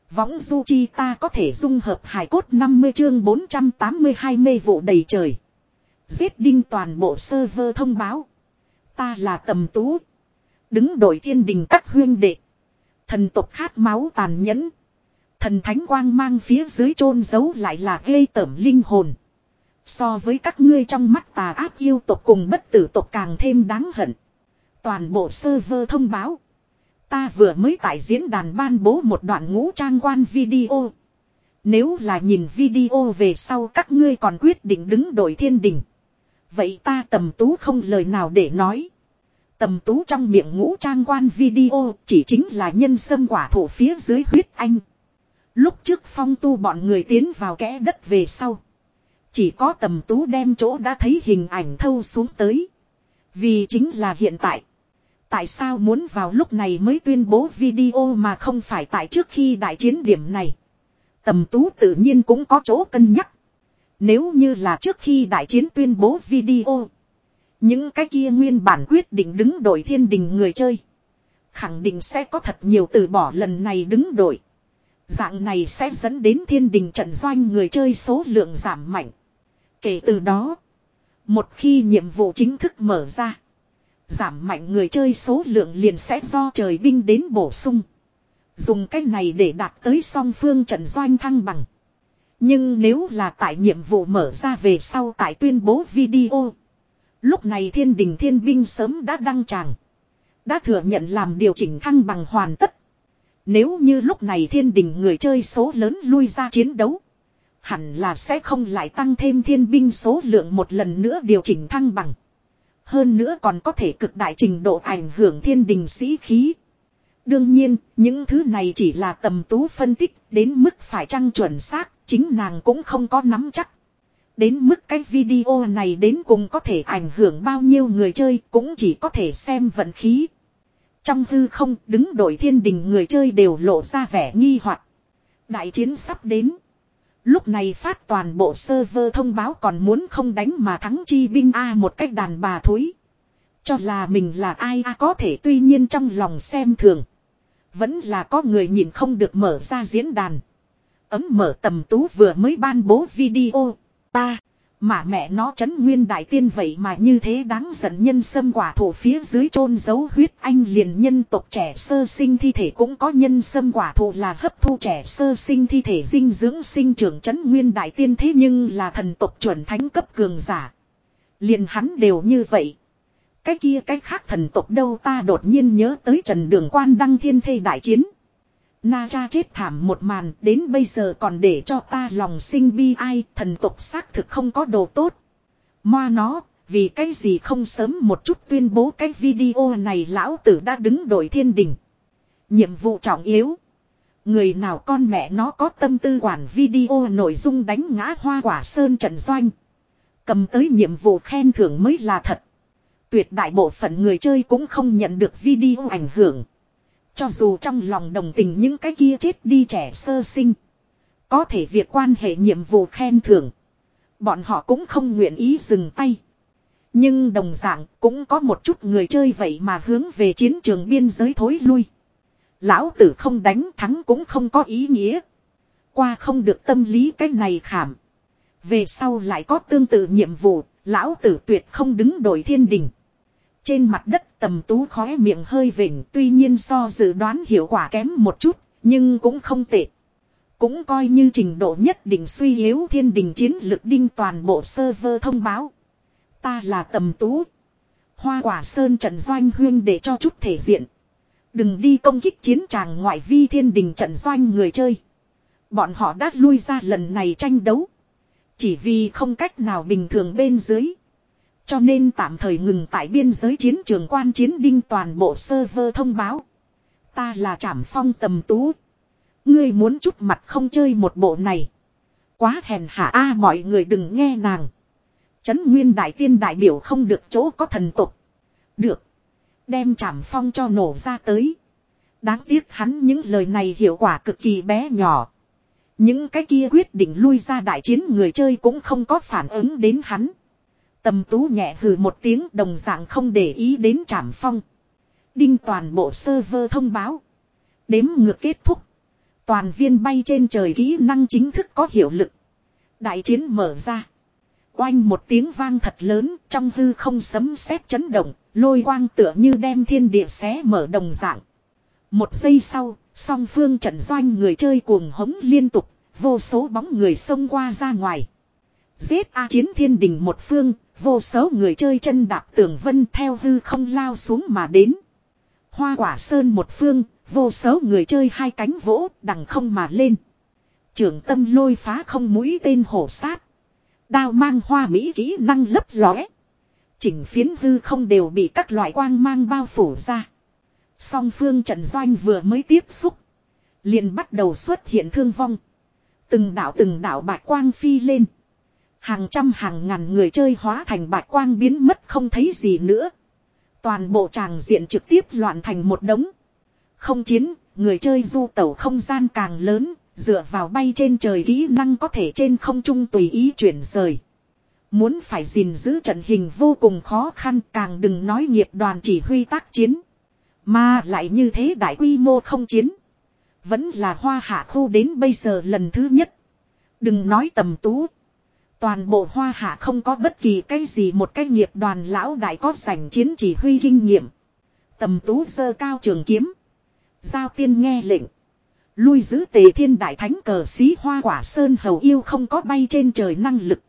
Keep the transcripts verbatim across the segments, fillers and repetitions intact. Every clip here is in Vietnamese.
Võng du chi ta có thể dung hợp hài cốt năm mươi chương bốn trăm tám mươi hai mê vụ đầy trời. Giết đinh toàn bộ server thông báo. Ta là Tầm Tú. Đứng đội thiên đình các huyên đệ. Thần tộc khát máu tàn nhẫn. Thần thánh quang mang phía dưới chôn giấu lại là ghê tởm linh hồn. So với các ngươi trong mắt tà ác yêu tộc cùng bất tử tộc càng thêm đáng hận. Toàn bộ server thông báo. Ta vừa mới tại diễn đàn ban bố một đoạn ngũ trang quan video. Nếu là nhìn video về sau các ngươi còn quyết định đứng đội thiên đình. Vậy ta Tầm Tú không lời nào để nói. Tầm Tú trong miệng ngũ trang quan video chỉ chính là nhân sâm quả thụ phía dưới huyết anh. Lúc trước Phong Tu bọn người tiến vào kẽ đất về sau. Chỉ có Tầm Tú đem chỗ đã thấy hình ảnh thâu xuống tới. Vì chính là hiện tại. Tại sao muốn vào lúc này mới tuyên bố video mà không phải tại trước khi đại chiến điểm này. Tầm Tú tự nhiên cũng có chỗ cân nhắc. Nếu như là trước khi đại chiến tuyên bố video. Những cái kia nguyên bản quyết định đứng đội thiên đình người chơi. Khẳng định sẽ có thật nhiều từ bỏ lần này đứng đội. Dạng này sẽ dẫn đến thiên đình trận doanh người chơi số lượng giảm mạnh. Kể từ đó. Một khi nhiệm vụ chính thức mở ra. Giảm mạnh người chơi số lượng liền sẽ do trời binh đến bổ sung. Dùng cách này để đạt tới song phương trận doanh thăng bằng. Nhưng nếu là tại nhiệm vụ mở ra về sau tại tuyên bố video. Lúc này thiên đình thiên binh sớm đã đăng tràng. Đã thừa nhận làm điều chỉnh thăng bằng hoàn tất. Nếu như lúc này thiên đình người chơi số lớn lui ra chiến đấu. Hẳn là sẽ không lại tăng thêm thiên binh số lượng một lần nữa điều chỉnh thăng bằng. Hơn nữa còn có thể cực đại trình độ ảnh hưởng thiên đình sĩ khí. Đương nhiên, những thứ này chỉ là Tầm Tú phân tích, đến mức phải chăng chuẩn xác, chính nàng cũng không có nắm chắc. Đến mức cái video này đến cùng có thể ảnh hưởng bao nhiêu người chơi cũng chỉ có thể xem vận khí. Trong hư không, đứng đội thiên đình người chơi đều lộ ra vẻ nghi hoặc. Đại chiến sắp đến. Lúc này phát toàn bộ server thông báo còn muốn không đánh mà thắng chi binh A một cách đàn bà thối. Cho là mình là ai A có thể tuy nhiên trong lòng xem thường. Vẫn là có người nhìn không được mở ra diễn đàn. Ấm mở Tầm Tú vừa mới ban bố video. Ta, mà mẹ nó trấn nguyên đại tiên vậy mà như thế đáng giận nhân sâm quả thụ phía dưới chôn giấu huyết anh liền nhân tộc trẻ sơ sinh thi thể cũng có nhân sâm quả thụ là hấp thu trẻ sơ sinh thi thể dinh dưỡng sinh trưởng trấn nguyên đại tiên thế nhưng là thần tộc chuẩn thánh cấp cường giả. Liền hắn đều như vậy. Cái kia cái khác thần tộc đâu ta đột nhiên nhớ tới Trần Đường Quan đăng thiên thê đại chiến. Na Cha chết thảm một màn đến bây giờ còn để cho ta lòng sinh bi ai thần tộc xác thực không có đồ tốt. Moa nó, vì cái gì không sớm một chút tuyên bố cái video này lão tử đã đứng đội thiên đình. Nhiệm vụ trọng yếu. Người nào con mẹ nó có tâm tư quản video nội dung đánh ngã Hoa Quả Sơn trận doanh. Cầm tới nhiệm vụ khen thưởng mới là thật. Tuyệt đại bộ phận người chơi cũng không nhận được video ảnh hưởng. Cho dù trong lòng đồng tình những cái kia chết đi trẻ sơ sinh. Có thể việc quan hệ nhiệm vụ khen thưởng. Bọn họ cũng không nguyện ý dừng tay. Nhưng đồng dạng cũng có một chút người chơi vậy mà hướng về chiến trường biên giới thối lui. Lão tử không đánh thắng cũng không có ý nghĩa. Qua không được tâm lý cái này khảm. Về sau lại có tương tự nhiệm vụ, lão tử tuyệt không đứng đội thiên đình. Trên mặt đất Tầm Tú khóe miệng hơi vểnh tuy nhiên so dự đoán hiệu quả kém một chút, nhưng cũng không tệ. Cũng coi như trình độ nhất định suy yếu thiên đình chiến lực đinh toàn bộ server thông báo. Ta là Tầm Tú. Hoa Quả Sơn trận doanh huyên để cho chút thể diện. Đừng đi công kích chiến tràng ngoại vi thiên đình trận doanh người chơi. Bọn họ đã lui ra lần này tranh đấu. Chỉ vì không cách nào bình thường bên dưới. Cho nên tạm thời ngừng tại biên giới chiến trường quan chiến đinh toàn bộ server thông báo. Ta là Trảm Phong Tầm Tú. Ngươi muốn chút mặt không chơi một bộ này. Quá hèn hạ a mọi người đừng nghe nàng. Trấn Nguyên Đại Tiên đại biểu không được chỗ có thần tục. Được. Đem Trảm Phong cho nổ ra tới. Đáng tiếc hắn những lời này hiệu quả cực kỳ bé nhỏ. Những cái kia quyết định lui ra đại chiến người chơi cũng không có phản ứng đến hắn. Tầm Tú nhẹ hừ một tiếng đồng dạng không để ý đến Trảm Phong. Đinh toàn bộ server thông báo. Đếm ngược kết thúc. Toàn viên bay trên trời kỹ năng chính thức có hiệu lực. Đại chiến mở ra. Oanh một tiếng vang thật lớn, trong hư không sấm sét chấn động, lôi quang tựa như đem thiên địa xé mở đồng dạng. Một giây sau, song phương trận doanh người chơi cuồng hống liên tục, vô số bóng người xông qua ra ngoài. Giết A chiến thiên đình một phương, vô số người chơi chân đạp tường vân theo hư không lao xuống mà đến. Hoa quả sơn một phương, vô số người chơi hai cánh vỗ đằng không mà lên. Trưởng tâm lôi phá không mũi tên hổ sát. Đao mang hoa mỹ kỹ năng lấp lóe. Chỉnh phiến hư không đều bị các loại quang mang bao phủ ra. Song phương trận doanh vừa mới tiếp xúc. Liền bắt đầu xuất hiện thương vong. Từng đảo từng đảo bạch quang phi lên. Hàng trăm hàng ngàn người chơi hóa thành bạch quang biến mất không thấy gì nữa. Toàn bộ tràng diện trực tiếp loạn thành một đống. Không chiến, người chơi du tẩu không gian càng lớn, dựa vào bay trên trời kỹ năng có thể trên không trung tùy ý chuyển rời. Muốn phải gìn giữ trận hình vô cùng khó khăn, càng đừng nói nghiệp đoàn chỉ huy tác chiến. Mà lại như thế đại quy mô không chiến. Vẫn là hoa hạ khu đến bây giờ lần thứ nhất. Đừng nói tầm tú. Toàn bộ hoa hạ không có bất kỳ cái gì một cái nghiệp đoàn lão đại có giành chiến chỉ huy kinh nghiệm. Tầm tú giơ cao trường kiếm. Giao tiên nghe lệnh. Lui giữ tề thiên đại thánh cờ xí hoa quả sơn hầu yêu không có bay trên trời năng lực.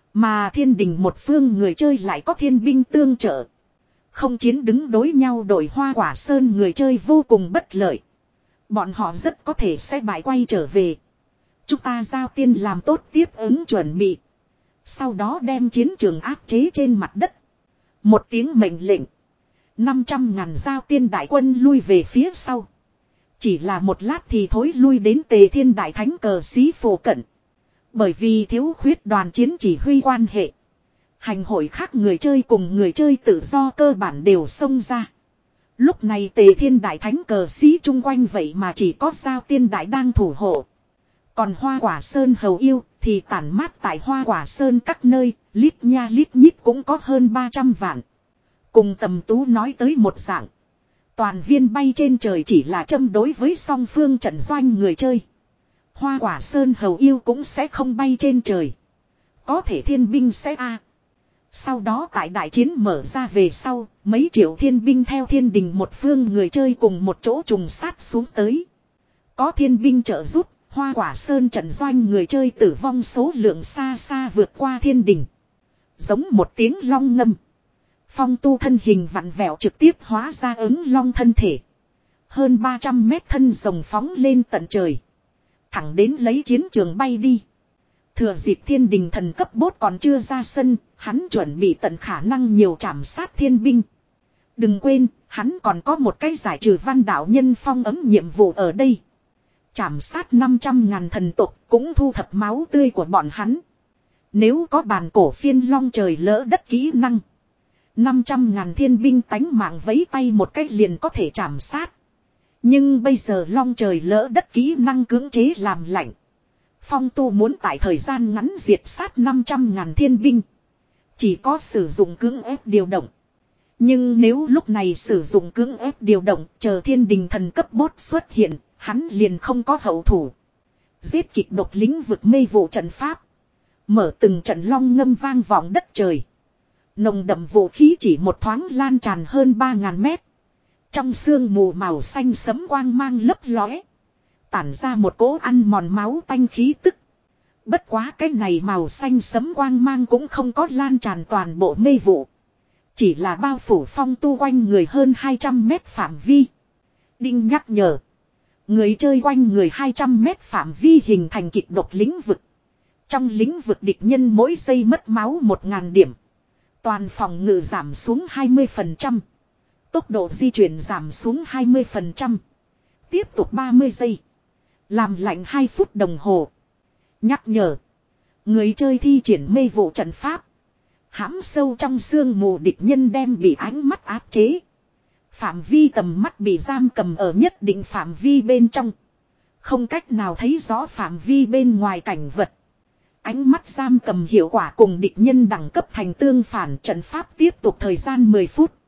Mà thiên đình một phương người chơi lại có thiên binh tương trợ. Không chiến đứng đối nhau đội hoa quả sơn người chơi vô cùng bất lợi. Bọn họ rất có thể sẽ bại quay trở về. Chúng ta giao tiên làm tốt tiếp ứng chuẩn bị. Sau đó đem chiến trường áp chế trên mặt đất. Một tiếng mệnh lệnh. năm trăm ngàn giao tiên đại quân lui về phía sau. Chỉ là một lát thì thối lui đến tề thiên đại thánh cờ xí phổ cận. Bởi vì thiếu khuyết đoàn chiến chỉ huy quan hệ. Hành hội khác người chơi cùng người chơi tự do cơ bản đều xông ra. Lúc này tề thiên đại thánh cờ xí chung quanh vậy mà chỉ có giao tiên đại đang thủ hộ. Còn hoa quả sơn hầu yêu thì tản mát tại hoa quả sơn các nơi, lít nha lít nhít cũng có hơn ba trăm vạn. Cùng tầm tú nói tới một dạng. Toàn viên bay trên trời chỉ là châm đối với song phương trận doanh người chơi. Hoa quả sơn hầu yêu cũng sẽ không bay trên trời. Có thể thiên binh sẽ a. À. Sau đó tại đại chiến mở ra về sau, mấy triệu thiên binh theo thiên đình một phương người chơi cùng một chỗ trùng sát xuống tới. Có thiên binh trợ giúp, hoa quả sơn trận doanh người chơi tử vong số lượng xa xa vượt qua thiên đình. Giống một tiếng long ngâm. Phong tu thân hình vặn vẹo trực tiếp hóa ra ứng long thân thể. Hơn ba trăm mét thân rồng phóng lên tận trời. Thẳng đến lấy chiến trường bay đi. Thừa dịp thiên đình thần cấp bốt còn chưa ra sân, hắn chuẩn bị tận khả năng nhiều trảm sát thiên binh. Đừng quên, hắn còn có một cái giải trừ văn đạo nhân phong ấm nhiệm vụ ở đây. Trảm sát năm trăm ngàn thần tục cũng thu thập máu tươi của bọn hắn. Nếu có bàn cổ phiên long trời lỡ đất kỹ năng. năm trăm ngàn thiên binh tánh mạng vấy tay một cách liền có thể trảm sát. Nhưng bây giờ long trời lỡ đất kỹ năng cưỡng chế làm lạnh. Phong tu muốn tại thời gian ngắn diệt sát năm trăm ngàn thiên binh. Chỉ có sử dụng cưỡng ép điều động. Nhưng nếu lúc này sử dụng cưỡng ép điều động chờ thiên đình thần cấp bốt xuất hiện, hắn liền không có hậu thủ. Giết kịch độc lĩnh vực mê vụ trận pháp. Mở từng trận long ngâm vang vọng đất trời. Nồng đậm vũ khí chỉ một thoáng lan tràn hơn ba ngàn mét. Trong sương mù màu xanh sấm quang mang lấp lóe. Tản ra một cỗ ăn mòn máu tanh khí tức. Bất quá cái này màu xanh sấm quang mang cũng không có lan tràn toàn bộ mê vụ. Chỉ là bao phủ phong tu quanh người hơn hai trăm mét phạm vi. Đinh nhắc nhở. Người chơi quanh người hai trăm mét phạm vi hình thành kịch độc lĩnh vực. Trong lĩnh vực địch nhân mỗi giây mất máu một nghìn điểm. Toàn phòng ngự giảm xuống hai mươi phần trăm. Tốc độ di chuyển giảm xuống hai mươi phần trăm. Tiếp tục ba mươi giây. Làm lạnh hai phút đồng hồ. Nhắc nhở. Người chơi thi triển mê vụ trận pháp. Hãm sâu trong sương mù địch nhân đem bị ánh mắt áp chế. Phạm vi tầm mắt bị giam cầm ở nhất định phạm vi bên trong. Không cách nào thấy rõ phạm vi bên ngoài cảnh vật. Ánh mắt giam cầm hiệu quả cùng địch nhân đẳng cấp thành tương phản trận pháp tiếp tục thời gian mười phút.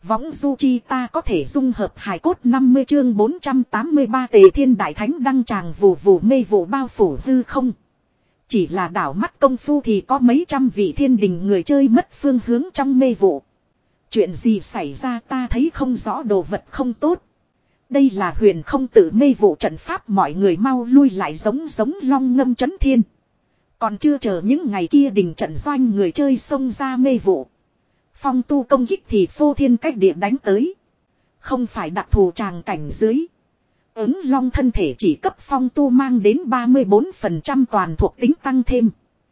Võng du chi ta có thể dung hợp hài cốt năm mươi chương bốn trăm tám mươi ba Tề Thiên Đại Thánh đăng tràng vù vù mây vụ bao phủ hư không. Chỉ là đảo mắt công phu thì có mấy trăm vị thiên đình người chơi mất phương hướng trong mê vụ. Chuyện gì xảy ra ta thấy không rõ, đồ vật không tốt. Đây là huyền không tự mê vụ trận pháp, mọi người mau lui lại, giống giống long ngâm chấn thiên. Còn chưa chờ những ngày kia đình trận doanh người chơi xông ra mê vụ. Phong tu công kích thì phô thiên cách địa đánh tới. Không phải đặc thù tràng cảnh dưới. Ứng long thân thể chỉ cấp phong tu mang đến ba mươi bốn phần trăm toàn thuộc tính tăng thêm.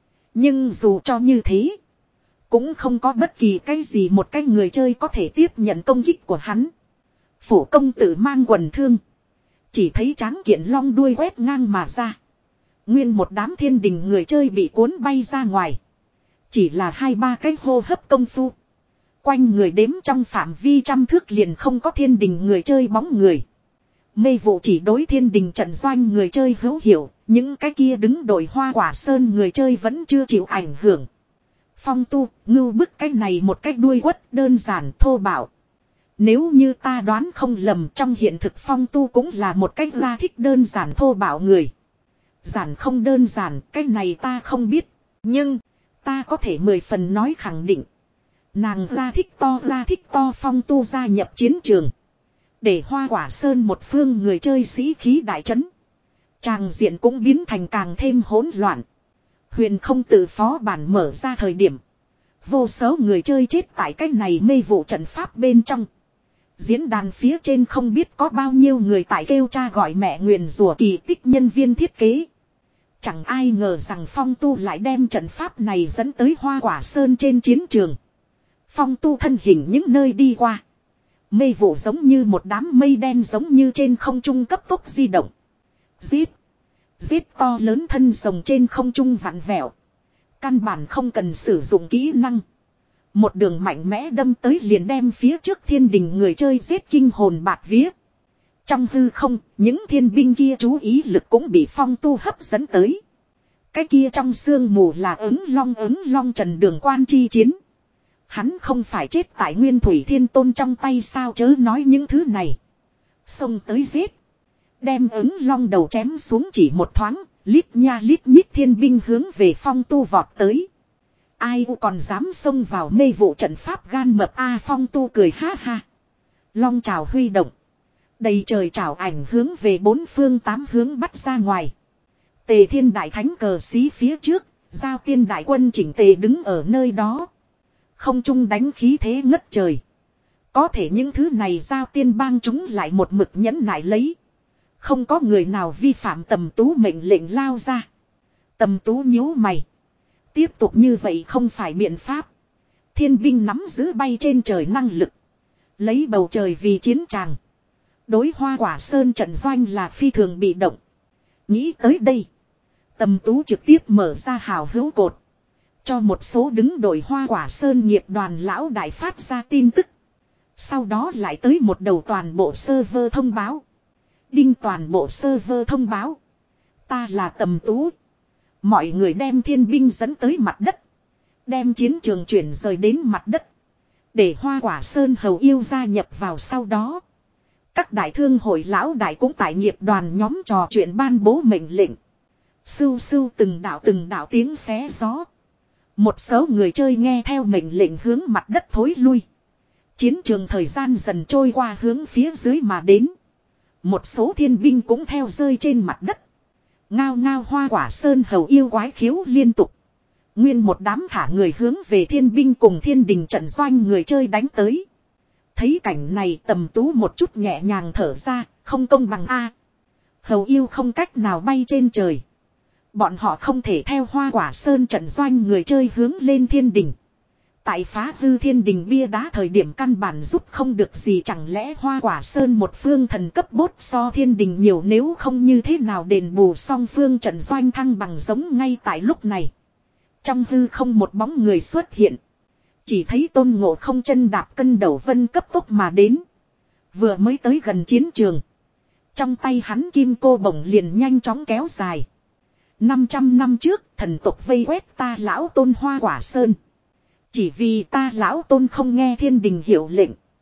Nhưng dù cho như thế, cũng không có bất kỳ cái gì một cái người chơi có thể tiếp nhận công kích của hắn. Phổ công tử mang quần thương. Chỉ thấy tráng kiện long đuôi quét ngang mà ra. Nguyên một đám thiên đình người chơi bị cuốn bay ra ngoài. Chỉ là hai ba cái hô hấp công phu. Quanh người đếm trong phạm vi trăm thước liền không có thiên đình người chơi bóng người. Mê vụ chỉ đối thiên đình trận doanh người chơi hữu hiểu. Những cái kia đứng đội hoa quả sơn người chơi vẫn chưa chịu ảnh hưởng. Phong tu, ngưu bức cái này một cái đuôi quất đơn giản thô bạo. Nếu như ta đoán không lầm, trong hiện thực phong tu cũng là một cách la thích đơn giản thô bạo người. Giản không đơn giản, cái này ta không biết. Nhưng, ta có thể mười phần nói khẳng định. Nàng la thích to la thích to phong tu gia nhập chiến trường. Để hoa quả sơn một phương người chơi sĩ khí đại trấn. Tràng diện cũng biến thành càng thêm hỗn loạn. Huyền không tự phó bản mở ra thời điểm. Vô số người chơi chết tại cái này mê vụ trận pháp bên trong. Diễn đàn phía trên không biết có bao nhiêu người tại kêu cha gọi mẹ nguyền rủa kỳ tích nhân viên thiết kế. Chẳng ai ngờ rằng phong tu lại đem trận pháp này dẫn tới hoa quả sơn trên chiến trường. Phong tu thân hình những nơi đi qua. Mê vụ giống như một đám mây đen, giống như trên không trung cấp tốc di động. Giết. Giết to lớn thân rồng trên không trung vặn vẹo. Căn bản không cần sử dụng kỹ năng. Một đường mạnh mẽ đâm tới liền đem phía trước thiên đình người chơi giết kinh hồn bạt vía. Trong hư không, những thiên binh kia chú ý lực cũng bị phong tu hấp dẫn tới. Cái kia trong sương mù là ứng long ứng long trần đường quan chi chiến. Hắn không phải chết tại Nguyên Thủy Thiên Tôn trong tay sao, chớ nói những thứ này. Xông tới giết. Đem ứng long đầu chém xuống chỉ một thoáng, lít nha lít nhít thiên binh hướng về phong tu vọt tới. Ai còn dám xông vào mê vụ trận pháp gan mập a. À, phong tu cười ha ha. Long trào huy động. Đầy trời trào ảnh hướng về bốn phương tám hướng bắt ra ngoài. Tề Thiên Đại Thánh cờ xí phía trước, Giao Tiên Đại Quân chỉnh tề đứng ở nơi đó. Không trung đánh khí thế ngất trời. Có thể những thứ này Giao Tiên bang chúng lại một mực nhẫn nại lấy. Không có người nào vi phạm Tầm Tú mệnh lệnh lao ra. Tầm Tú nhíu mày. Tiếp tục như vậy không phải biện pháp. Thiên binh nắm giữ bay trên trời năng lực. Lấy bầu trời vì chiến tràng. Đối hoa quả sơn trận doanh là phi thường bị động. Nghĩ tới đây. Tầm Tú trực tiếp mở ra hào hữu cột. Cho một số đứng đội hoa quả sơn nghiệp đoàn lão đại phát ra tin tức. Sau đó lại tới một đầu toàn bộ server thông báo. Đinh toàn bộ server thông báo. Ta là Tầm Tú. Mọi người đem thiên binh dẫn tới mặt đất. Đem chiến trường chuyển rời đến mặt đất. Để hoa quả sơn hầu yêu gia nhập vào sau đó. Các đại thương hội lão đại cũng tại nghiệp đoàn nhóm trò chuyện ban bố mệnh lệnh. Sưu sưu từng đạo từng đạo tiếng xé gió. Một số người chơi nghe theo mệnh lệnh hướng mặt đất thối lui. Chiến trường thời gian dần trôi qua hướng phía dưới mà đến. Một số thiên binh cũng theo rơi trên mặt đất. Ngao ngao hoa quả sơn hầu yêu quái khiếu liên tục. Nguyên một đám thả người hướng về thiên binh cùng thiên đình trận doanh người chơi đánh tới. Thấy cảnh này Tầm Tú một chút nhẹ nhàng thở ra, không công bằng a. Hầu yêu không cách nào bay trên trời. Bọn họ không thể theo hoa quả sơn trận doanh người chơi hướng lên thiên đình. Tại phá hư thiên đình bia đá thời điểm căn bản giúp không được gì, chẳng lẽ hoa quả sơn một phương thần cấp bốt so thiên đình nhiều, nếu không như thế nào đền bù song phương trận doanh thăng bằng. Giống ngay tại lúc này. Trong hư không một bóng người xuất hiện. Chỉ thấy Tôn Ngộ Không chân đạp cân đầu vân cấp tốc mà đến. Vừa mới tới gần chiến trường. Trong tay hắn kim cô bổng liền nhanh chóng kéo dài. năm trăm năm trước thần tộc vây quét ta lão Tôn hoa quả sơn. Chỉ vì ta lão Tôn không nghe thiên đình hiệu lệnh.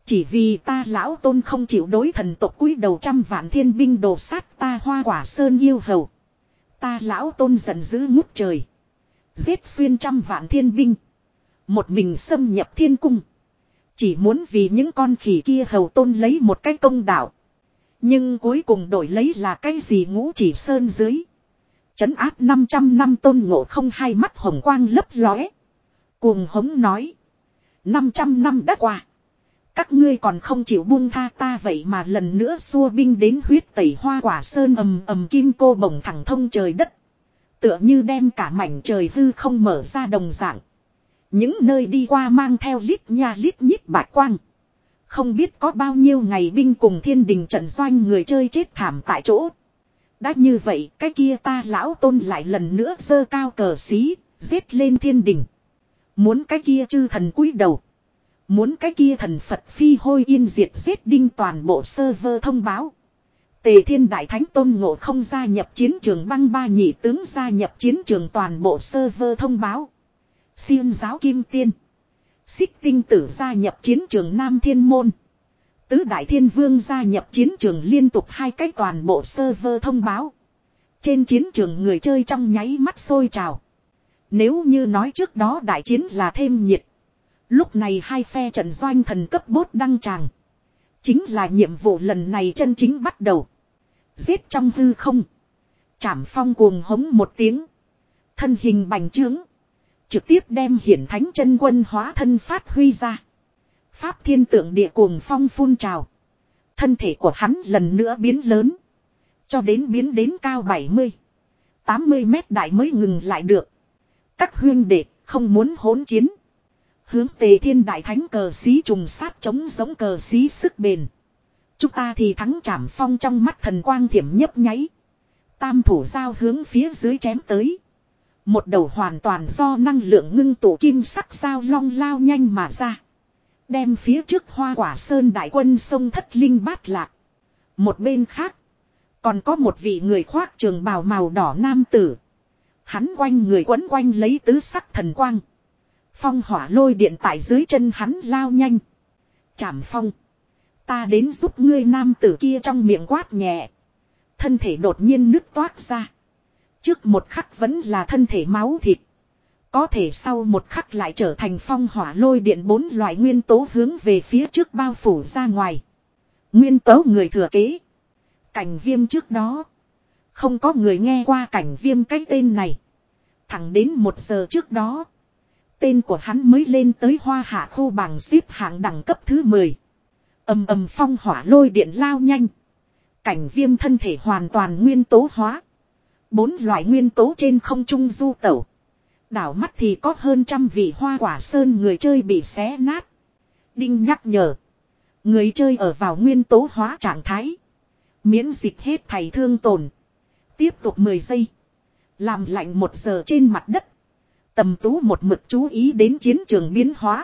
Chỉ vì ta lão tôn không chịu đối thần tộc cúi đầu trăm vạn thiên binh đồ sát ta Hoa Quả Sơn yêu hầu. Ta lão tôn giận dữ ngút trời. Giết xuyên trăm vạn thiên binh. Một mình xâm nhập thiên cung. Chỉ muốn vì những con khỉ kia hầu tôn lấy một cái công đạo. Nhưng cuối cùng đổi lấy là cái gì Ngũ Chỉ Sơn dưới. Trấn áp năm trăm năm Tôn Ngộ Không hai mắt hồng quang lấp lóe. Cuồng hống nói. năm trăm năm đã qua. Các ngươi còn không chịu buông tha ta vậy mà lần nữa xua binh đến huyết tẩy Hoa Quả Sơn ầm ầm kim cô bổng thẳng thông trời đất. Tựa như đem cả mảnh trời hư không mở ra đồng dạng. Những nơi đi qua mang theo lít nha lít nhít bạch quang. Không biết có bao nhiêu ngày binh cùng thiên đình trận doanh người chơi chết thảm tại chỗ. Đã như vậy cái kia ta lão tôn lại lần nữa giơ cao cờ xí, giết lên thiên đình. Muốn cái kia chư thần cúi đầu. Muốn cái kia thần Phật phi hôi yên diệt giết đinh toàn bộ server thông báo. Tề Thiên Đại Thánh Tôn Ngộ Không gia nhập chiến trường băng ba nhị tướng gia nhập chiến trường toàn bộ server thông báo. Xiên giáo Kim Tiên. Xích Tinh Tử gia nhập chiến trường Nam Thiên Môn. Tứ Đại Thiên Vương gia nhập chiến trường liên tục hai cách toàn bộ server thông báo. Trên chiến trường người chơi trong nháy mắt sôi trào. Nếu như nói trước đó đại chiến là thêm nhiệt. Lúc này hai phe trận doanh thần cấp bốt đăng tràng. Chính là nhiệm vụ lần này chân chính bắt đầu. Giết trong hư không. Trảm Phong cuồng hống một tiếng. Thân hình bành trướng. Trực tiếp đem hiển thánh chân quân hóa thân phát huy ra. Pháp thiên tượng địa cuồng phong phun trào. Thân thể của hắn lần nữa biến lớn. Cho đến biến đến cao bảy mươi, tám mươi mét đại mới ngừng lại được. Các huyên đệ không muốn hỗn chiến. Hướng Tề Thiên Đại Thánh cờ xí trùng sát chống giống cờ xí sức bền. Chúng ta thì thắng. Trảm Phong trong mắt thần quang thiểm nhấp nháy. Tam thủ giao hướng phía dưới chém tới. Một đầu hoàn toàn do năng lượng ngưng tụ kim sắc sao long lao nhanh mà ra. Đem phía trước Hoa Quả Sơn đại quân sông thất linh bát lạc. Một bên khác. Còn có một vị người khoác trường bào màu đỏ nam tử. Hắn quanh người quấn quanh lấy tứ sắc thần quang. Phong hỏa lôi điện tại dưới chân hắn lao nhanh. Trảm Phong. Ta đến giúp ngươi nam tử kia trong miệng quát nhẹ. Thân thể đột nhiên nứt toát ra. Trước một khắc vẫn là thân thể máu thịt. Có thể sau một khắc lại trở thành phong hỏa lôi điện bốn loại nguyên tố hướng về phía trước bao phủ ra ngoài. Nguyên tố người thừa kế. Cảnh Viêm trước đó. Không có người nghe qua Cảnh Viêm cái tên này. Thẳng đến một giờ trước đó. Tên của hắn mới lên tới Hoa Hạ khu bảng xếp hạng đẳng cấp thứ mười. Ầm ầm phong hỏa lôi điện lao nhanh. Cảnh Viêm thân thể hoàn toàn nguyên tố hóa. Bốn loại nguyên tố trên không trung du tẩu. Đảo mắt thì có hơn trăm vị Hoa Quả Sơn người chơi bị xé nát. Đinh nhắc nhở. Người chơi ở vào nguyên tố hóa trạng thái. Miễn dịch hết thảy thương tổn. Tiếp tục mười giây. Làm lạnh một giờ trên mặt đất. Tầm Tú một mực chú ý đến chiến trường biến hóa.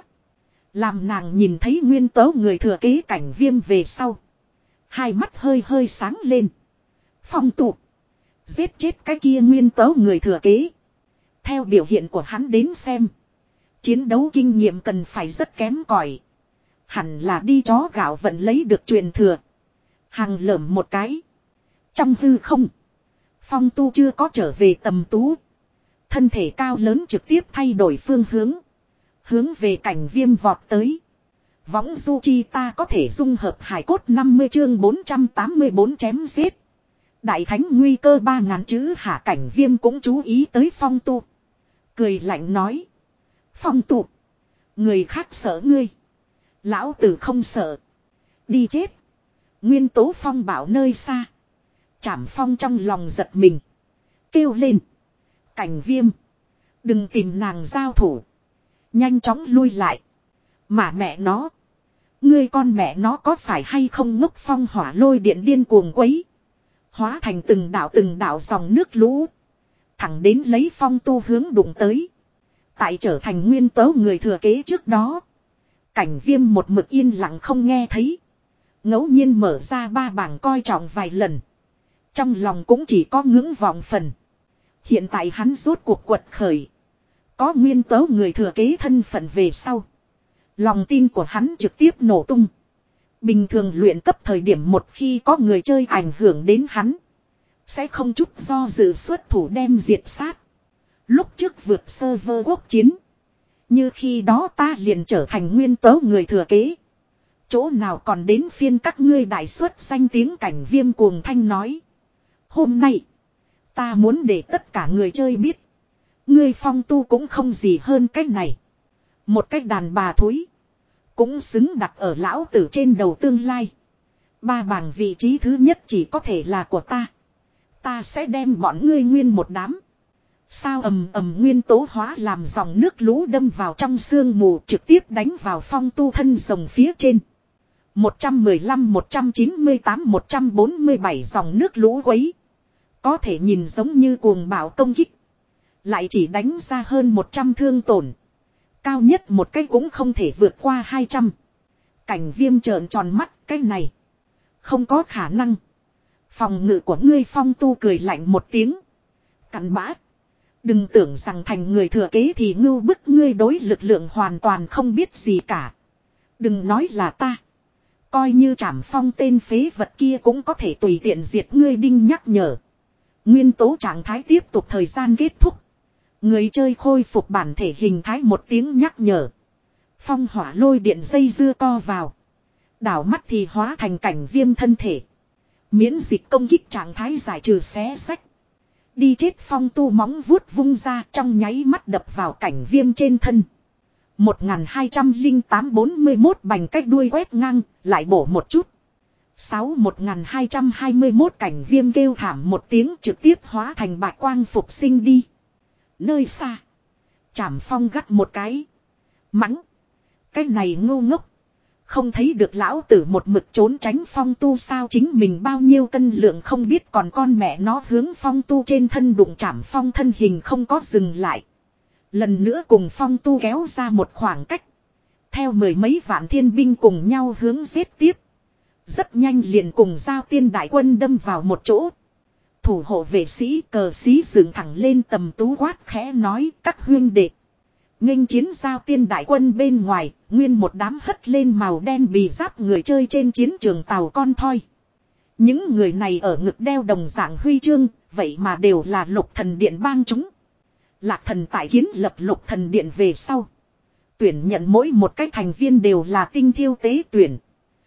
Làm nàng nhìn thấy nguyên tố người thừa kế Cảnh Viêm về sau. Hai mắt hơi hơi sáng lên. Phong tụ. Giết chết cái kia nguyên tố người thừa kế. Theo biểu hiện của hắn đến xem. Chiến đấu kinh nghiệm cần phải rất kém cỏi. Hẳn là đi chó gạo vận lấy được truyền thừa. Hàng lởm một cái. Trong hư không. Phong tu chưa có trở về Tầm Tú. Thân thể cao lớn trực tiếp thay đổi phương hướng. Hướng về Cảnh Viêm vọt tới. Võng du chi ta có thể dung hợp hải cốt năm mươi chương bốn trăm tám mươi bốn chém giết. Đại thánh nguy cơ ba ngàn chữ hạ. Cảnh Viêm cũng chú ý tới Phong tu. Cười lạnh nói. Phong tu. Người khác sợ ngươi. Lão tử không sợ. Đi chết. Nguyên tố phong bảo nơi xa. Trảm Phong trong lòng giật mình. Kêu lên. Cảnh Viêm. Đừng tìm nàng giao thủ. Nhanh chóng lui lại. Mà mẹ nó. Ngươi con mẹ nó có phải hay không ngốc phong hỏa lôi điện điên cuồng quấy. Hóa thành từng đạo từng đạo dòng nước lũ. Thẳng đến lấy Phong tu hướng đụng tới. Tại trở thành nguyên tố người thừa kế trước đó. Cảnh Viêm một mực yên lặng không nghe thấy. Ngẫu nhiên mở ra ba bảng coi trọng vài lần. Trong lòng cũng chỉ có ngưỡng vọng phần. Hiện tại hắn rốt cuộc quật khởi. Có nguyên tố người thừa kế thân phận về sau. Lòng tin của hắn trực tiếp nổ tung. Bình thường luyện cấp thời điểm một khi có người chơi ảnh hưởng đến hắn. Sẽ không chút do dự xuất thủ đem diệt sát. Lúc trước vượt server quốc chiến. Như khi đó ta liền trở thành nguyên tố người thừa kế. Chỗ nào còn đến phiên các ngươi đại xuất danh tiếng Cảnh Viêm cuồng thanh nói. Hôm nay. Ta muốn để tất cả người chơi biết. Ngươi Phong Tu cũng không gì hơn cách này. Một cách đàn bà thúi. Cũng xứng đặt ở lão tử trên đầu tương lai. Ba bảng vị trí thứ nhất chỉ có thể là của ta. Ta sẽ đem bọn ngươi nguyên một đám. Sao ầm ầm nguyên tố hóa làm dòng nước lũ đâm vào trong sương mù trực tiếp đánh vào Phong Tu thân rồng phía trên. một trăm mười lăm, một trăm chín mươi tám, một trăm bốn mươi bảy dòng nước lũ quấy. Có thể nhìn giống như cuồng bạo công kích. Lại chỉ đánh ra hơn một trăm thương tổn. Cao nhất một cái cũng không thể vượt qua hai trăm. Cảnh Viêm trợn tròn mắt cái này. Không có khả năng. Phòng ngự của ngươi Phong Tu cười lạnh một tiếng. Cặn bã. Đừng tưởng rằng thành người thừa kế thì ngưu bức ngươi đối lực lượng hoàn toàn không biết gì cả. Đừng nói là ta. Coi như Trảm Phong tên phế vật kia cũng có thể tùy tiện diệt ngươi đinh nhắc nhở. Nguyên tố trạng thái tiếp tục thời gian kết thúc. Người chơi khôi phục bản thể hình thái một tiếng nhắc nhở. Phong hỏa lôi điện dây dưa co vào. Đảo mắt thì hóa thành Cảnh Viêm thân thể. Miễn dịch công kích trạng thái giải trừ xé sách. Đi chết Phong Tu móng vuốt vung ra trong nháy mắt đập vào Cảnh Viêm trên thân. một nghìn hai trăm lẻ tám bốn mươi mốt bành cách đuôi quét ngang, lại bổ một chút. sáu một nghìn hai trăm hai mươi mốt Cảnh Viêm kêu thảm một tiếng trực tiếp hóa thành bạch quang phục sinh đi. Nơi xa. Trảm Phong gắt một cái. Mắng. Cái này ngu ngốc. Không thấy được lão tử một mực trốn tránh Phong Tu sao chính mình bao nhiêu cân lượng không biết còn con mẹ nó hướng Phong Tu trên thân đụng Trảm Phong thân hình không có dừng lại. Lần nữa cùng Phong Tu kéo ra một khoảng cách. Theo mười mấy vạn thiên binh cùng nhau hướng giết tiếp. Rất nhanh liền cùng giao tiên đại quân đâm vào một chỗ. Thủ hộ vệ sĩ cờ sĩ dựng thẳng lên tầm tú quát khẽ nói các huynh đệ. Nghênh chiến giao tiên đại quân bên ngoài, nguyên một đám hất lên màu đen bì giáp người chơi trên chiến trường tàu con thoi. Những người này ở ngực đeo đồng dạng huy chương, vậy mà đều là lục thần điện bang chúng. Lạc thần tại kiến lập lục thần điện về sau. Tuyển nhận mỗi một cái thành viên đều là tinh thiêu tế tuyển.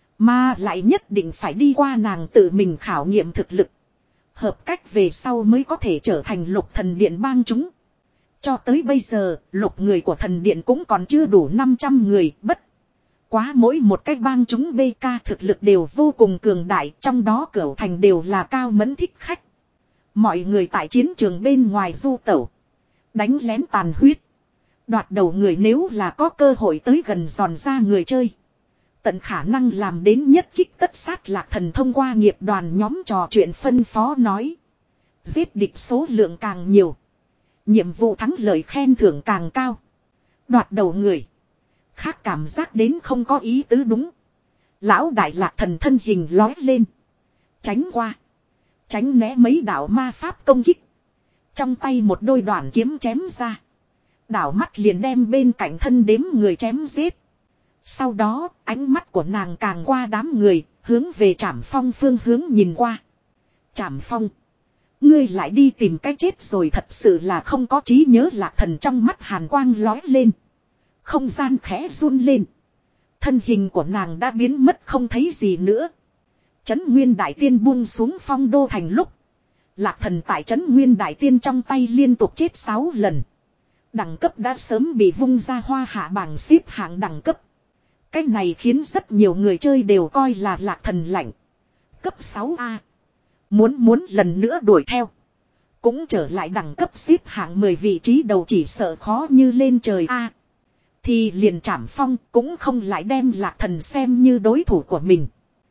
Mà lại nhất định phải đi qua nàng tự mình khảo nghiệm thực lực. Hợp cách về sau mới có thể trở thành lục thần điện bang chúng. Cho tới bây giờ, lục người của thần điện cũng còn chưa đủ năm trăm người, bất. Quá mỗi một cái bang chúng bê ca thực lực đều vô cùng cường đại, trong đó cửu thành đều là cao mẫn thích khách. Mọi người tại chiến trường bên ngoài du tẩu. Đánh lén tàn huyết. Đoạt đầu người nếu là có cơ hội tới gần giòn ra người chơi. Tận khả năng làm đến nhất kích tất sát Lạc thần thông qua nghiệp đoàn nhóm trò chuyện phân phó nói. Giết địch số lượng càng nhiều. Nhiệm vụ thắng lợi khen thưởng càng cao. Đoạt đầu người. Khác cảm giác đến không có ý tứ đúng. Lão đại Lạc thần thân hình lói lên. Tránh qua. Tránh né mấy đạo ma pháp công kích. Trong tay một đôi đoạn kiếm chém ra. Đảo mắt liền đem bên cạnh thân đếm người chém giết. Sau đó ánh mắt của nàng càng qua đám người. Hướng về Trảm Phong phương hướng nhìn qua. Trảm Phong. Ngươi lại đi tìm cái chết rồi thật sự là không có trí nhớ Lạc thần trong mắt hàn quang lói lên. Không gian khẽ run lên. Thân hình của nàng đã biến mất không thấy gì nữa. Trấn Nguyên Đại Tiên buông xuống Phong Đô thành lúc. Lạc thần tại Trấn Nguyên Đại Tiên trong tay liên tục chết sáu lần. Đẳng cấp đã sớm bị vung ra hoa hạ bảng xếp hạng đẳng cấp. Cái này khiến rất nhiều người chơi đều coi là Lạc thần lạnh. Cấp sáu A. Muốn muốn lần nữa đuổi theo. Cũng trở lại đẳng cấp xếp hạng mười vị trí đầu chỉ sợ khó như lên trời A. Thì liền Trảm Phong cũng không lại đem Lạc thần xem như đối thủ của mình.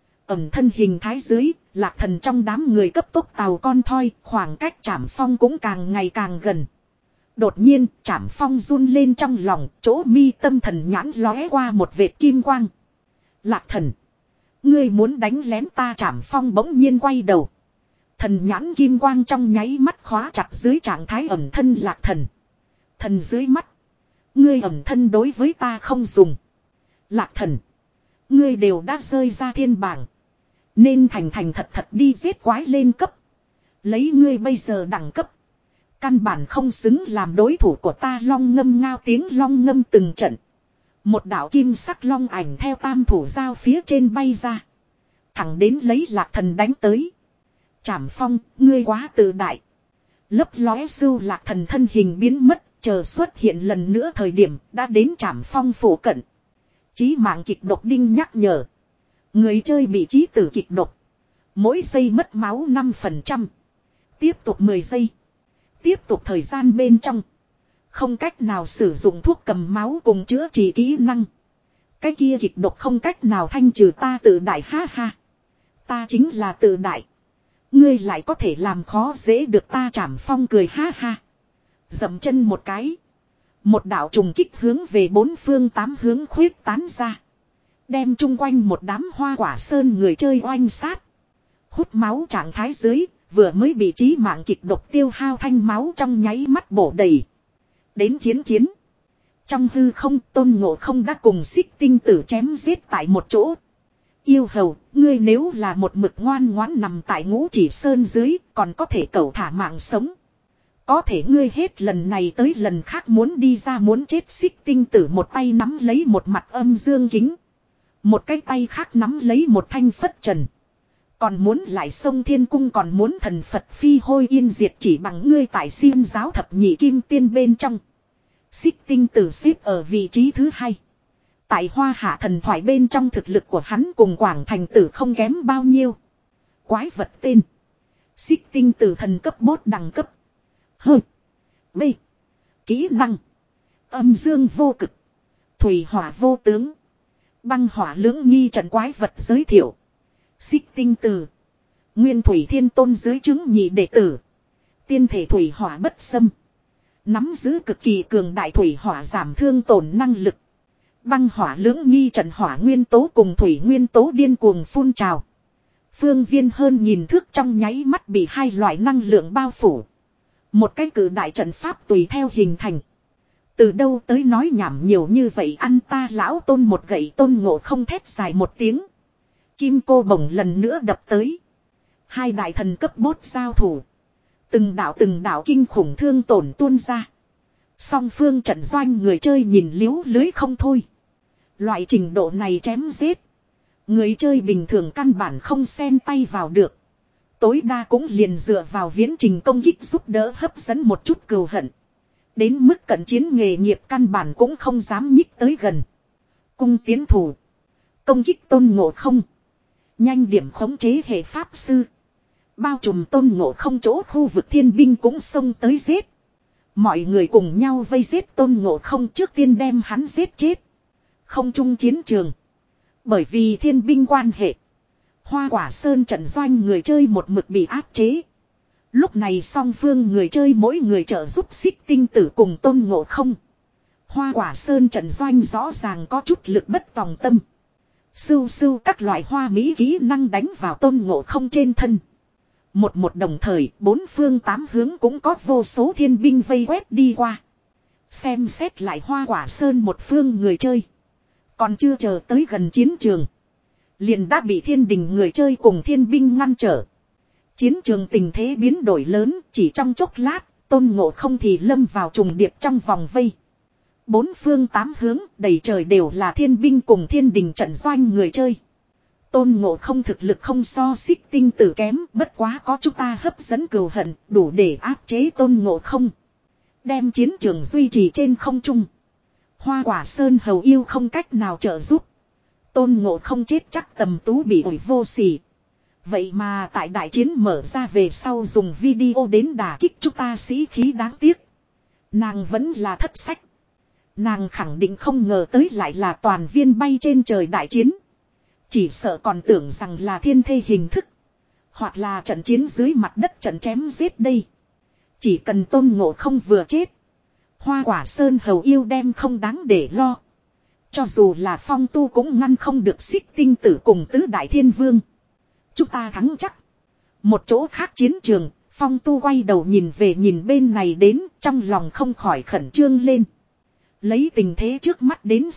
Ẩm thân hình thái dưới, Lạc thần trong đám người cấp tốc tàu con thoi, khoảng cách Trảm Phong cũng càng ngày càng gần. Đột nhiên, Trảm Phong run lên trong lòng, chỗ mi tâm thần nhãn lóe qua một vệt kim quang. Lạc thần. Ngươi muốn đánh lén ta Trảm Phong bỗng nhiên quay đầu. Thần nhãn kim quang trong nháy mắt khóa chặt dưới trạng thái ẩm thân Lạc thần. Thần dưới mắt. Ngươi ẩm thân đối với ta không dùng. Lạc thần. Ngươi đều đã rơi ra thiên bảng. Nên thành thành thật thật đi giết quái lên cấp. Lấy ngươi bây giờ đẳng cấp. Căn bản không xứng làm đối thủ của ta. Long ngâm ngao tiếng long ngâm từng trận. Một đạo kim sắc long ảnh theo tam thủ giao phía trên bay ra. Thẳng đến lấy Lạc Thần đánh tới. Trảm Phong, ngươi quá tự đại. Lấp lóe sưu Lạc Thần thân hình biến mất. Chờ xuất hiện lần nữa thời điểm đã đến Trảm Phong phủ cận. Chí mạng kịch độc đinh nhắc nhở. Người chơi bị chí tử kịch độc. Mỗi giây mất máu năm phần trăm. Tiếp tục mười giây. Tiếp tục thời gian bên trong. Không cách nào sử dụng thuốc cầm máu cùng chữa trị kỹ năng. Cái kia kịch độc không cách nào thanh trừ ta tự đại ha ha. Ta chính là tự đại. Ngươi lại có thể làm khó dễ được ta. Trảm Phong cười ha ha. Dậm chân một cái. Một đạo trùng kích hướng về bốn phương tám hướng khuyết tán ra. Đem chung quanh một đám hoa quả sơn người chơi oanh sát. Hút máu trạng thái dưới. Vừa mới bị chí mạng kịch độc tiêu hao thanh máu trong nháy mắt bổ đầy. Đến chiến chiến. Trong hư không Tôn Ngộ Không đã cùng Xích Tinh Tử chém giết tại một chỗ. Yêu hầu, ngươi nếu là một mực ngoan ngoãn nằm tại Ngũ Chỉ Sơn dưới, còn có thể cẩu thả mạng sống. Có thể ngươi hết lần này tới lần khác muốn đi ra muốn chết. Xích Tinh Tử một tay nắm lấy một mặt âm dương kính. Một cái tay khác nắm lấy một thanh phất trần. Còn muốn lại sông thiên cung, còn muốn thần Phật phi hôi yên diệt chỉ bằng ngươi tại Xiêm giáo thập nhị kim tiên bên trong. Xích Tinh Tử xếp ở vị trí thứ hai. Tại Hoa Hạ thần thoại bên trong thực lực của hắn cùng Quảng Thành Tử không kém bao nhiêu. Quái vật tên. Xích Tinh Tử thần cấp bốt đẳng cấp. Hơ. B. Kỹ năng. Âm dương vô cực. Thủy hỏa vô tướng. Băng hỏa lưỡng nghi trận quái vật giới thiệu. Xích Tinh Tử. Nguyên Thủy Thiên Tôn dưới chứng nhị đệ tử. Tiên thể thủy hỏa bất xâm. Nắm giữ cực kỳ cường đại thủy hỏa giảm thương tổn năng lực. Băng hỏa lưỡng nghi trận hỏa nguyên tố cùng thủy nguyên tố điên cuồng phun trào. Phương viên hơn nhìn thước trong nháy mắt bị hai loại năng lượng bao phủ. Một cái cử đại trận pháp tùy theo hình thành. Từ đâu tới nói nhảm nhiều như vậy, ăn ta lão Tôn một gậy. Tôn Ngộ Không thét dài một tiếng. Kim cô bổng lần nữa đập tới. Hai đại thần cấp bốt giao thủ. Từng đạo từng đạo kinh khủng thương tổn tuôn ra. Song phương trận doanh người chơi nhìn liếu lưới không thôi. Loại trình độ này chém giết. Người chơi bình thường căn bản không xen tay vào được. Tối đa cũng liền dựa vào viễn trình công kích giúp đỡ hấp dẫn một chút cừu hận. Đến mức cận chiến nghề nghiệp căn bản cũng không dám nhích tới gần. Cung tiến thủ. Công kích Tôn Ngộ Không. Nhanh điểm khống chế hệ pháp sư. Bao trùm Tôn Ngộ Không chỗ khu vực thiên binh cũng xông tới giết. Mọi người cùng nhau vây giết Tôn Ngộ Không, trước tiên đem hắn giết chết. Không chung chiến trường. Bởi vì thiên binh quan hệ. Hoa Quả Sơn trận doanh người chơi một mực bị áp chế. Lúc này song phương người chơi mỗi người trợ giúp Xích Tinh Tử cùng Tôn Ngộ Không. Hoa Quả Sơn trận doanh rõ ràng có chút lực bất tòng tâm. Sưu sưu các loại hoa mỹ kỹ năng đánh vào Tôn Ngộ Không trên thân. Một một đồng thời, bốn phương tám hướng cũng có vô số thiên binh vây quét đi qua. Xem xét lại Hoa Quả Sơn một phương người chơi. Còn chưa chờ tới gần chiến trường. Liền đã bị thiên đình người chơi cùng thiên binh ngăn trở. Chiến trường tình thế biến đổi lớn, chỉ trong chốc lát, Tôn Ngộ Không thì lâm vào trùng điệp trong vòng vây. Bốn phương tám hướng, đầy trời đều là thiên binh cùng thiên đình trận doanh người chơi. Tôn Ngộ Không thực lực không so Xích Tinh Tử kém, bất quá có chúng ta hấp dẫn cừu hận, đủ để áp chế Tôn Ngộ Không. Đem chiến trường duy trì trên không trung. Hoa Quả Sơn hầu yêu không cách nào trợ giúp. Tôn Ngộ Không chết chắc tầm tú bị ổi vô sỉ. Vậy mà tại đại chiến mở ra về sau dùng video đến đả kích chúng ta sĩ khí, đáng tiếc. Nàng vẫn là thất sách. Nàng khẳng định không ngờ tới lại là toàn viên bay trên trời đại chiến. Chỉ sợ còn tưởng rằng là thiên thê hình thức. Hoặc là trận chiến dưới mặt đất trận chém giết đây. Chỉ cần Tôn Ngộ Không vừa chết. Hoa Quả Sơn hầu yêu đem không đáng để lo. Cho dù là Phong Tu cũng ngăn không được Xích Tinh Tử cùng Tứ Đại Thiên Vương. Chúng ta thắng chắc. Một chỗ khác chiến trường, Phong Tu quay đầu nhìn về nhìn bên này đến, trong lòng không khỏi khẩn trương lên. Lấy tình thế trước mắt đến xem,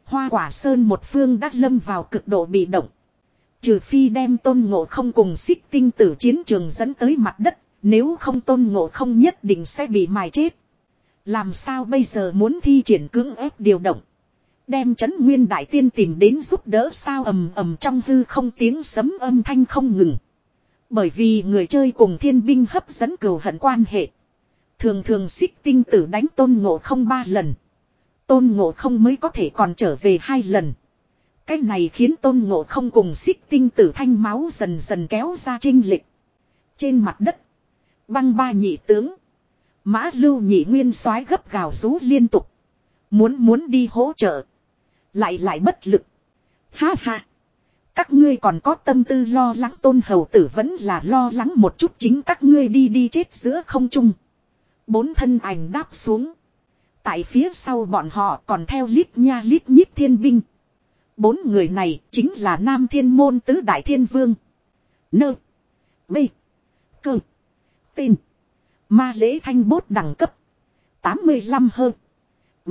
Hoa Quả Sơn một phương đã lâm vào cực độ bị động. Trừ phi đem Tôn Ngộ Không cùng Xích Tinh Tử chiến trường dẫn tới mặt đất, nếu không Tôn Ngộ Không nhất định sẽ bị mài chết. Làm sao bây giờ muốn thi triển cưỡng ép điều động. Đem Trấn Nguyên Đại Tiên tìm đến giúp đỡ sao ầm ầm trong hư không tiếng sấm âm thanh không ngừng. Bởi vì người chơi cùng thiên binh hấp dẫn cừu hận quan hệ. Thường thường Xích Tinh Tử đánh Tôn Ngộ Không ba lần. Tôn Ngộ Không mới có thể còn trở về hai lần. Cái này khiến Tôn Ngộ Không cùng Xích Tinh Tử thanh máu dần dần kéo ra chênh lệch. Trên mặt đất, Băng Ba nhị tướng, Mã Lưu nhị nguyên soái gấp gào rú liên tục. Muốn muốn đi hỗ trợ. Lại lại bất lực. Ha ha. Các ngươi còn có tâm tư lo lắng Tôn Hầu Tử vẫn là lo lắng một chút chính các ngươi đi đi chết giữa không trung. Bốn thân ảnh đáp xuống. Tại phía sau bọn họ còn theo lít nha lít nhít thiên binh. Bốn người này chính là Nam Thiên Môn Tứ Đại Thiên Vương. Nơ. B. Cơ. Tên. Ma Lễ Thanh Bốt đẳng cấp. tám mươi lăm hơn. B.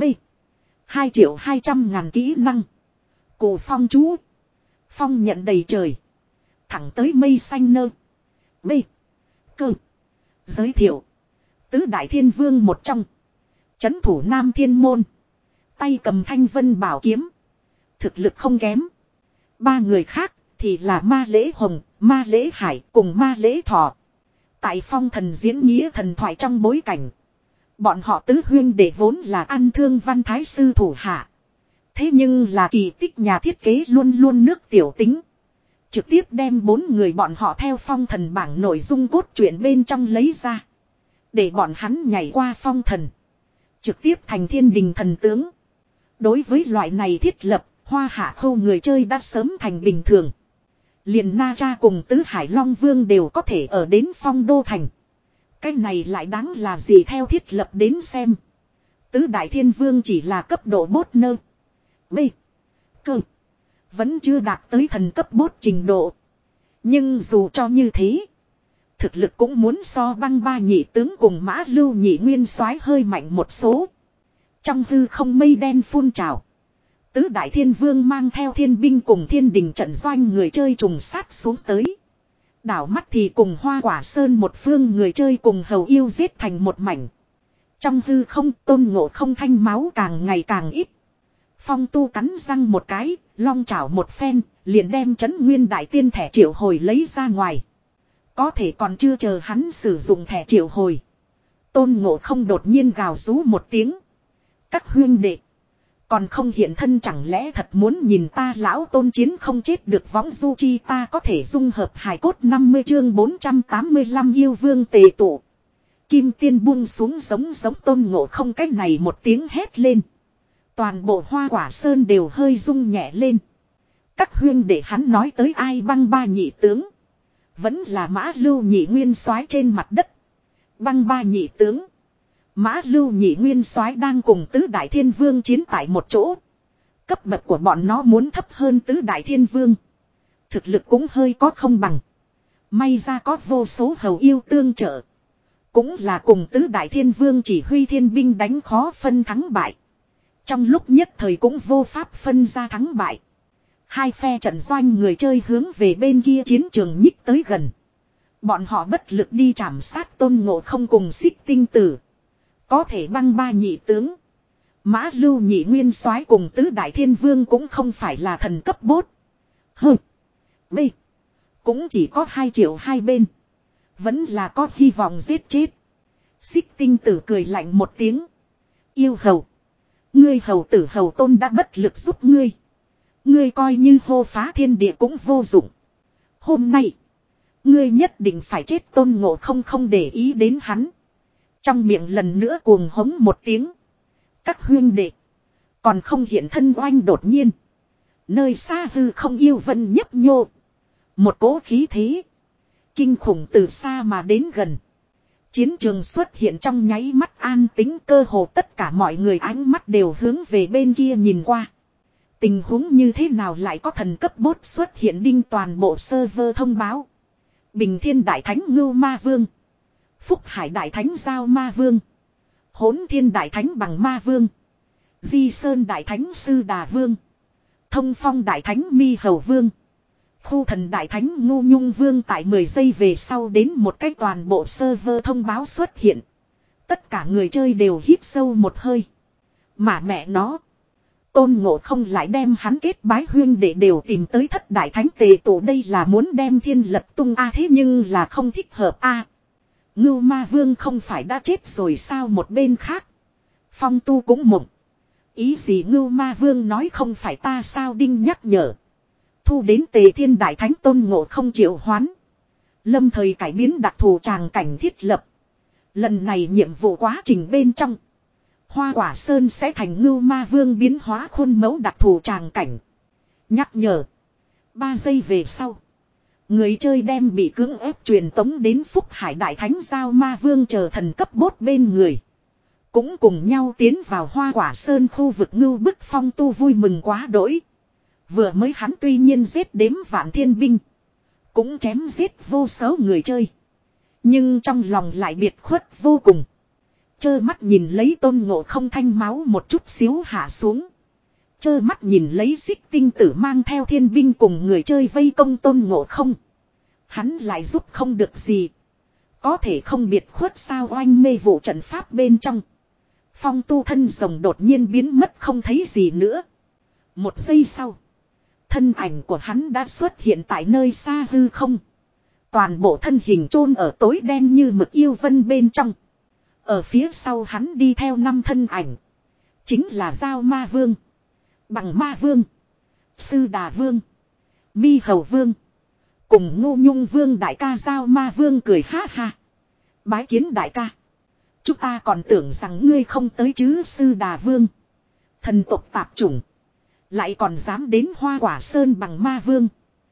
hai triệu hai trăm ngàn kỹ năng. Cổ phong chú. Phong nhận đầy trời. Thẳng tới mây xanh nơ. B. Cơ. Giới thiệu. Tứ Đại Thiên Vương một trong. Chấn thủ Nam Thiên Môn. Tay cầm thanh vân bảo kiếm. Thực lực không kém. Ba người khác thì là Ma Lễ Hồng, Ma Lễ Hải cùng Ma Lễ Thọ. Tại phong thần diễn nghĩa thần thoại trong bối cảnh. Bọn họ tứ huyên đệ vốn là ăn thương văn thái sư thủ hạ. Thế nhưng là kỳ tích nhà thiết kế luôn luôn nước tiểu tính. Trực tiếp đem bốn người bọn họ theo phong thần bảng nội dung cốt truyện bên trong lấy ra. Để bọn hắn nhảy qua phong thần. Trực tiếp thành thiên đình thần tướng. Đối với loại này thiết lập, Hoa Hạ Khâu người chơi đã sớm thành bình thường. Liền Na Cha cùng Tứ Hải Long Vương đều có thể ở đến phong đô thành. Cái này lại đáng là gì theo thiết lập đến xem. Tứ Đại Thiên Vương chỉ là cấp độ bốt nơ. B. Cơ. Vẫn chưa đạt tới thần cấp bốt trình độ. Nhưng dù cho như thế. Thực lực cũng muốn so Băng Ba nhị tướng cùng Mã Lưu nhị nguyên soái hơi mạnh một số. Trong hư không mây đen phun trào. Tứ Đại Thiên Vương mang theo thiên binh cùng thiên đình trận doanh người chơi trùng sát xuống tới. Đảo mắt thì cùng Hoa Quả Sơn một phương người chơi cùng hầu yêu giết thành một mảnh. Trong hư không Tôn Ngộ Không thanh máu càng ngày càng ít. Phong Tu cắn răng một cái, long chảo một phen, liền đem Trấn Nguyên Đại Tiên thẻ triệu hồi lấy ra ngoài. Có thể còn chưa chờ hắn sử dụng thẻ triệu hồi. Tôn Ngộ Không đột nhiên gào rú một tiếng. Các huyên đệ. Còn không hiện thân chẳng lẽ thật muốn nhìn ta lão Tôn chiến không chết được võng du chi ta có thể dung hợp hài cốt năm mươi chương bốn trăm tám mươi lăm yêu vương tề tụ. Kim tiên buông xuống giống giống Tôn Ngộ Không cách này một tiếng hét lên. Toàn bộ Hoa Quả Sơn đều hơi rung nhẹ lên. Các huyên để hắn nói tới ai Băng Ba nhị tướng. Vẫn là Mã Lưu nhị nguyên soái trên mặt đất. Băng Ba nhị tướng. Mã Lưu nhị nguyên soái đang cùng Tứ Đại Thiên Vương chiến tại một chỗ. Cấp bậc của bọn nó muốn thấp hơn Tứ Đại Thiên Vương. Thực lực cũng hơi có không bằng. May ra có vô số hầu yêu tương trợ. Cũng là cùng Tứ Đại Thiên Vương chỉ huy thiên binh đánh khó phân thắng bại. Trong lúc nhất thời cũng vô pháp phân ra thắng bại. Hai phe trận doanh người chơi hướng về bên kia chiến trường nhích tới gần. Bọn họ bất lực đi trảm sát Tôn Ngộ Không cùng Xích Tinh Tử. Có thể Băng Ba nhị tướng. Mã Lưu nhị nguyên soái cùng Tứ Đại Thiên Vương cũng không phải là thần cấp bốt. Hừ. B. Cũng chỉ có hai triệu hai bên. Vẫn là có hy vọng giết chết. Xích Tinh Tử cười lạnh một tiếng. Yêu hầu. Ngươi hầu tử hầu Tôn đã bất lực giúp ngươi. Ngươi coi như hô phá thiên địa cũng vô dụng. Hôm nay. Ngươi nhất định phải chết Tôn Ngộ Không không để ý đến hắn. Trong miệng lần nữa cuồng hống một tiếng. Các huyên đệ. Còn không hiện thân oanh đột nhiên. Nơi xa hư không yêu vân nhấp nhô. Một cỗ khí thế. Kinh khủng từ xa mà đến gần. Chiến trường xuất hiện trong nháy mắt an tính cơ hồ tất cả mọi người ánh mắt đều hướng về bên kia nhìn qua. Tình huống như thế nào lại có thần cấp bốt xuất hiện đinh toàn bộ server thông báo. Bình Thiên Đại Thánh Ngưu Ma Vương. Phúc Hải Đại Thánh Giao Ma Vương. Hỗn Thiên Đại Thánh Bằng Ma Vương. Di Sơn Đại Thánh Sư Đà Vương. Thông phong đại thánh Mi Hầu Vương. Khu thần đại thánh Ngô Nhung Vương tại mười giây về sau đến một cái toàn bộ server thông báo xuất hiện. Tất cả người chơi đều hít sâu một hơi. Mà mẹ nó. Tôn Ngộ Không lại đem hắn kết bái huyên để đều tìm tới thất đại thánh tề tổ, đây là muốn đem thiên lật tung a, thế nhưng là không thích hợp a. À, Ngưu Ma Vương không phải đã chết rồi sao? Một bên khác. Phong Tu cũng mộng. Ý gì Ngưu Ma Vương nói không phải ta sao? Đinh nhắc nhở. Thu đến Tề Thiên Đại Thánh Tôn Ngộ Không triệu hoán. Lâm thời cải biến đặc thù tràng cảnh thiết lập. Lần này nhiệm vụ quá trình bên trong. Hoa Quả Sơn sẽ thành Ngưu Ma Vương biến hóa khuôn mẫu đặc thù tràng cảnh. Nhắc nhở. Ba giây về sau. Người chơi đem bị cưỡng ép truyền tống đến Phúc Hải Đại Thánh Giao Ma Vương chờ thần cấp bốt bên người. Cũng cùng nhau tiến vào Hoa Quả Sơn khu vực ngưu bức. Phong Tu vui mừng quá đỗi. Vừa mới hắn tuy nhiên giết đếm vạn thiên binh. Cũng chém giết vô số người chơi. Nhưng trong lòng lại biệt khuất vô cùng. Chơ mắt nhìn lấy Tôn Ngộ Không thanh máu một chút xíu hạ xuống. Chơ mắt nhìn lấy Xích Tinh Tử mang theo thiên binh cùng người chơi vây công Tôn Ngộ Không. Hắn lại giúp không được gì. Có thể không biệt khuất sao? Oanh mê vụ trận pháp bên trong. Phong Tu thân rồng đột nhiên biến mất không thấy gì nữa. Một giây sau. Thân ảnh của hắn đã xuất hiện tại nơi xa hư không. Toàn bộ thân hình chôn ở tối đen như mực yêu vân bên trong. Ở phía sau hắn đi theo năm thân ảnh. Chính là Giao Ma Vương, Bằng Ma Vương, Sư Đà Vương, Mi Hầu Vương. Cùng Ngô Nhung Vương đại ca. Giao Ma Vương cười ha ha. Bái kiến đại ca. Chúng ta còn tưởng rằng ngươi không tới chứ. Sư Đà Vương. Thần tộc tạp chủng. Lại còn dám đến Hoa Quả Sơn. Bằng Ma Vương.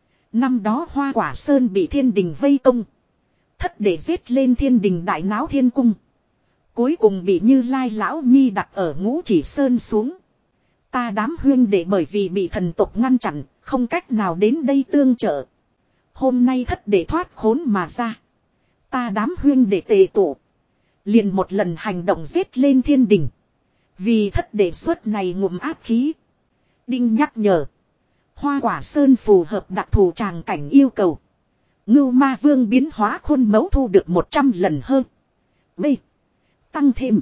Năm đó Hoa Quả Sơn bị thiên đình vây công. Thất để giết lên thiên đình đại náo thiên cung. Cuối cùng bị Như Lai Lão Nhi đặt ở Ngũ Chỉ Sơn xuống. Ta đám huyên đệ bởi vì bị thần tộc ngăn chặn, không cách nào đến đây tương trợ. Hôm nay thất để thoát khốn mà ra. Ta đám huyên đệ tề tụ. Liền một lần hành động giết lên thiên đình. Vì thất đề xuất này ngụm áp khí. Đinh nhắc nhở. Hoa Quả Sơn phù hợp đặc thù tràng cảnh yêu cầu. Ngưu Ma Vương biến hóa khuôn mẫu thu được một trăm lần hơn. B. Tăng thêm.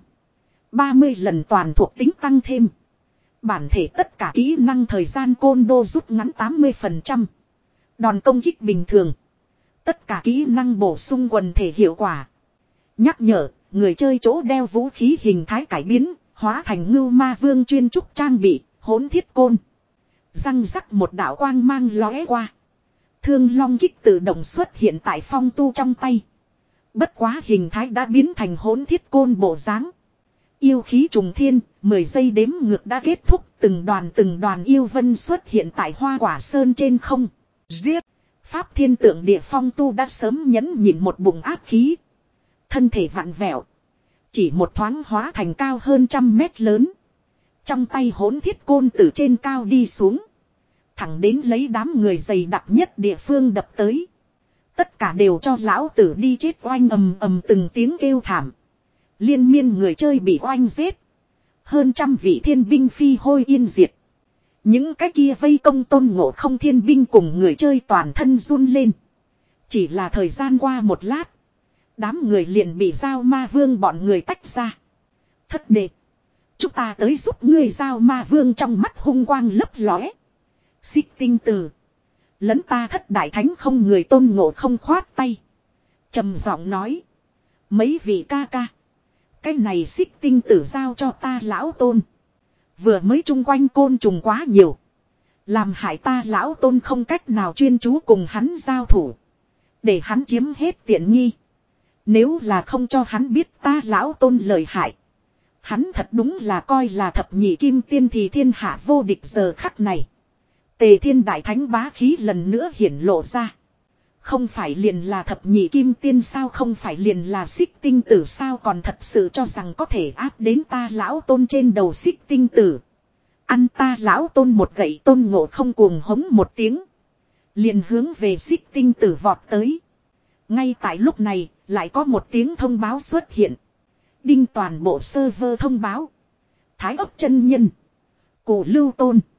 ba mươi lần toàn thuộc tính tăng thêm. Bản thể tất cả kỹ năng thời gian côn đô rút ngắn tám mươi phần trăm. Đòn công kích bình thường. Tất cả kỹ năng bổ sung quần thể hiệu quả. Nhắc nhở, người chơi chỗ đeo vũ khí hình thái cải biến, hóa thành Ngưu Ma Vương chuyên trúc trang bị, hỗn thiết côn. Răng rắc một đạo quang mang lóe qua. Thương long kích tự động xuất hiện tại Phong Tu trong tay. Bất quá hình thái đã biến thành hỗn thiết côn bộ dáng. Yêu khí trùng thiên, mười giây đếm ngược đã kết thúc, từng đoàn từng đoàn yêu vân xuất hiện tại Hoa Quả Sơn trên không. Giết! Pháp thiên tượng địa Phong Tu đã sớm nhẫn nhịn một bụng áp khí. Thân thể vặn vẹo. Chỉ một thoáng hóa thành cao hơn trăm mét lớn. Trong tay hỗn thiết côn từ trên cao đi xuống. Thẳng đến lấy đám người dày đặc nhất địa phương đập tới. Tất cả đều cho lão tử đi chết. Oanh ầm ầm từng tiếng kêu thảm. Liên miên người chơi bị oanh giết. Hơn trăm vị thiên binh phi hôi yên diệt. Những cái kia vây công Tôn Ngộ Không thiên binh cùng người chơi toàn thân run lên. Chỉ là thời gian qua một lát. Đám người liền bị Giao Ma Vương bọn người tách ra. Thất đệ. Chúng ta tới giúp ngươi. Giao Ma Vương trong mắt hung quang lấp lóe. Xích Tinh Tử. Lẫn ta thất đại thánh không người Tôn Ngộ Không khoát tay. Trầm giọng nói. Mấy vị ca ca. Cái này Xích Tinh Tử giao cho ta lão Tôn. Vừa mới chung quanh côn trùng quá nhiều. Làm hại ta lão Tôn không cách nào chuyên chú cùng hắn giao thủ. Để hắn chiếm hết tiện nghi. Nếu là không cho hắn biết ta lão Tôn lời hại. Hắn thật đúng là coi là thập nhị kim tiên thì thiên hạ vô địch. Giờ khắc này. Tề Thiên Đại Thánh bá khí lần nữa hiển lộ ra. Không phải liền là thập nhị kim tiên sao? Không phải liền là Xích Tinh Tử sao? Còn thật sự cho rằng có thể áp đến ta lão Tôn trên đầu Xích Tinh Tử. Ăn ta lão Tôn một gậy. Tôn Ngộ Không cuồng hống một tiếng. Liền hướng về Xích Tinh Tử vọt tới. Ngay tại lúc này, lại có một tiếng thông báo xuất hiện. Đinh toàn bộ server thông báo. Thái ấp chân nhân. Cổ Lưu Tôn.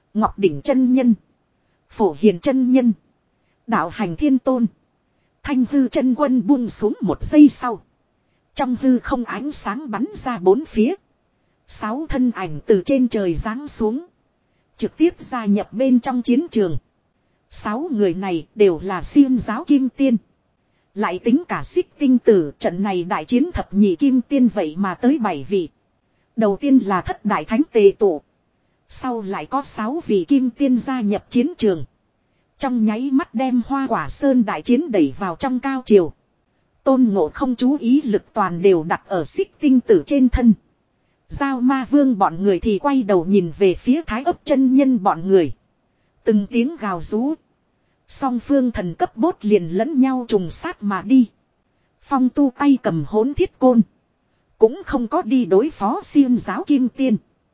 Ngọc Đỉnh chân nhân. Phổ Hiền chân nhân. Đạo Hành Thiên Tôn. Thanh hư chân quân buông xuống một giây sau. Trong hư không ánh sáng bắn ra bốn phía. Sáu thân ảnh từ trên trời giáng xuống. Trực tiếp gia nhập bên trong chiến trường. Sáu người này đều là Xiêm giáo kim tiên. Lại tính cả Xích Tinh Tử, trận này đại chiến thập nhị kim tiên vậy mà tới bảy vị. Đầu tiên là thất đại thánh tề tụ. Sau lại có sáu vị kim tiên gia nhập chiến trường. Trong nháy mắt đem Hoa Quả Sơn đại chiến đẩy vào trong cao triều. Tôn Ngộ không chú ý lực toàn đều đặt ở Xích Tinh Tử trên thân. Giao Ma Vương bọn người thì quay đầu nhìn về phía Thái Ấp chân nhân bọn người. Từng tiếng gào rú. Song phương thần cấp bốt liền lẫn nhau trùng sát mà đi. Phong Tu tay cầm hỗn thiết côn. Cũng không có đi đối phó Xiêm giáo kim tiên.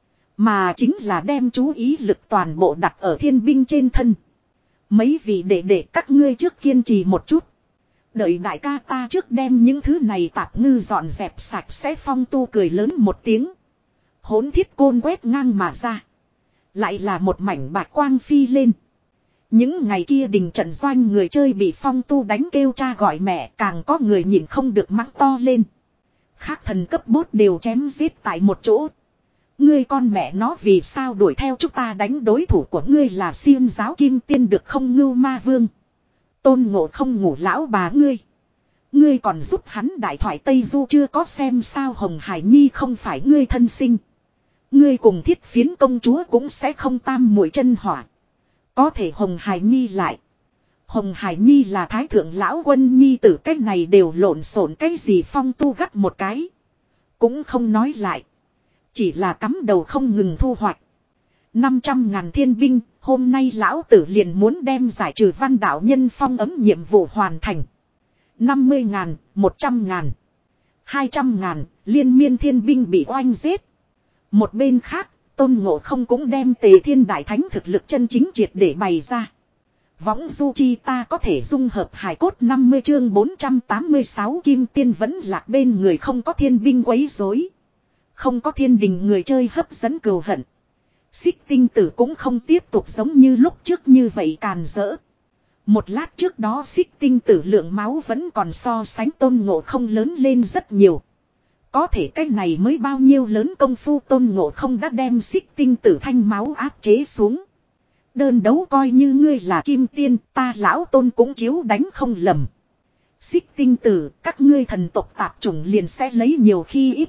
Mà chính là đem chú ý lực toàn bộ đặt ở thiên binh trên thân. Mấy vị đệ đệ các ngươi trước kiên trì một chút. Đợi đại ca ta trước đem những thứ này tạp ngư dọn dẹp sạch sẽ. Phong Tu cười lớn một tiếng. Hỗn thiết côn quét ngang mà ra. Lại là một mảnh bạch quang phi lên. Những ngày kia đình trận doanh người chơi bị Phong Tu đánh kêu cha gọi mẹ, càng có người nhìn không được mắng to lên. Khác thần cấp bốt đều chém giết tại một chỗ. Ngươi con mẹ nó vì sao đuổi theo chúng ta đánh đối thủ của ngươi là Xiêm giáo kim tiên được không Ngưu Ma Vương. Tôn Ngộ không ngủ lão bà ngươi. Ngươi còn giúp hắn đại thoại Tây Du chưa có xem sao Hồng Hải Nhi không phải ngươi thân sinh. Ngươi cùng Thiết Phiến công chúa cũng sẽ không tam muội chân hỏa. Có thể Hồng Hải Nhi lại. Hồng Hải Nhi là thái thượng lão quân nhi tử, cách này đều lộn xộn cái gì. Phong Tu gắt một cái. Cũng không nói lại. Chỉ là cắm đầu không ngừng thu hoạch. năm trăm ngàn thiên binh, hôm nay lão tử liền muốn đem giải trừ văn đạo nhân phong ấm nhiệm vụ hoàn thành. năm mươi ngàn, một trăm ngàn, hai trăm ngàn, liên miên thiên binh bị oanh giết. Một bên khác, Tôn Ngộ không cũng đem Tề Thiên Đại Thánh thực lực chân chính triệt để bày ra. Võng du chi ta có thể dung hợp hài cốt năm mươi chương bốn trăm tám mươi sáu kim tiên vẫn lạc bên người không có thiên binh quấy rối. Không có thiên đình người chơi hấp dẫn cừu hận. Xích Tinh Tử cũng không tiếp tục giống như lúc trước như vậy càn rỡ. Một lát trước đó Xích Tinh Tử lượng máu vẫn còn so sánh Tôn Ngộ không lớn lên rất nhiều. Có thể cái này mới bao nhiêu lớn công phu Tôn Ngộ không đã đem Xích Tinh Tử thanh máu áp chế xuống. Đơn đấu coi như ngươi là kim tiên, ta lão Tôn cũng chiếu đánh không lầm. Xích Tinh Tử, các ngươi thần tộc tạp chủng liền sẽ lấy nhiều khi ít.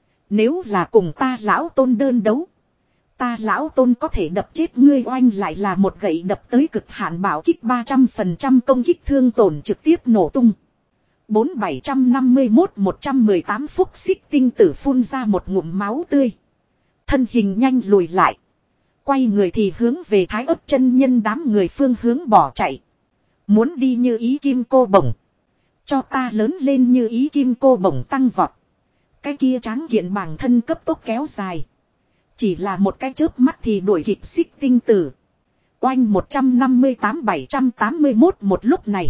Nếu là cùng ta lão Tôn đơn đấu, ta lão Tôn có thể đập chết ngươi oanh lại là một gậy đập tới cực hạn bảo kích ba trăm phần trăm công kích thương tổn trực tiếp nổ tung. Bốn bảy trăm năm mươi mốt một trăm mười tám phút Xích Tinh Tử phun ra một ngụm máu tươi. Thân hình nhanh lùi lại. Quay người thì hướng về Thái Ấp chân nhân đám người phương hướng bỏ chạy. Muốn đi như ý kim cô bổng. Cho ta lớn lên như ý kim cô bổng tăng vọt. Cái kia tráng kiện bằng thân cấp tốc kéo dài. Chỉ là một cái chớp mắt thì đuổi kịp Xích Tinh Tử. Oanh một trăm năm mươi tám bảy trăm tám mươi mốt một lúc này.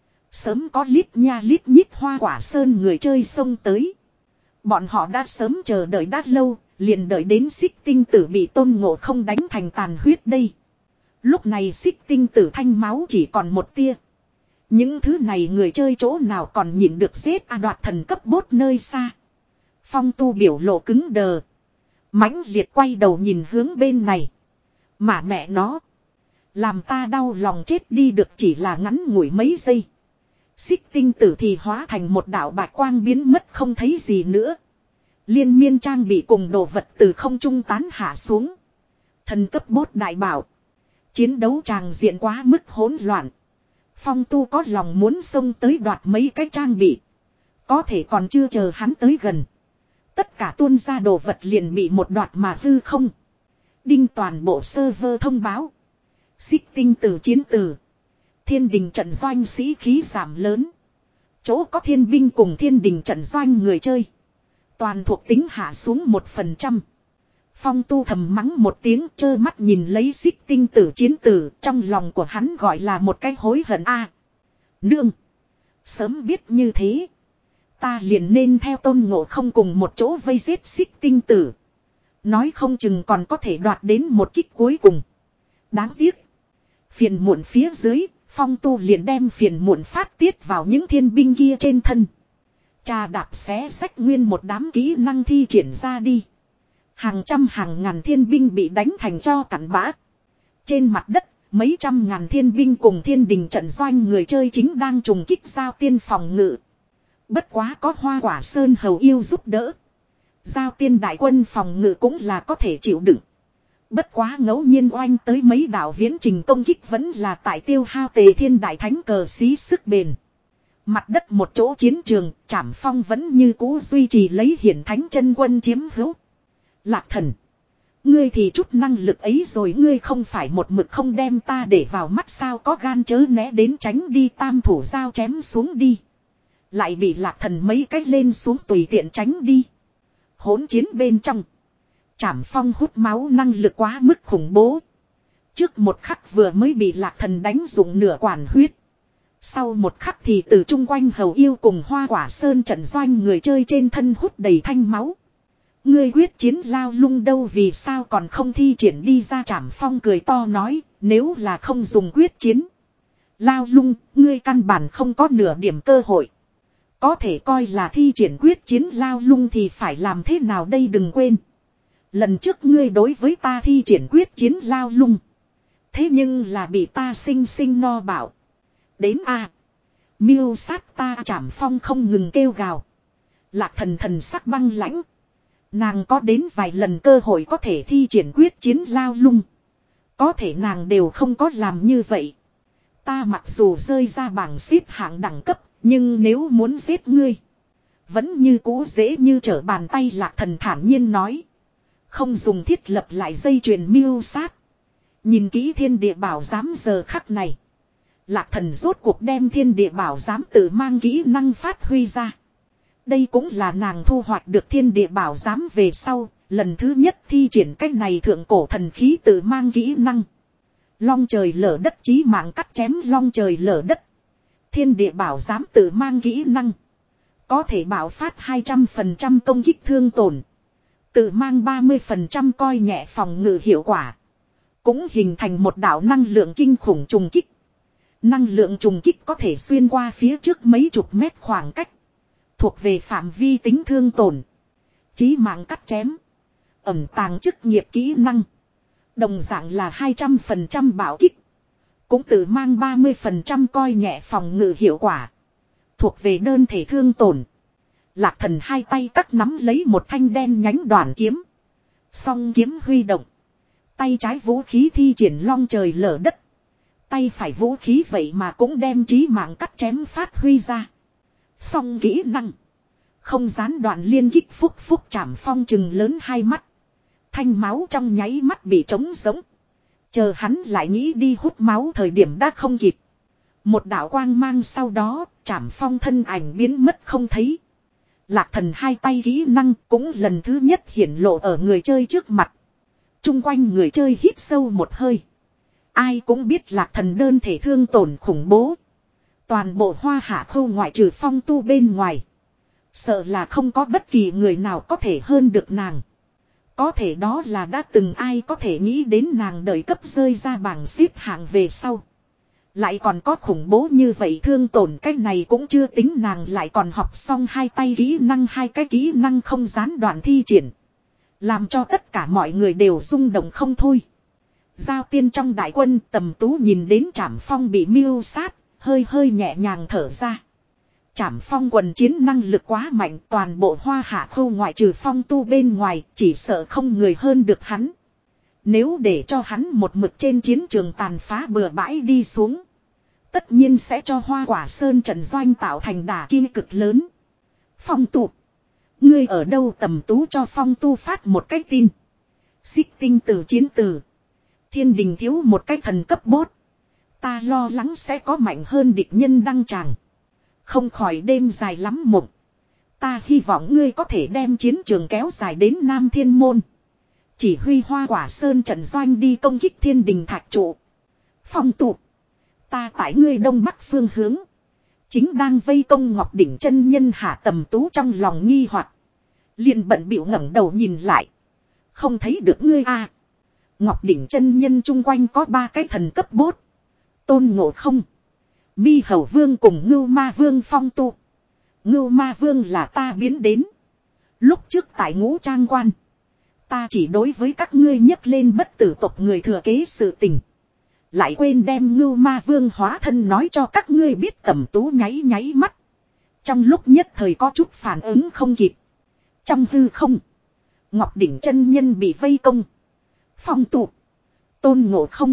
Sớm có lít nha lít nhít Hoa Quả Sơn người chơi xông tới. Bọn họ đã sớm chờ đợi đã lâu, liền đợi đến Xích Tinh Tử bị Tôn Ngộ không đánh thành tàn huyết đây. Lúc này Xích Tinh Tử thanh máu chỉ còn một tia. Những thứ này người chơi chỗ nào còn nhịn được giết a đoạt thần cấp bốt nơi xa. Phong Tu biểu lộ cứng đờ. Mãnh liệt quay đầu nhìn hướng bên này. Mà mẹ nó. Làm ta đau lòng chết đi được chỉ là ngắn ngủi mấy giây. Xích Tinh Tử thì hóa thành một đạo bạch quang biến mất không thấy gì nữa. Liên miên trang bị cùng đồ vật từ không trung tán hạ xuống. Thần cấp bốt đại bảo. Chiến đấu tràng diện quá mức hỗn loạn. Phong Tu có lòng muốn xông tới đoạt mấy cái trang bị. Có thể còn chưa chờ hắn tới gần. Tất cả tuôn ra đồ vật liền bị một đoạt mà hư không. Đinh toàn bộ server thông báo. Xích Tinh Tử chiến tử. Thiên đình trận doanh sĩ khí giảm lớn. Chỗ có thiên binh cùng thiên đình trận doanh người chơi. Toàn thuộc tính hạ xuống một phần trăm. Phong Tu thầm mắng một tiếng trơ mắt nhìn lấy Xích Tinh Tử chiến tử. Trong lòng của hắn gọi là một cái hối hận a. Nương. Sớm biết như thế. Ta liền nên theo Tôn Ngộ không cùng một chỗ vây giết Xích Tinh Tử. Nói không chừng còn có thể đoạt đến một kích cuối cùng. Đáng tiếc. Phiền muộn phía dưới, Phong Tu liền đem phiền muộn phát tiết vào những thiên binh kia trên thân. Trà đạp xé xách nguyên một đám kỹ năng thi triển ra đi. Hàng trăm hàng ngàn thiên binh bị đánh thành cho cặn bã. Trên mặt đất, mấy trăm ngàn thiên binh cùng thiên đình trận doanh người chơi chính đang trùng kích giao tiên phòng ngự. Bất quá có Hoa Quả Sơn hầu yêu giúp đỡ. Giao tiên đại quân phòng ngự cũng là có thể chịu đựng. Bất quá ngẫu nhiên oanh tới mấy đạo viễn trình công kích vẫn là tại tiêu hao Tề Thiên Đại Thánh cờ xí sức bền. Mặt đất một chỗ chiến trường, Trảm Phong vẫn như cũ duy trì lấy hiển thánh chân quân chiếm hữu. Lạc Thần, ngươi thì chút năng lực ấy rồi, ngươi không phải một mực không đem ta để vào mắt sao, có gan chớ né đến tránh đi, tam thủ giao chém xuống đi. Lại bị Lạc Thần mấy cách lên xuống tùy tiện tránh đi. Hỗn chiến bên trong, Trảm Phong hút máu năng lực quá mức khủng bố. Trước một khắc vừa mới bị Lạc Thần đánh dụng nửa quản huyết. Sau một khắc thì từ chung quanh hầu yêu cùng Hoa Quả Sơn trận doanh người chơi trên thân hút đầy thanh máu. Ngươi quyết chiến lao lung đâu, vì sao còn không thi triển đi ra? Trảm Phong cười to nói, nếu là không dùng quyết chiến lao lung, ngươi căn bản không có nửa điểm cơ hội. Có thể coi là thi triển quyết chiến lao lung thì phải làm thế nào đây? Đừng quên, lần trước ngươi đối với ta thi triển quyết chiến lao lung, thế nhưng là bị ta sinh sinh no bảo. Đến a à, miêu sát ta! Trảm Phong không ngừng kêu gào. Lạc Thần thần sắc băng lãnh. Nàng có đến vài lần cơ hội có thể thi triển quyết chiến lao lung, có thể nàng đều không có làm như vậy. Ta mặc dù rơi ra bảng xếp hạng đẳng cấp, nhưng nếu muốn giết ngươi, vẫn như cũ dễ như trở bàn tay. Lạc Thần thản nhiên nói. Không dùng thiết lập lại dây chuyền mưu sát. Nhìn kỹ thiên địa bảo giám giờ khắc này, Lạc Thần rốt cuộc đem thiên địa bảo giám tự mang kỹ năng phát huy ra. Đây cũng là nàng thu hoạch được thiên địa bảo giám về sau, lần thứ nhất thi triển cách này thượng cổ thần khí tự mang kỹ năng. Long trời lở đất, chí mạng cắt chém long trời lở đất. Thiên địa bảo giám tự mang kỹ năng có thể bảo phát hai trăm phần trăm công kích thương tổn, tự mang ba mươi phần trăm coi nhẹ phòng ngự hiệu quả. Cũng hình thành một đạo năng lượng kinh khủng trùng kích. Năng lượng trùng kích có thể xuyên qua phía trước mấy chục mét khoảng cách, thuộc về phạm vi tính thương tổn. Chí mạng cắt chém, ẩn tàng chức nghiệp kỹ năng, đồng dạng là hai trăm phần trăm bảo kích, cũng tự mang ba mươi phần trăm coi nhẹ phòng ngự hiệu quả, thuộc về đơn thể thương tổn. Lạc Thần hai tay cắt nắm lấy một thanh đen nhánh đoàn kiếm, song kiếm huy động. Tay trái vũ khí thi triển long trời lở đất, tay phải vũ khí vậy mà cũng đem chí mạng cắt chém phát huy ra. Song kỹ năng, không gián đoạn liên kích. Phúc phúc, Trảm Phong trừng lớn hai mắt, thanh máu trong nháy mắt bị trống giống. Chờ hắn lại nghĩ đi hút máu thời điểm đã không kịp. Một đạo quang mang sau đó, Trảm Phong thân ảnh biến mất không thấy. Lạc Thần hai tay kỹ năng cũng lần thứ nhất hiển lộ ở người chơi trước mặt. Trung quanh người chơi hít sâu một hơi. Ai cũng biết Lạc Thần đơn thể thương tổn khủng bố. Toàn bộ Hoa Hạ Khâu ngoại trừ Phong Tu bên ngoài, sợ là không có bất kỳ người nào có thể hơn được nàng. Có thể đó là đã từng ai có thể nghĩ đến nàng đợi cấp rơi ra bảng xếp hạng về sau, lại còn có khủng bố như vậy thương tổn. Cái này cũng chưa tính nàng lại còn học xong hai tay kỹ năng, hai cái kỹ năng không gián đoạn thi triển, làm cho tất cả mọi người đều rung động không thôi. Giao tiên trong đại quân, Tầm Tú nhìn đến Trảm Phong bị mưu sát, hơi hơi nhẹ nhàng thở ra. Trảm Phong quần chiến năng lực quá mạnh, toàn bộ Hoa Hạ Khâu ngoại trừ Phong Tu bên ngoài, chỉ sợ không người hơn được hắn. Nếu để cho hắn một mực trên chiến trường tàn phá bừa bãi đi xuống, tất nhiên sẽ cho Hoa Quả Sơn trận doanh tạo thành đả kích cực lớn. Phong Tu, ngươi ở đâu? Tầm Tú cho Phong Tu phát một cái tin. Xích tinh từ chiến từ, thiên đình thiếu một cái thần cấp bốt, ta lo lắng sẽ có mạnh hơn địch nhân đăng tràng, không khỏi đêm dài lắm mộng. Ta hy vọng ngươi có thể đem chiến trường kéo dài đến Nam Thiên Môn, chỉ huy Hoa Quả Sơn trận doanh đi công kích thiên đình thạch trụ. Phong Tu, ta tại ngươi đông bắc phương hướng, chính đang vây công Ngọc Đỉnh chân nhân. Hạ Tầm Tú trong lòng nghi hoặc, liền bận bịu ngẩng đầu nhìn lại, không thấy được ngươi à. Ngọc Đỉnh chân nhân chung quanh có ba cái thần cấp bốt. Tôn Ngộ Không, Mi Hầu Vương cùng Ngưu Ma Vương phong tu. Ngưu Ma Vương là ta biến đến. Lúc trước tại Ngũ Trang Quan, ta chỉ đối với các ngươi nhấc lên bất tử tộc người thừa kế sự tình. Lại quên đem Ngưu Ma Vương hóa thân nói cho các ngươi biết. Tầm Tú nháy nháy mắt. Trong lúc nhất thời có chút phản ứng không kịp. Trong hư không, Ngọc Đỉnh chân nhân bị vây công. Phong tụ, Tôn Ngộ Không,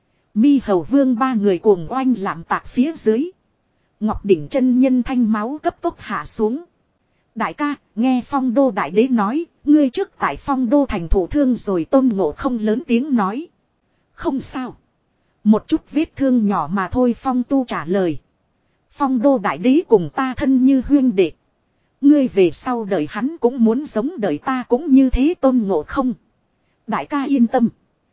Mi Hầu Vương ba người cuồng oanh làm tạc phía dưới. Ngọc Đỉnh chân nhân thanh máu cấp tốc hạ xuống. Đại ca, nghe Phong Đô Đại Đế nói, ngươi trước tại Phong Đô thành thổ thương rồi. Tôn Ngộ Không lớn tiếng nói. Không sao. Một chút vết thương nhỏ mà thôi. Phong Tu trả lời. Phong Đô Đại Đế cùng ta thân như huyên đệ. Ngươi về sau đời hắn cũng muốn giống đời ta cũng như thế. Tôn Ngộ Không, đại ca yên tâm.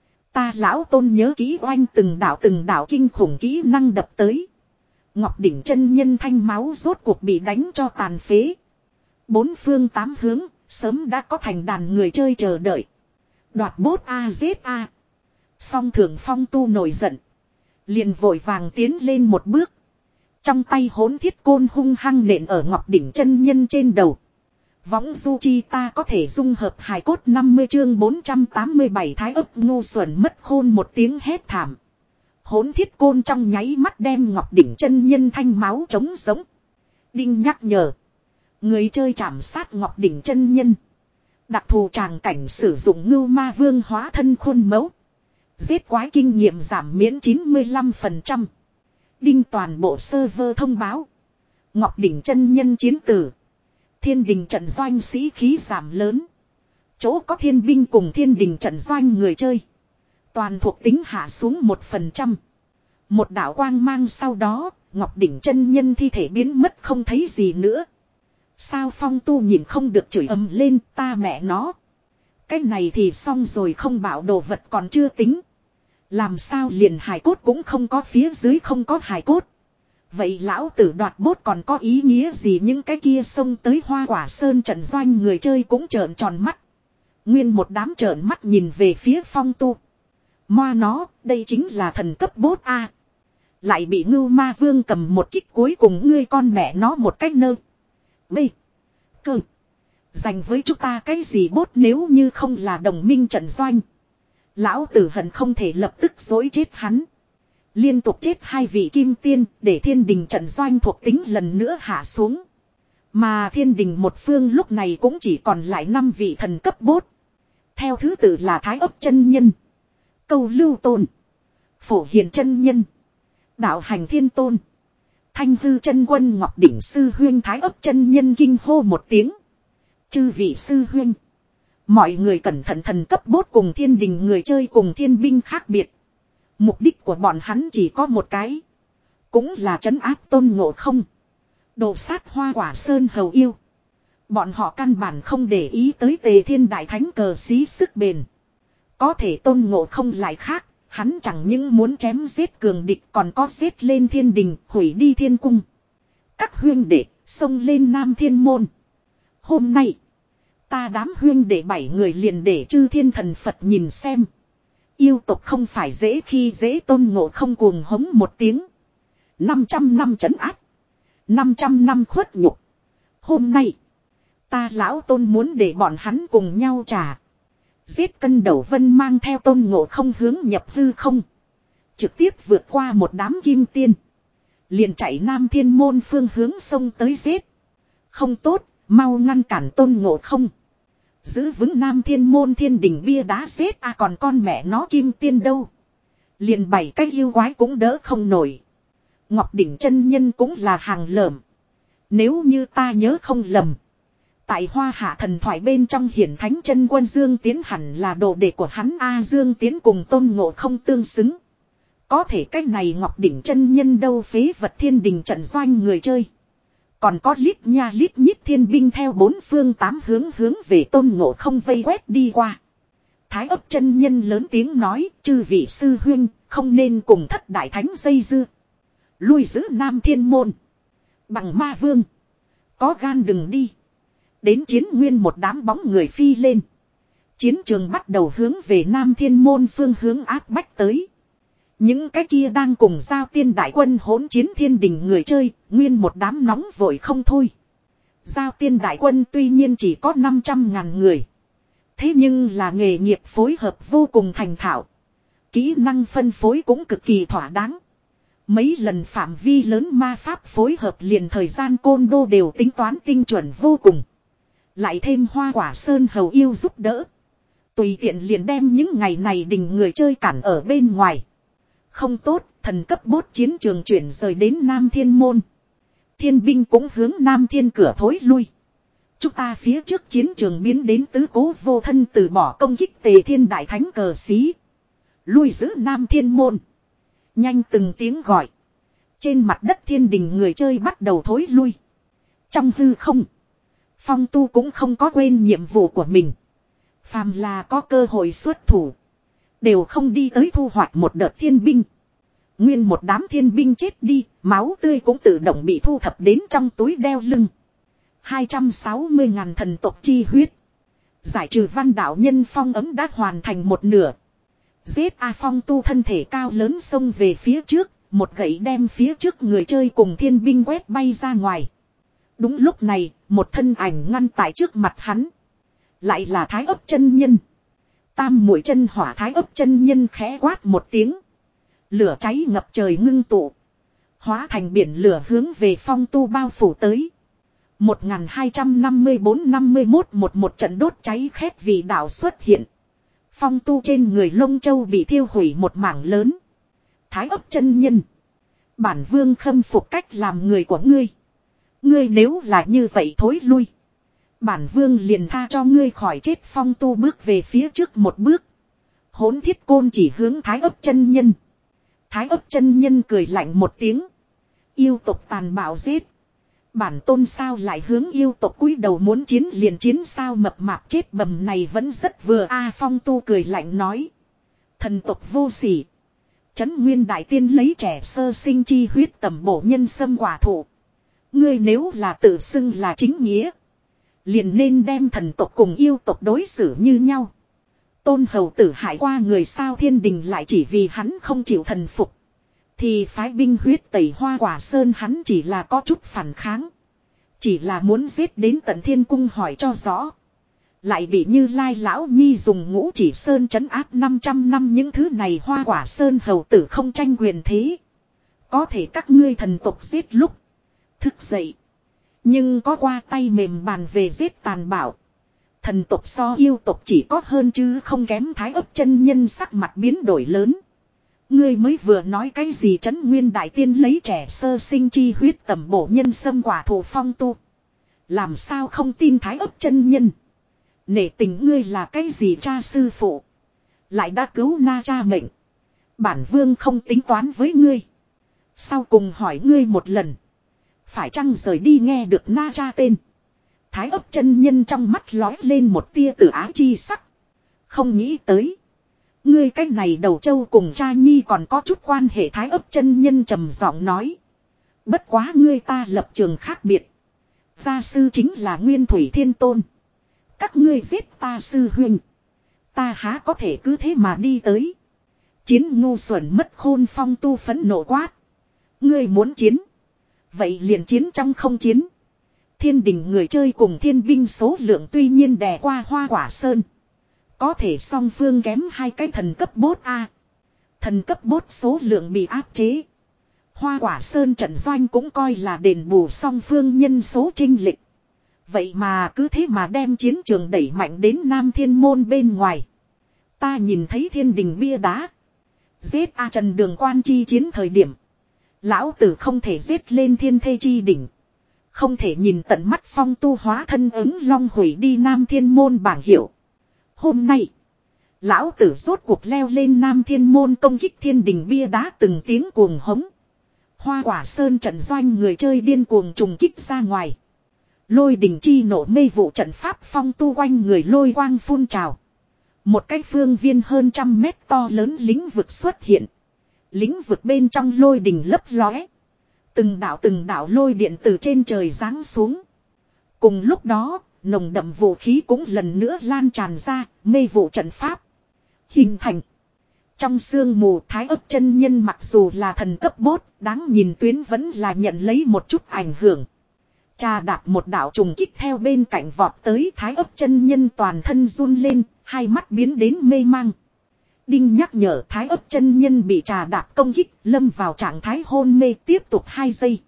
Ta lão Tôn nhớ kỹ oanh từng đạo từng đạo kinh khủng kỹ năng đập tới. Ngọc Đỉnh chân nhân thanh máu rốt cuộc bị đánh cho tàn phế. Bốn phương tám hướng, sớm đã có thành đàn người chơi chờ đợi. Đoạt bốt a giết a. Song Thường Phong Tu nổi giận, liền vội vàng tiến lên một bước. Trong tay hỗn thiết côn hung hăng nện ở Ngọc Đỉnh chân nhân trên đầu. Võng du chi ta có thể dung hợp hài cốt. Năm mươi chương bốn trăm tám mươi bảy thái ấp ngu xuẩn mất khôn. Một tiếng hét thảm. Hỗn thiết côn trong nháy mắt đem Ngọc Đỉnh chân nhân thanh máu trống sống. Đinh nhắc nhở. Người chơi chạm sát Ngọc Đỉnh chân nhân. Đặc thù tràng cảnh sử dụng Ngưu Ma Vương hóa thân khuôn mẫu. Giết quái kinh nghiệm giảm miễn chín mươi lăm phần trăm. Đinh toàn bộ server thông báo. Ngọc Đỉnh chân nhân chiến tử. Thiên đình trận doanh sĩ khí giảm lớn. Chỗ có thiên binh cùng thiên đình trận doanh người chơi. Toàn thuộc tính hạ xuống một phần trăm. Một đạo quang mang sau đó, Ngọc Đỉnh chân nhân thi thể biến mất không thấy gì nữa. Sao Phong Tu nhìn không được chửi ầm lên, ta mẹ nó. Cái này thì xong rồi, không bảo đồ vật còn chưa tính. Làm sao liền hài cốt cũng không có, phía dưới không có hài cốt. Vậy lão tử đoạt bốt còn có ý nghĩa gì? Những cái kia xông tới Hoa Quả Sơn trận doanh người chơi cũng trợn tròn mắt. Nguyên một đám trợn mắt nhìn về phía Phong Tu. Moa nó, đây chính là thần cấp bốt a. Lại bị Ngưu Ma Vương cầm một kích, cuối cùng ngươi con mẹ nó một cách nơ. Bê. Cơ. Dành với chúng ta cái gì bốt, nếu như không là đồng minh trận doanh. Lão tử hận không thể lập tức dối chết hắn. Liên tục chết hai vị kim tiên, để thiên đình trận doanh thuộc tính lần nữa hạ xuống. Mà thiên đình một phương lúc này cũng chỉ còn lại năm vị thần cấp bốt. Theo thứ tự là Thái Ấp chân nhân, Câu Lưu Tôn, Phổ Hiền chân nhân, Đạo Hành Thiên Tôn, Thanh Hư chân quân. Ngọc Đỉnh sư huyên Thái Ấp chân nhân kinh hô một tiếng. Chư vị sư huyên, mọi người cẩn thận, thần cấp bốt cùng thiên đình người chơi cùng thiên binh khác biệt. Mục đích của bọn hắn chỉ có một cái. Cũng là trấn áp Tôn Ngộ Không, đồ sát Hoa Quả Sơn hầu yêu. Bọn họ căn bản không để ý tới Tề Thiên Đại Thánh cờ xí sức bền. Có thể Tôn Ngộ Không lại khác. Hắn chẳng những muốn chém giết cường địch, còn có giết lên thiên đình, hủy đi thiên cung. Các huyên đệ xông lên Nam Thiên Môn. Hôm nay ta đám huyên đệ bảy người liền để chư thiên thần Phật nhìn xem. Yêu tộc không phải dễ khi dễ. Tôn Ngộ Không cuồng hống một tiếng. năm trăm năm trấn áp, năm trăm năm khuất nhục. Hôm nay ta lão Tôn muốn để bọn hắn cùng nhau trả. Giết cân đầu vân mang theo Tôn Ngộ Không hướng nhập hư không. Trực tiếp vượt qua một đám kim tiên. Liền chạy Nam Thiên Môn phương hướng sông tới giết. Không tốt, mau ngăn cản Tôn Ngộ Không. Giữ vững Nam Thiên Môn thiên đình bia đá giết à, còn con mẹ nó kim tiên đâu. Liền bảy cái yêu quái cũng đỡ không nổi. Ngọc Đỉnh chân nhân cũng là hàng lởm. Nếu như ta nhớ không lầm, tại Hoa Hạ thần thoại bên trong hiển thánh chân quân Dương Tiến hẳn là đồ đệ của hắn a. Dương Tiến cùng Tôn Ngộ Không tương xứng. Có thể cách này Ngọc Đỉnh chân nhân đâu, phế vật thiên đình trận doanh người chơi. Còn có lít nha lít nhít thiên binh theo bốn phương tám hướng hướng về Tôn Ngộ Không vây quét đi qua. Thái Ấp chân nhân lớn tiếng nói, chư vị sư huynh không nên cùng thất đại thánh dây dưa. Lui giữ Nam Thiên Môn. Bằng Ma Vương, có gan đừng đi. Đến chiến nguyên một đám bóng người phi lên. Chiến trường bắt đầu hướng về Nam Thiên Môn phương hướng áp bách tới. Những cái kia đang cùng giao tiên đại quân hỗn chiến thiên đình người chơi, nguyên một đám nóng vội không thôi. Giao tiên đại quân tuy nhiên chỉ có năm trăm ngàn người. Thế nhưng là nghề nghiệp phối hợp vô cùng thành thạo. Kỹ năng phân phối cũng cực kỳ thỏa đáng. Mấy lần phạm vi lớn ma pháp phối hợp liền thời gian côn đô đều tính toán tinh chuẩn vô cùng. Lại thêm hoa quả sơn hầu yêu giúp đỡ. Tùy tiện liền đem những ngày này đình người chơi cản ở bên ngoài. Không tốt, thần cấp bốt chiến trường chuyển rời đến Nam Thiên Môn. Thiên binh cũng hướng Nam Thiên cửa thối lui. Chúng ta phía trước chiến trường biến đến tứ cố vô thân từ bỏ công kích Tề Thiên Đại Thánh cờ xí. Lui giữ Nam Thiên Môn. Nhanh từng tiếng gọi. Trên mặt đất thiên đình người chơi bắt đầu thối lui. Trong hư không. Phong Tu cũng không có quên nhiệm vụ của mình. Phàm là có cơ hội xuất thủ. Đều không đi tới thu hoạch một đợt thiên binh. Nguyên một đám thiên binh chết đi. Máu tươi cũng tự động bị thu thập đến trong túi đeo lưng. hai trăm sáu mươi ngàn thần tộc chi huyết. Giải trừ văn đạo nhân phong ấm đã hoàn thành một nửa. Giết A Phong Tu thân thể cao lớn xông về phía trước. Một gậy đem phía trước người chơi cùng thiên binh quét bay ra ngoài. Đúng lúc này, một thân ảnh ngăn tại trước mặt hắn. Lại là Thái Ấp chân nhân. Tam mũi chân hỏa Thái Ấp chân nhân khẽ quát một tiếng. Lửa cháy ngập trời ngưng tụ. Hóa thành biển lửa hướng về Phong Tu bao phủ tới. một nghìn hai trăm năm mươi bốn năm mươi mốt một một trận đốt cháy khét vì đạo xuất hiện. Phong Tu trên người lông châu bị thiêu hủy một mảng lớn. Thái Ấp chân nhân. Bản vương khâm phục cách làm người của ngươi. Ngươi nếu là như vậy thối lui. Bản vương liền tha cho ngươi khỏi chết. Phong Tu bước về phía trước một bước. Hỗn thiết côn chỉ hướng Thái Ấp chân nhân. Thái Ấp chân nhân cười lạnh một tiếng. Yêu tộc tàn bạo giết. Bản tôn sao lại hướng yêu tộc cúi đầu muốn chiến liền chiến sao mập mạp chết bầm này vẫn rất vừa a. Phong Tu cười lạnh nói. Thần tộc vô sỉ. Trấn Nguyên Đại Tiên lấy trẻ sơ sinh chi huyết tẩm bổ nhân sâm quả thụ. Ngươi nếu là tự xưng là chính nghĩa. Liền nên đem thần tộc cùng yêu tộc đối xử như nhau. Tôn hầu tử hại qua người sao thiên đình lại chỉ vì hắn không chịu thần phục. Thì phái binh huyết tẩy hoa quả sơn hắn chỉ là có chút phản kháng. Chỉ là muốn giết đến tận thiên cung hỏi cho rõ. Lại bị Như Lai lão nhi dùng ngũ chỉ sơn trấn áp năm trăm năm những thứ này hoa quả sơn hầu tử không tranh quyền thế. Có thể các ngươi thần tộc giết lúc. Thức dậy. Nhưng có qua tay mềm bàn về giết tàn bạo. Thần tộc so yêu tộc chỉ có hơn chứ không kém. Thái Ấp chân nhân sắc mặt biến đổi lớn. Ngươi mới vừa nói cái gì Trấn Nguyên Đại Tiên lấy trẻ sơ sinh chi huyết tẩm bổ nhân sâm quả thụ. Phong Tu. Làm sao không tin Thái Ấp chân nhân. Nể tình ngươi là cái gì cha sư phụ. Lại đã cứu na cha mệnh. Bản vương không tính toán với ngươi. Sau cùng hỏi ngươi một lần. Phải chăng rời đi nghe được na cha tên. Thái Ấp chân nhân trong mắt lói lên một tia tử ái chi sắc. Không nghĩ tới. Ngươi cái này đầu trâu cùng cha nhi còn có chút quan hệ. Thái Ấp chân nhân trầm giọng nói. Bất quá ngươi ta lập trường khác biệt. Gia sư chính là Nguyên Thủy Thiên Tôn. Các ngươi giết ta sư huynh. Ta há có thể cứ thế mà đi tới. Chiến ngu xuẩn mất khôn. Phong Tu phẫn nộ quát. Ngươi muốn chiến. Vậy liền chiến trong không chiến. Thiên đình người chơi cùng thiên binh số lượng tuy nhiên đè qua hoa quả sơn. Có thể song phương kém hai cái thần cấp bốt A. Thần cấp bốt số lượng bị áp chế. Hoa quả sơn trận doanh cũng coi là đền bù song phương nhân số chênh lệch. Vậy mà cứ thế mà đem chiến trường đẩy mạnh đến Nam Thiên Môn bên ngoài. Ta nhìn thấy thiên đình bia đá. Giết A Trần Đường Quan chi chiến thời điểm. Lão tử không thể giết lên thiên thê chi đỉnh. Không thể nhìn tận mắt Phong Tu hóa thân ứng long hủy đi Nam Thiên Môn bảng hiệu. Hôm nay. Lão tử rốt cuộc leo lên Nam Thiên Môn công kích thiên đình bia đá từng tiếng cuồng hống. Hoa quả sơn trận doanh người chơi điên cuồng trùng kích ra ngoài. Lôi đình chi nổ mê vụ trận pháp. Phong Tu quanh người lôi quang phun trào. Một cái phương viên hơn trăm mét to lớn lĩnh vực xuất hiện. Lĩnh vực bên trong lôi đình lấp lóe. Từng đạo từng đạo lôi điện từ trên trời giáng xuống. Cùng lúc đó, nồng đậm vũ khí cũng lần nữa lan tràn ra, mê vụ trận pháp hình thành. Trong sương mù Thái Ấp chân nhân mặc dù là thần cấp bốt, đáng nhìn tuyến vẫn là nhận lấy một chút ảnh hưởng. Trà đạp một đạo trùng kích theo bên cạnh vọt tới, Thái Ấp chân nhân toàn thân run lên, hai mắt biến đến mê mang. Đinh nhắc nhở Thái Ấp chân nhân bị trà đạp công kích, lâm vào trạng thái hôn mê tiếp tục hai giây.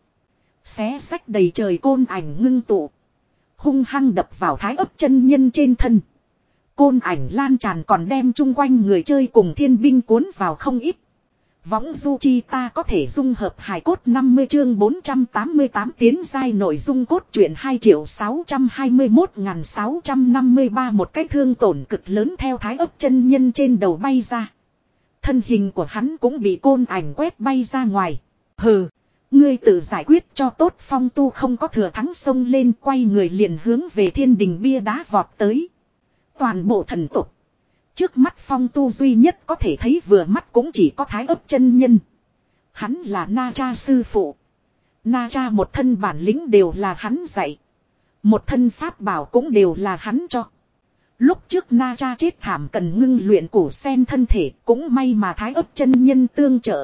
Xé sách đầy trời côn ảnh ngưng tụ, hung hăng đập vào Thái Ấp chân nhân trên thân. Côn ảnh lan tràn còn đem chung quanh người chơi cùng thiên binh cuốn vào không ít. Võng du chi ta có thể dung hợp hài cốt năm mươi chương bốn trăm tám mươi tám tiến giai nội dung cốt truyện hai triệu sáu trăm hai mươi mốt nghìn sáu trăm năm mươi ba. Một cái thương tổn cực lớn theo Thái Ấp chân nhân trên đầu bay ra. Thân hình của hắn cũng bị côn ảnh quét bay ra ngoài. Hừ, ngươi tự giải quyết cho tốt. Phong Tu không có thừa thắng xông lên, quay người liền hướng về thiên đình bia đá vọt tới. Toàn bộ thần tục, trước mắt Phong Tu duy nhất có thể thấy vừa mắt cũng chỉ có Thái Ấp chân nhân. Hắn là Na Cha sư phụ. Na Cha một thân bản lĩnh đều là hắn dạy. Một thân pháp bảo cũng đều là hắn cho. Lúc trước Na Cha chết thảm cần ngưng luyện củ sen thân thể, cũng may mà Thái Ấp chân nhân tương trợ.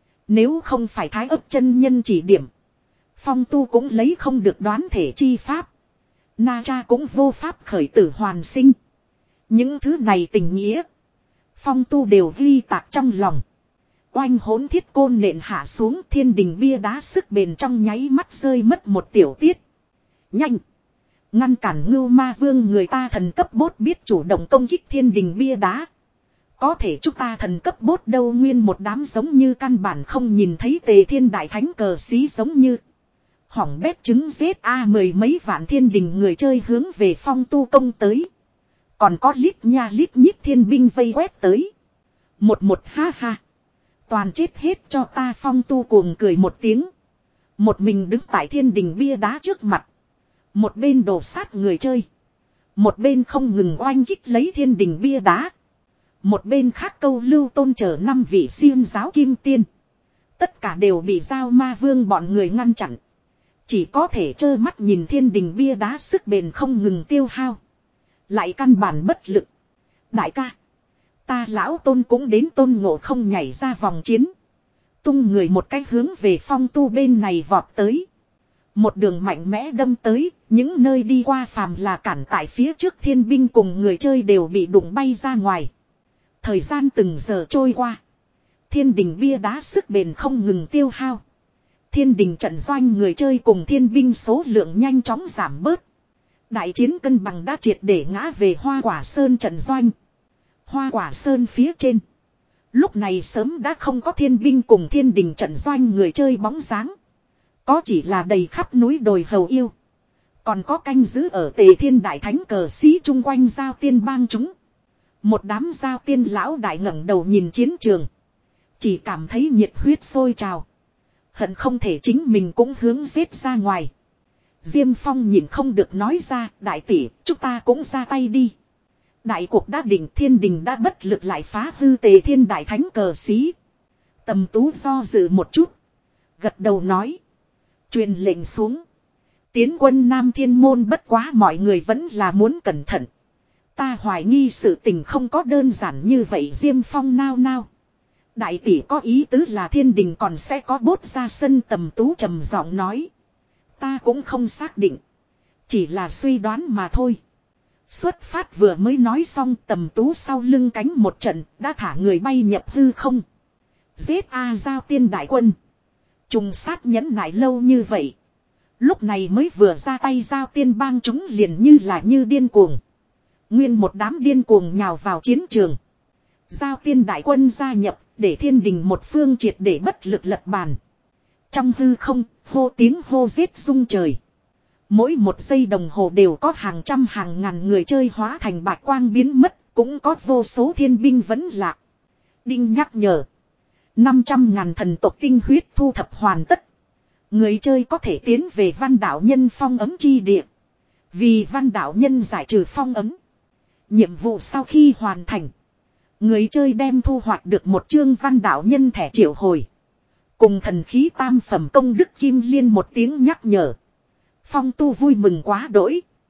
Nếu không phải Thái Ấp chân nhân chỉ điểm, Phong Tu cũng lấy không được đoán thể chi pháp. Na Cha cũng vô pháp khởi tử hoàn sinh. Những thứ này tình nghĩa, Phong Tu đều ghi tạc trong lòng. Oanh hỗn thiết côn nện hạ xuống, thiên đình bia đá sức bền trong nháy mắt rơi mất một tiểu tiết. Nhanh! Ngăn cản Ngưu Ma Vương, người ta thần cấp bốt biết chủ động công kích thiên đình bia đá. Có thể chúng ta thần cấp bốt đâu, nguyên một đám giống như căn bản không nhìn thấy Tề Thiên Đại Thánh cờ xí giống như. Hỏng bét trứng giết a mười mấy vạn thiên đình người chơi hướng về Phong Tu công tới. Còn có lít nha lít nhít thiên binh vây quét tới. Một một ha ha. Toàn chết hết cho ta. Phong Tu cuồng cười một tiếng. Một mình đứng tại thiên đình bia đá trước mặt. Một bên đổ sát người chơi. Một bên không ngừng oanh kích lấy thiên đình bia đá. Một bên khác câu lưu tôn chờ năm vị xiêm giáo kim tiên. Tất cả đều bị Giao Ma Vương bọn người ngăn chặn. Chỉ có thể trơ mắt nhìn thiên đình bia đá sức bền không ngừng tiêu hao. Lại căn bản bất lực. Đại ca, ta lão Tôn cũng đến. Tôn Ngộ không nhảy ra vòng chiến. Tung người một cái hướng về Phong Tu bên này vọt tới. Một đường mạnh mẽ đâm tới. Những nơi đi qua phàm là cản tại phía trước thiên binh cùng người chơi đều bị đụng bay ra ngoài. Thời gian từng giờ trôi qua. Thiên đình bia đá sức bền không ngừng tiêu hao. Thiên đình trận doanh người chơi cùng thiên binh số lượng nhanh chóng giảm bớt. Đại chiến cân bằng đã triệt để ngã về Hoa Quả Sơn trận doanh. Hoa Quả Sơn phía trên, lúc này sớm đã không có thiên binh cùng thiên đình trận doanh người chơi bóng dáng. Có chỉ là đầy khắp núi đồi hầu yêu. Còn có canh giữ ở Tề Thiên Đại Thánh cờ xí chung quanh Giao Tiên bang chúng. Một đám Giao Tiên lão đại ngẩng đầu nhìn chiến trường. Chỉ cảm thấy nhiệt huyết sôi trào. Hận không thể chính mình cũng hướng giết ra ngoài. Diêm Phong nhìn không được nói ra, đại tỷ, chúng ta cũng ra tay đi. Đại cuộc đã định, thiên đình đã bất lực lại phá hư Tề Thiên Đại Thánh cờ xí. Tầm Tú do dự một chút. Gật đầu nói. Truyền lệnh xuống. Tiến quân Nam Thiên Môn, bất quá mọi người vẫn là muốn cẩn thận. Ta hoài nghi sự tình không có đơn giản như vậy. Diêm Phong nao nao. Đại tỷ có ý tứ là thiên đình còn sẽ có bốt ra sân. Tầm Tú trầm giọng nói. Ta cũng không xác định. Chỉ là suy đoán mà thôi. Xuất phát vừa mới nói xong, Tầm Tú sau lưng cánh một trận, đã thả người bay nhập hư không. Giết A Giao Tiên đại quân. Trùng sát nhẫn nại lâu như vậy. Lúc này mới vừa ra tay Giao Tiên bang chúng liền như là như điên cuồng. Nguyên một đám điên cuồng nhào vào chiến trường. Giao Tiên đại quân gia nhập, để thiên đình một phương triệt để bất lực lật bàn. Trong hư không, hô tiếng hô giết rung trời. Mỗi một giây đồng hồ đều có hàng trăm hàng ngàn người chơi hóa thành bạch quang biến mất, cũng có vô số thiên binh vẫn lạc. Đinh nhắc nhở. năm trăm ngàn thần tộc tinh huyết thu thập hoàn tất. Người chơi có thể tiến về Văn Đạo Nhân phong ấm chi địa. Vì Văn Đạo Nhân giải trừ phong ấm. Nhiệm vụ sau khi hoàn thành, người chơi đem thu hoạch được một chương Văn Đạo Nhân thẻ triệu hồi. Cùng thần khí tam phẩm công đức kim liên. Một tiếng nhắc nhở. Phong Tu vui mừng quá đỗi.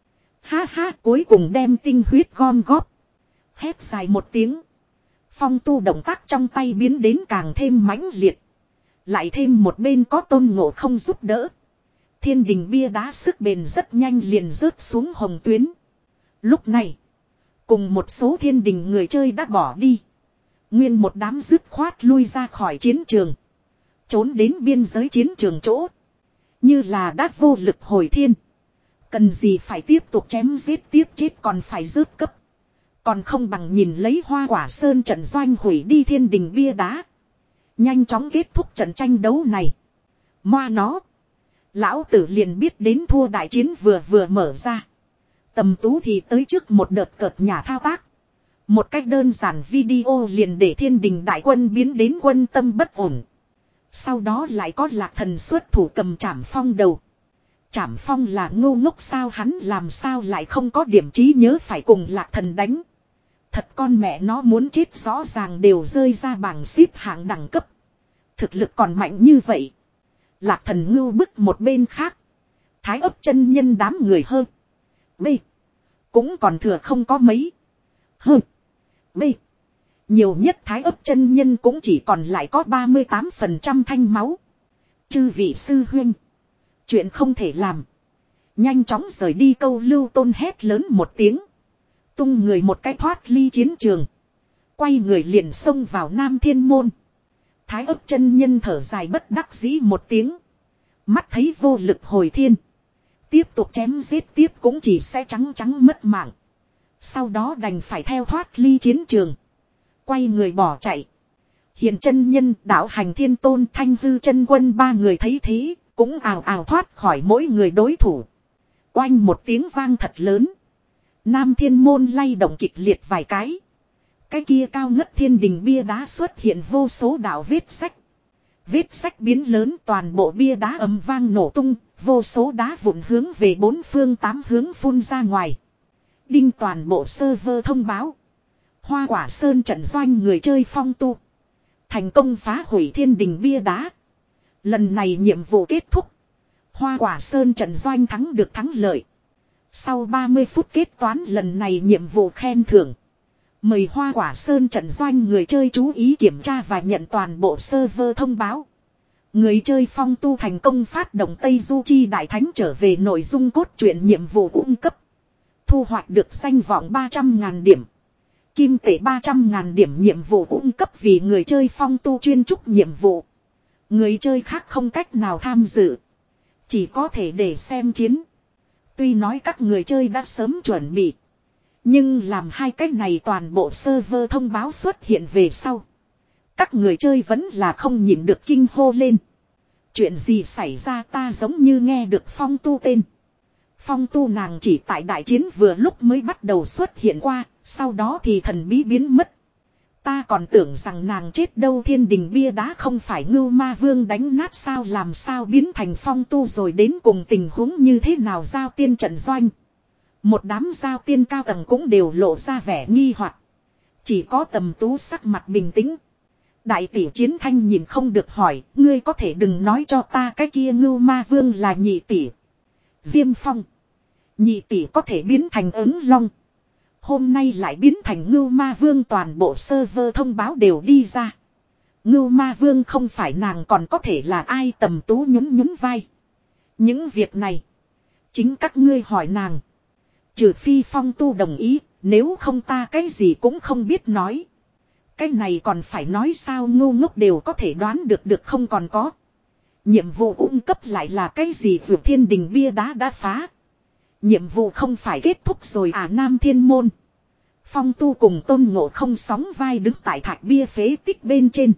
Ha ha, cuối cùng đem tinh huyết gom góp. Hét dài một tiếng. Phong tu động tác trong tay biến đến càng thêm mãnh liệt. Lại thêm một bên có Tôn Ngộ Không giúp đỡ. Thiên đình bia đá sức bền rất nhanh liền rớt xuống hồng tuyến. Lúc này, cùng một số thiên đình người chơi đã bỏ đi. Nguyên một đám dứt khoát lui ra khỏi chiến trường. Trốn đến biên giới chiến trường chỗ. Như là đã vô lực hồi thiên. Cần gì phải tiếp tục chém giết tiếp chết còn phải rớt cấp. Còn không bằng nhìn lấy Hoa Quả Sơn trận doanh hủy đi thiên đình bia đá. Nhanh chóng kết thúc trận tranh đấu này. Moa nó. Lão tử liền biết đến thua đại chiến vừa vừa mở ra. Tầm Tú thì tới trước một đợt cợt nhả thao tác. Một cách đơn giản video liền để thiên đình đại quân biến đến quân tâm bất ổn. Sau đó lại có Lạc Thần xuất thủ cầm Trảm Phong đầu. Trảm Phong là ngu ngốc sao, hắn làm sao lại không có điểm trí nhớ phải cùng Lạc Thần đánh. Thật con mẹ nó muốn chết, rõ ràng đều rơi ra bảng xếp hạng đẳng cấp. Thực lực còn mạnh như vậy. Lạc Thần ngưu bức một bên khác. Thái ấp chân nhân đám người hơn. B. Cũng còn thừa không có mấy. Hơn. B. Nhiều nhất Thái ấp chân nhân cũng chỉ còn lại có ba mươi tám phần trăm thanh máu. Chư vị sư huynh. Chuyện không thể làm. Nhanh chóng rời đi. Câu Lưu Tôn hét lớn một tiếng. Tung người một cái thoát ly chiến trường. Quay người liền xông vào Nam Thiên Môn. Thái ấp chân nhân thở dài bất đắc dĩ một tiếng. Mắt thấy vô lực hồi thiên. Tiếp tục chém giết tiếp cũng chỉ sẽ trắng trắng mất mạng. Sau đó đành phải theo thoát ly chiến trường. Quay người bỏ chạy. Hiền chân nhân, Đạo Hành Thiên Tôn, Thanh Hư chân quân ba người thấy thế. Cũng ào ào thoát khỏi mỗi người đối thủ. Oanh một tiếng vang thật lớn. Nam Thiên Môn lay động kịch liệt vài cái. Cái kia cao ngất thiên đình bia đá xuất hiện vô số đạo vết sách. Vết sách biến lớn, toàn bộ bia đá ầm vang nổ tung. Vô số đá vụn hướng về bốn phương tám hướng phun ra ngoài. Đinh toàn bộ server thông báo. Hoa Quả Sơn trận doanh người chơi phong tu. Thành công phá hủy thiên đình bia đá. Lần này nhiệm vụ kết thúc. Hoa Quả Sơn trận doanh thắng được thắng lợi. Sau ba mươi phút kết toán lần này nhiệm vụ khen thưởng. Mời Hoa Quả Sơn trận doanh người chơi chú ý kiểm tra và nhận toàn bộ server thông báo. Người chơi phong tu thành công phát động Tây Du Chi Đại Thánh trở về nội dung cốt truyện nhiệm vụ cung cấp. Thu hoạch được danh vọng ba trăm ngàn điểm. Kim tệ ba trăm ngàn điểm nhiệm vụ cung cấp vì người chơi phong tu chuyên trúc nhiệm vụ. Người chơi khác không cách nào tham dự. Chỉ có thể để xem chiến. Tuy nói các người chơi đã sớm chuẩn bị. Nhưng làm hai cách này toàn bộ server thông báo xuất hiện về sau. Các người chơi vẫn là không nhịn được kinh hô lên. Chuyện gì xảy ra, ta giống như nghe được phong tu tên. Phong tu nàng chỉ tại đại chiến vừa lúc mới bắt đầu xuất hiện qua. Sau đó thì thần bí biến mất. Ta còn tưởng rằng nàng chết đâu, thiên đình bia đá không phải Ngưu Ma Vương đánh nát sao, làm sao biến thành phong tu rồi, đến cùng tình huống như thế nào. Giao tiên trận doanh. Một đám giao tiên cao tầng cũng đều lộ ra vẻ nghi hoặc. Chỉ có Tầm Tú sắc mặt bình tĩnh. Đại tỷ Chiến Thanh nhìn không được hỏi, ngươi có thể đừng nói cho ta cái kia Ngưu Ma Vương là nhị tỷ. Diêm Phong. Nhị tỷ có thể biến thành ứng long. Hôm nay lại biến thành Ngưu Ma Vương, toàn bộ server thông báo đều đi ra. Ngưu Ma Vương không phải nàng còn có thể là ai? Tầm Tú nhún nhún vai. Những việc này. Chính các ngươi hỏi nàng. Trừ phi phong tu đồng ý. Nếu không ta cái gì cũng không biết nói. Cái này còn phải nói sao, ngu ngốc đều có thể đoán được được không còn có. Nhiệm vụ cung cấp lại là cái gì? Vượt thiên đình bia đá đã phá. Nhiệm vụ không phải kết thúc rồi à? Nam Thiên Môn. Phong tu cùng Tôn Ngộ Không sóng vai đứng tại thạch bia phế tích bên trên.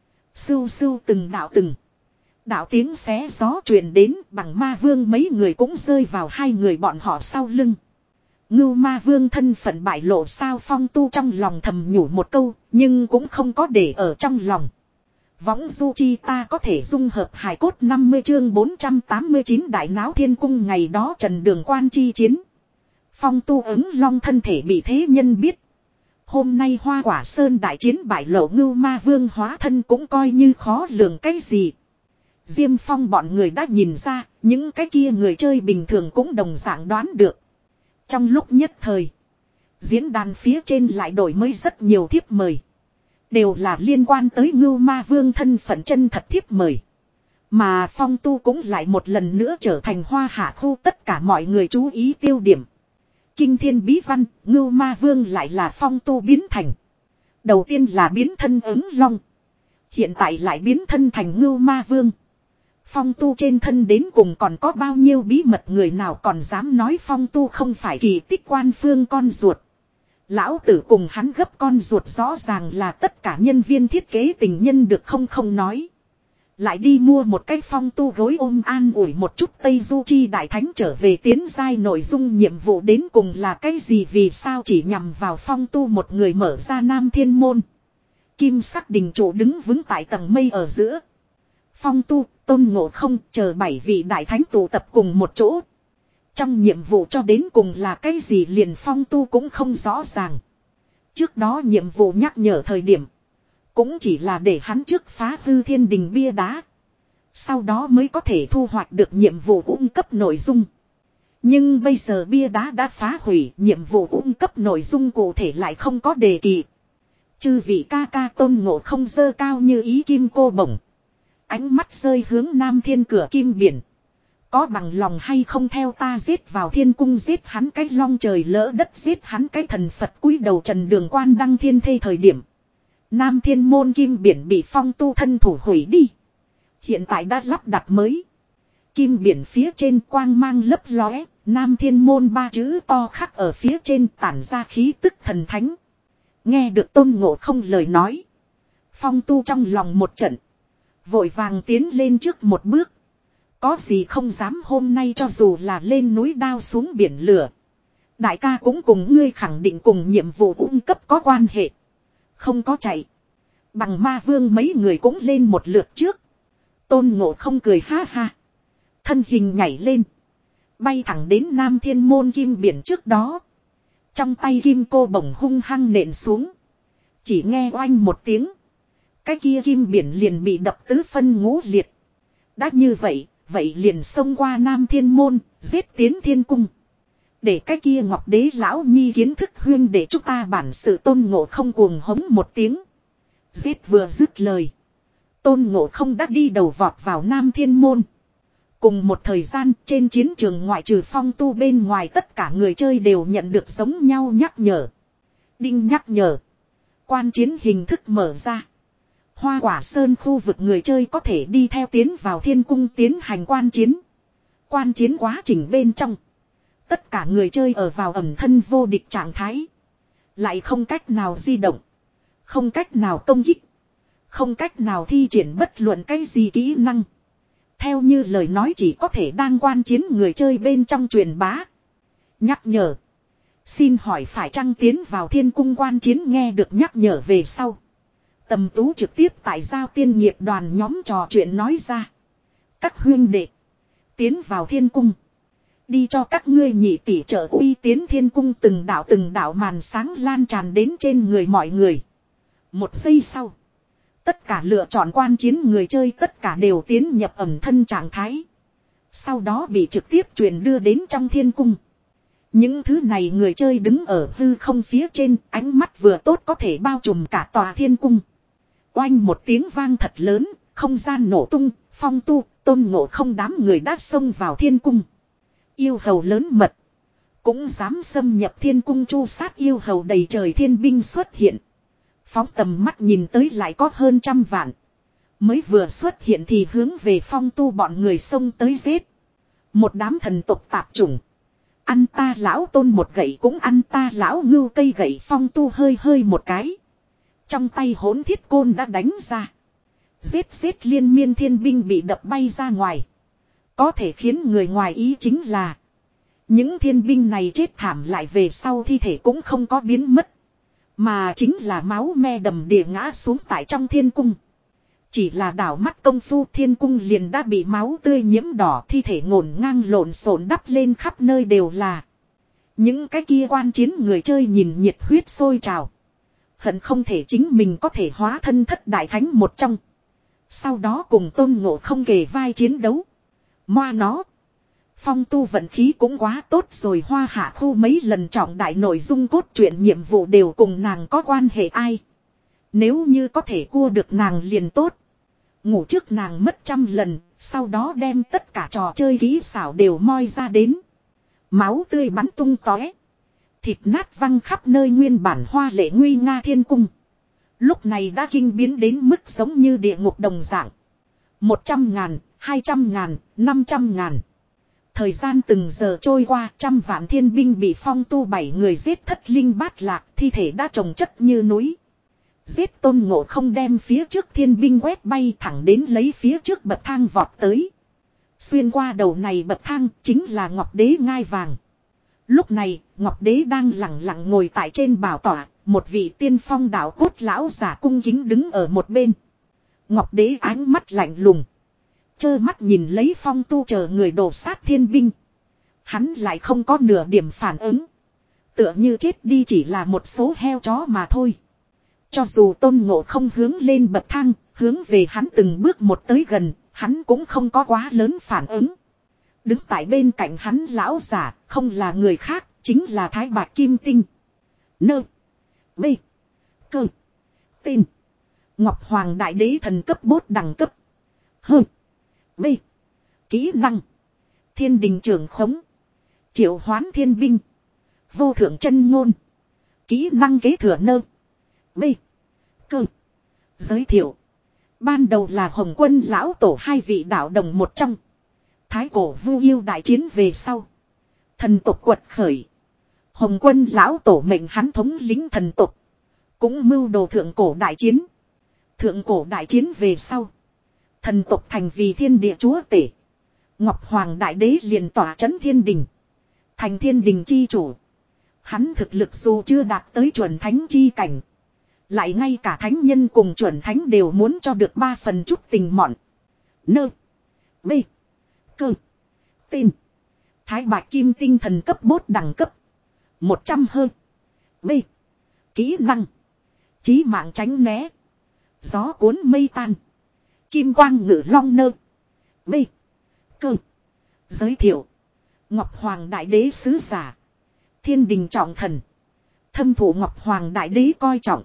Sưu sưu từng đạo từng. Đạo tiếng xé gió truyền đến, bằng Ma Vương mấy người cũng rơi vào hai người bọn họ sau lưng. Ngưu Ma Vương thân phận bại lộ sao? Phong tu trong lòng thầm nhủ một câu, nhưng cũng không có để ở trong lòng. Võng du chi ta có thể dung hợp hài cốt. Năm mươi chương bốn trăm tám mươi chín đại náo thiên cung. Ngày đó Trần Đường Quan chi chiến. Phong tu ứng long thân thể bị thế nhân biết. Hôm nay Hoa Quả Sơn đại chiến bại lộ, Ngưu Ma Vương hóa thân cũng coi như khó lường cái gì. Diêm Phong bọn người đã nhìn ra, những cái kia người chơi bình thường cũng đồng dạng đoán được. Trong lúc nhất thời, diễn đàn phía trên lại đổi mới rất nhiều thiếp mời. Đều là liên quan tới Ngưu Ma Vương thân phận chân thật thiếp mời. Mà Phong Tu cũng lại một lần nữa trở thành hoa hạ khu tất cả mọi người chú ý tiêu điểm. Kinh thiên bí văn, Ngưu Ma Vương lại là Phong Tu biến thành. Đầu tiên là biến thân ứng long. Hiện tại lại biến thân thành Ngưu Ma Vương. Phong Tu trên thân đến cùng còn có bao nhiêu bí mật, người nào còn dám nói Phong Tu không phải kỳ tích quan phương con ruột. Lão tử cùng hắn gấp con ruột rõ ràng là tất cả nhân viên thiết kế tình nhân được không không nói. Lại đi mua một cái Phong Tu gối ôm an ủi một chút Tây Du Chi Đại Thánh trở về tiến giai, nội dung nhiệm vụ đến cùng là cái gì, vì sao chỉ nhằm vào Phong Tu một người mở ra Nam Thiên Môn. Kim sắc đình trụ đứng vững tại tầng mây ở giữa. Phong Tu, Tôn Ngộ Không chờ bảy vị Đại Thánh tụ tập cùng một chỗ. Trong nhiệm vụ cho đến cùng là cái gì liền Phong Tu cũng không rõ ràng. Trước đó nhiệm vụ nhắc nhở thời điểm cũng chỉ là để hắn trước phá hư thiên đình bia đá. Sau đó mới có thể thu hoạch được nhiệm vụ cung cấp nội dung. Nhưng bây giờ bia đá đã phá hủy, nhiệm vụ cung cấp nội dung cụ thể lại không có đề kỳ. Chư vị ca ca Tôn Ngộ Không dơ cao như ý kim cô bổng. Ánh mắt rơi hướng Nam Thiên cửa kim biển. Có bằng lòng hay không theo ta giết vào thiên cung, giết hắn cái long trời lỡ đất, giết hắn cái thần Phật cúi đầu trần đường quan đăng thiên thê thời điểm. Nam Thiên Môn kim biển bị Phong Tu thân thủ hủy đi. Hiện tại đã lắp đặt mới. Kim biển phía trên quang mang lấp lóe, Nam Thiên Môn ba chữ to khắc ở phía trên tản ra khí tức thần thánh. Nghe được Tôn Ngộ Không lời nói, Phong Tu trong lòng một trận, vội vàng tiến lên trước một bước. Có gì không dám, hôm nay cho dù là lên núi đao xuống biển lửa, đại ca cũng cùng ngươi khẳng định cùng nhiệm vụ cung cấp có quan hệ. Không có chạy. Bằng Ma Vương mấy người cũng lên một lượt trước. Tôn Ngộ Không cười ha ha. Thân hình nhảy lên, bay thẳng đến Nam Thiên Môn kim biển trước đó. Trong tay kim cô bổng hung hăng nện xuống. Chỉ nghe oanh một tiếng, cái kia kim biển liền bị đập tứ phân ngũ liệt. Đã như vậy, vậy liền xông qua Nam Thiên Môn, giết tiến thiên cung. Để cái kia Ngọc Đế lão nhi kiến thức huyên để chúng ta bản sự. Tôn Ngộ Không cuồng hống một tiếng. Giết vừa dứt lời, Tôn Ngộ Không đã đi đầu vọt vào Nam Thiên Môn. Cùng một thời gian, trên chiến trường ngoại trừ Phong Tu bên ngoài, tất cả người chơi đều nhận được giống nhau nhắc nhở. Đinh nhắc nhở. Quan chiến hình thức mở ra. Hoa Quả Sơn khu vực người chơi có thể đi theo tiến vào thiên cung tiến hành quan chiến. Quan chiến quá trình bên trong, tất cả người chơi ở vào ẩn thân vô địch trạng thái. Lại không cách nào di động, không cách nào công kích, không cách nào thi triển bất luận cái gì kỹ năng. Theo như lời nói chỉ có thể đang quan chiến người chơi bên trong truyền bá. Nhắc nhở. Xin hỏi phải chăng tiến vào thiên cung quan chiến. Nghe được nhắc nhở về sau, Tầm Tú trực tiếp tại giao tiên nghiệp đoàn nhóm trò chuyện nói ra. Các huynh đệ, tiến vào thiên cung. Đi cho các ngươi nhị tỷ trợ uy tiến thiên cung. Từng đạo từng đạo màn sáng lan tràn đến trên người mọi người. Một giây sau, tất cả lựa chọn quan chiến người chơi tất cả đều tiến nhập ẩm thân trạng thái. Sau đó bị trực tiếp truyền đưa đến trong thiên cung. Những thứ này người chơi đứng ở hư không phía trên, ánh mắt vừa tốt có thể bao trùm cả tòa thiên cung. Oanh một tiếng vang thật lớn, không gian nổ tung, Phong Tu, Tôn Ngộ Không đám người đã xông vào thiên cung. Yêu hầu lớn mật, cũng dám xâm nhập thiên cung chu sát yêu hầu, đầy trời thiên binh xuất hiện. Phóng tầm mắt nhìn tới lại có hơn trăm vạn. Mới vừa xuất hiện thì hướng về Phong Tu bọn người xông tới giết. Một đám thần tộc tạp chủng. Ăn ta lão Tôn một gậy cũng ăn ta lão ngưu cây gậy. Phong Tu hơi hơi một cái, trong tay hỗn thiết côn đã đánh ra. Giết giết liên miên thiên binh bị đập bay ra ngoài. Có thể khiến người ngoài ý chính là, những thiên binh này chết thảm lại về sau thi thể cũng không có biến mất, mà chính là máu me đầm đìa ngã xuống tại trong thiên cung. Chỉ là đảo mắt công phu thiên cung liền đã bị máu tươi nhiễm đỏ, thi thể ngổn ngang lộn xộn đắp lên khắp nơi đều là. Những cái kia quan chiến người chơi nhìn nhiệt huyết sôi trào. Hận không thể chính mình có thể hóa thân thất đại thánh một trong. Sau đó cùng Tôn Ngộ Không kề vai chiến đấu. Moa nó. Phong tu vận khí cũng quá tốt rồi, hoa hạ khu mấy lần trọng đại nội dung cốt truyện nhiệm vụ đều cùng nàng có quan hệ ai. Nếu như có thể cua được nàng liền tốt. Ngủ trước nàng mất trăm lần, sau đó đem tất cả trò chơi kỹ xảo đều moi ra đến. Máu tươi bắn tung tóe. Thịt nát văng khắp nơi, nguyên bản hoa lệ nguy nga thiên cung. Lúc này đã kinh biến đến mức giống như địa ngục đồng dạng. Một trăm ngàn, hai trăm ngàn, năm trăm ngàn. Thời gian từng giờ trôi qua, trăm vạn thiên binh bị Phong tu bảy người giết thất linh bát lạc, thi thể đã chồng chất như núi. Giết Tôn Ngộ Không đem phía trước thiên binh quét bay thẳng đến lấy phía trước bậc thang vọt tới. Xuyên qua đầu này bậc thang chính là Ngọc Đế ngai vàng. Lúc này, Ngọc Đế đang lặng lặng ngồi tại trên bảo tọa, một vị tiên phong đạo cốt lão giả cung kính đứng ở một bên. Ngọc Đế ánh mắt lạnh lùng, trơ mắt nhìn lấy Phong tu chờ người đổ sát thiên binh. Hắn lại không có nửa điểm phản ứng. Tựa như chết đi chỉ là một số heo chó mà thôi. Cho dù Tôn Ngộ Không hướng lên bậc thang, hướng về hắn từng bước một tới gần, hắn cũng không có quá lớn phản ứng. Đứng tại bên cạnh hắn lão giả, không là người khác, chính là Thái Bạch Kim Tinh. Nơ. B. Cơ. Tin. Ngọc Hoàng Đại Đế thần cấp bốt đẳng cấp. Hơ. B. Kỹ năng. Thiên đình trưởng khống. Triệu hoán thiên binh. Vô thượng chân ngôn. Kỹ năng kế thừa nơ. B. Cơ. Giới thiệu. Ban đầu là Hồng Quân lão tổ hai vị đạo đồng một trong. Thái cổ Vu Yêu đại chiến về sau, thần tộc quật khởi. Hồng Quân lão tổ mệnh hắn thống lĩnh thần tộc, cũng mưu đồ thượng cổ đại chiến. Thượng cổ đại chiến về sau, thần tộc thành vì thiên địa chúa tể. Ngọc Hoàng Đại Đế liền tỏa chấn thiên đình, thành thiên đình chi chủ. Hắn thực lực dù chưa đạt tới chuẩn thánh chi cảnh, lại ngay cả thánh nhân cùng chuẩn thánh đều muốn cho được ba phần chút tình mọn. Nơ. B. Cơ. Tin. Thái Bạch Kim Tinh thần cấp bốt đẳng cấp. Một trăm hơn. B. Kỹ năng. Chí mạng tránh né. Gió cuốn mây tan. Kim quang ngự long nơ. B. Cơ. Giới thiệu. Ngọc Hoàng Đại Đế sứ giả. Thiên đình trọng thần. Thâm thủ Ngọc Hoàng Đại Đế coi trọng.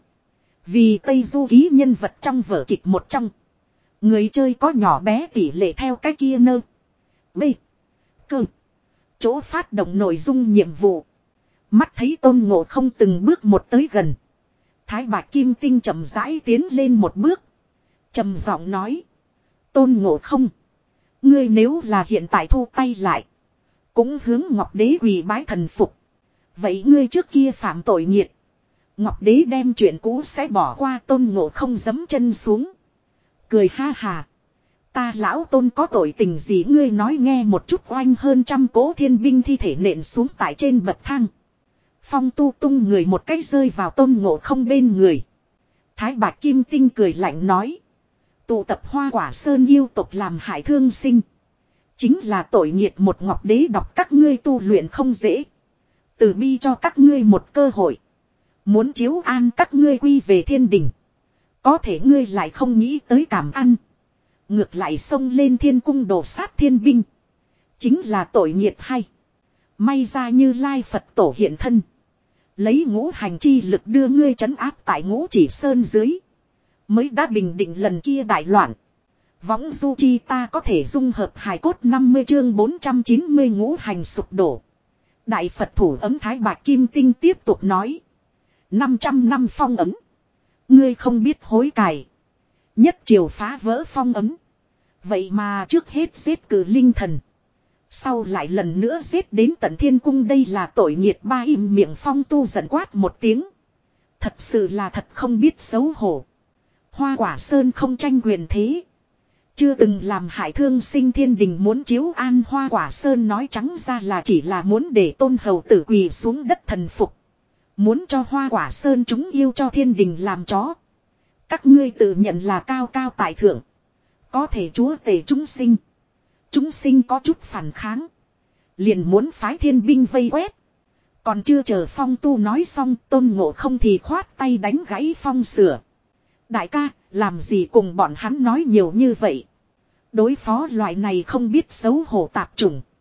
Vì Tây Du Ký nhân vật trong vở kịch một trong. Người chơi có nhỏ bé tỷ lệ theo cái kia nơ. B. Cơ. Chỗ phát động nội dung nhiệm vụ. Mắt thấy Tôn Ngộ Không từng bước một tới gần. Thái Bạch Kim Tinh chậm rãi tiến lên một bước. Trầm giọng nói. Tôn Ngộ Không. Ngươi nếu là hiện tại thu tay lại. Cũng hướng Ngọc Đế quỳ bái thần phục. Vậy ngươi trước kia phạm tội nghiệt. Ngọc Đế đem chuyện cũ sẽ bỏ qua. Tôn Ngộ Không giẫm chân xuống. Cười ha hà. Ta lão Tôn có tội tình gì, ngươi nói nghe một chút. Oanh, hơn trăm cố thiên binh thi thể nện xuống tại trên bậc thang. Phong tu tung người một cái rơi vào Tôn Ngộ Không bên người. Thái Bạch Kim Tinh cười lạnh nói. Tụ tập Hoa Quả Sơn yêu tộc làm hại thương sinh. Chính là tội nghiệt một. Ngọc Đế đọc các ngươi tu luyện không dễ. Từ bi cho các ngươi một cơ hội. Muốn chiếu an các ngươi quy về thiên đình. Có thể ngươi lại không nghĩ tới cảm ăn. Ngược lại xông lên thiên cung đổ sát thiên binh. Chính là tội nghiệt hay. May ra Như Lai Phật tổ hiện thân. Lấy ngũ hành chi lực đưa ngươi trấn áp tại Ngũ Chỉ Sơn dưới. Mới đã bình định lần kia đại loạn. Võng du chi ta có thể dung hợp hài cốt. Năm mươi chương bốn trăm chín mươi ngũ hành sụp đổ. Đại Phật thủ ấm Thái Bạch Kim Tinh tiếp tục nói. năm trăm năm phong ấm. Ngươi không biết hối cải. Nhất triều phá vỡ phong ấm. Vậy mà trước hết giết cử linh thần. Sau lại lần nữa giết đến tận thiên cung, đây là tội nghiệt. Ba im miệng. Phong tu giận quát một tiếng. Thật sự là thật không biết xấu hổ. Hoa Quả Sơn không tranh quyền thế. Chưa từng làm hại thương sinh, thiên đình muốn chiếu an Hoa Quả Sơn, nói trắng ra là chỉ là muốn để Tôn hầu tử quỳ xuống đất thần phục. Muốn cho Hoa Quả Sơn chúng yêu cho thiên đình làm chó. Các ngươi tự nhận là cao cao tại thượng. Có thể chúa tể chúng sinh. Chúng sinh có chút phản kháng. Liền muốn phái thiên binh vây quét. Còn chưa chờ Phong tu nói xong, Tôn Ngộ Không thì khoát tay đánh gãy Phong sửa. Đại ca, làm gì cùng bọn hắn nói nhiều như vậy. Đối phó loại này không biết xấu hổ tạp chủng.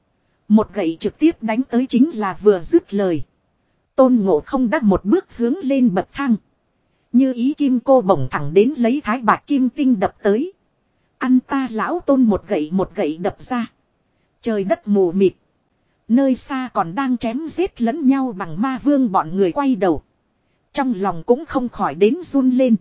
Một gậy trực tiếp đánh tới chính là vừa dứt lời. Tôn Ngộ Không đã một bước hướng lên bậc thang. Như ý kim cô bổng thẳng đến lấy thái bạc kim tinh đập tới. Ăn ta lão Tôn một gậy một gậy đập ra. Trời đất mù mịt. Nơi xa còn đang chém giết lẫn nhau bằng ma vương bọn người quay đầu. Trong lòng cũng không khỏi đến run lên.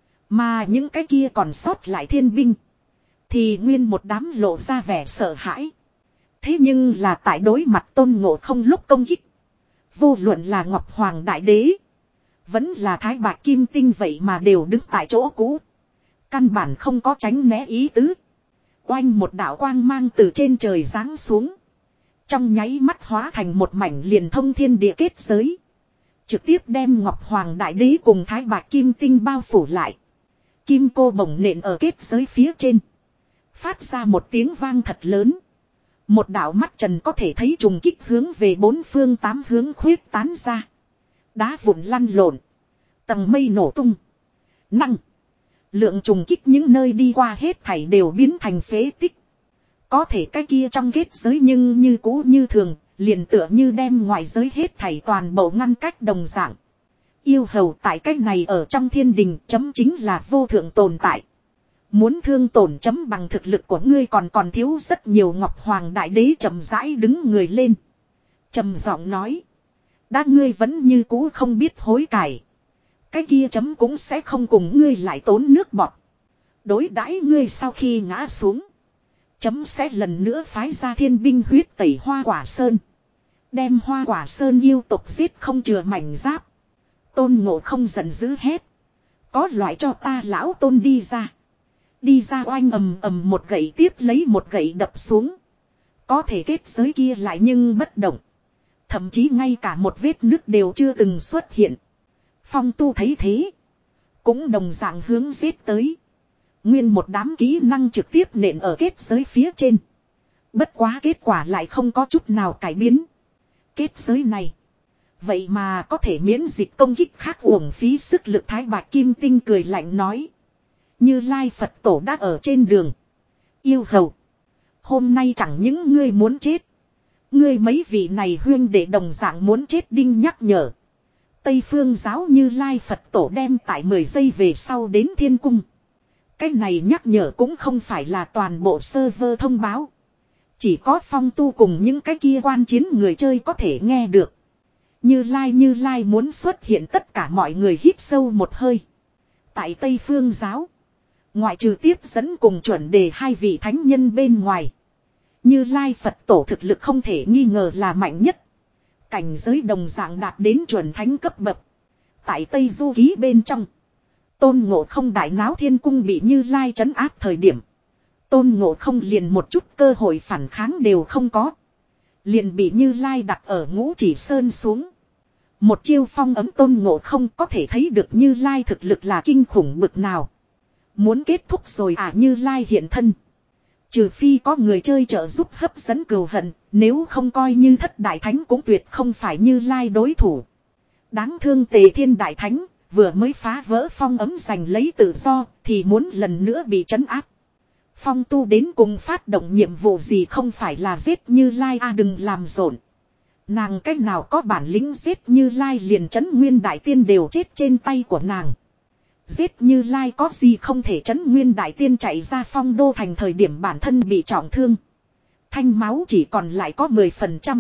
Mà những cái kia còn sót lại thiên binh. Thì nguyên một đám lộ ra vẻ sợ hãi. Thế nhưng là tại đối mặt Tôn Ngộ Không lúc công kích. Vô luận là Ngọc Hoàng Đại Đế. Vẫn là Thái Bạc Kim Tinh vậy mà đều đứng tại chỗ cũ. Căn bản không có tránh né ý tứ. Oanh một đạo quang mang từ trên trời giáng xuống. Trong nháy mắt hóa thành một mảnh liền thông thiên địa kết giới. Trực tiếp đem Ngọc Hoàng Đại Đế cùng Thái Bạc Kim Tinh bao phủ lại. Kim cô bổng nện ở kết giới phía trên. Phát ra một tiếng vang thật lớn. Một đạo mắt trần có thể thấy trùng kích hướng về bốn phương tám hướng khuyết tán ra. Đá vụn lăn lộn. Tầng mây nổ tung. Năng. Lượng trùng kích những nơi đi qua hết thảy đều biến thành phế tích. Có thể cái kia trong kết giới nhưng như cũ như thường. Liền tựa như đem ngoại giới hết thảy toàn bộ ngăn cách đồng dạng. Yêu hầu tại cách này ở trong thiên đình chấm chính là vô thượng tồn tại. Muốn thương tổn chấm bằng thực lực của ngươi còn còn thiếu rất nhiều. Ngọc Hoàng Đại Đế chậm rãi đứng người lên. Trầm giọng nói. Đã ngươi vẫn như cũ không biết hối cải. Cái kia chấm cũng sẽ không cùng ngươi lại tốn nước bọt. Đối đãi ngươi sau khi ngã xuống. Chấm sẽ lần nữa phái ra thiên binh huyết tẩy Hoa Quả Sơn. Đem Hoa Quả Sơn yêu tộc giết không chừa mảnh giáp. Tôn Ngộ Không giận dữ hét. Có loại cho ta lão Tôn đi ra. Đi ra oanh ầm ầm một gậy tiếp lấy một gậy đập xuống. Có thể kết giới kia lại nhưng bất động. Thậm chí ngay cả một vết nứt đều chưa từng xuất hiện. Phong Tu thấy thế. Cũng đồng dạng hướng giết tới. Nguyên một đám kỹ năng trực tiếp nện ở kết giới phía trên. Bất quá kết quả lại không có chút nào cải biến. Kết giới này. Vậy mà có thể miễn dịch công kích khác uổng phí sức lực. Thái Bạc Kim Tinh cười lạnh nói. Như Lai Phật Tổ đã ở trên đường. Yêu hầu. Hôm nay chẳng những ngươi muốn chết. Ngươi mấy vị này huyên đệ đồng dạng muốn chết đinh nhắc nhở. Tây Phương giáo Như Lai Phật Tổ đem tại mười giây về sau đến thiên cung. Cái này nhắc nhở cũng không phải là toàn bộ server thông báo. Chỉ có Phong Tu cùng những cái kia quan chiến người chơi có thể nghe được. Như Lai Như Lai muốn xuất hiện, tất cả mọi người hít sâu một hơi. Tại Tây Phương giáo. Ngoại trừ tiếp dẫn cùng chuẩn đề hai vị thánh nhân bên ngoài. Như Lai Phật Tổ thực lực không thể nghi ngờ là mạnh nhất. Cảnh giới đồng dạng đạt đến chuẩn thánh cấp bậc. Tại Tây Du Ký bên trong. Tôn Ngộ Không đại náo thiên cung bị Như Lai trấn áp thời điểm. Tôn Ngộ Không liền một chút cơ hội phản kháng đều không có. Liền bị Như Lai đặt ở Ngũ Chỉ Sơn xuống. Một chiêu phong ấm Tôn Ngộ Không có thể thấy được Như Lai thực lực là kinh khủng bực nào. Muốn kết thúc rồi à, Như Lai hiện thân. Trừ phi có người chơi trợ giúp hấp dẫn cừu hận, nếu không coi như thất đại thánh cũng tuyệt không phải Như Lai đối thủ. Đáng thương Tề Thiên Đại Thánh, vừa mới phá vỡ phong ấm giành lấy tự do, thì muốn lần nữa bị trấn áp. Phong Tu đến cùng phát động nhiệm vụ gì không phải là giết Như Lai à, đừng làm rộn. Nàng cách nào có bản lĩnh giết Như Lai, liền trấn nguyên đại tiên đều chết trên tay của nàng. Giết Như Lai có gì không thể, trấn nguyên đại tiên chạy ra Phong Đô thành thời điểm bản thân bị trọng thương. Thanh máu chỉ còn lại có mười phần trăm.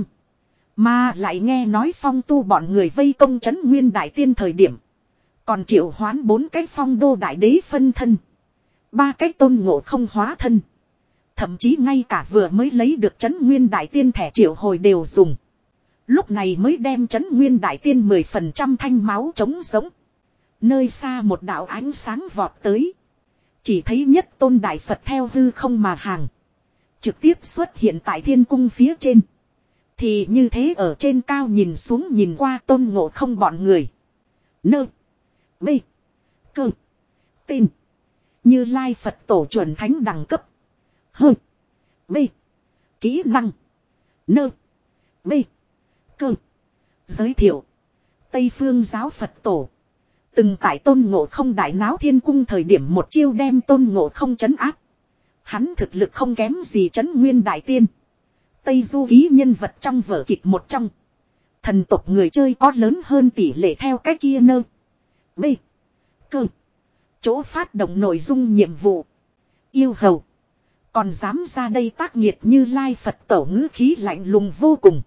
Mà lại nghe nói Phong Tu bọn người vây công trấn nguyên đại tiên thời điểm. Còn triệu hoán bốn cái Phong Đô đại đế phân thân. Ba cái Tôn Ngộ Không hóa thân. Thậm chí ngay cả vừa mới lấy được trấn nguyên đại tiên thẻ triệu hồi đều dùng. Lúc này mới đem trấn nguyên đại tiên mười phần trăm thanh máu trống sống. Nơi xa một đạo ánh sáng vọt tới. Chỉ thấy nhất Tôn Đại Phật theo hư không mà hàng. Trực tiếp xuất hiện tại thiên cung phía trên. Thì như thế ở trên cao nhìn xuống nhìn qua Tôn Ngộ Không bọn người. Nơ. B. Cơ. Tin. Như Lai Phật Tổ chuẩn thánh đẳng cấp. Hơ. B. Kỹ năng. Nơ. B. Cơ. Giới thiệu. Tây Phương giáo Phật Tổ. Từng tại Tôn Ngộ Không đại náo thiên cung thời điểm một chiêu đem Tôn Ngộ Không trấn áp. Hắn thực lực không kém gì trấn nguyên đại tiên. Tây Du Ký nhân vật trong vở kịch một trong. Thần tộc người chơi có lớn hơn tỷ lệ theo cái kia nơ. B. Cơ. Chỗ phát động nội dung nhiệm vụ. Yêu hầu. Còn dám ra đây tác nghiệt Như Lai Phật tổ ngữ khí lạnh lùng vô cùng.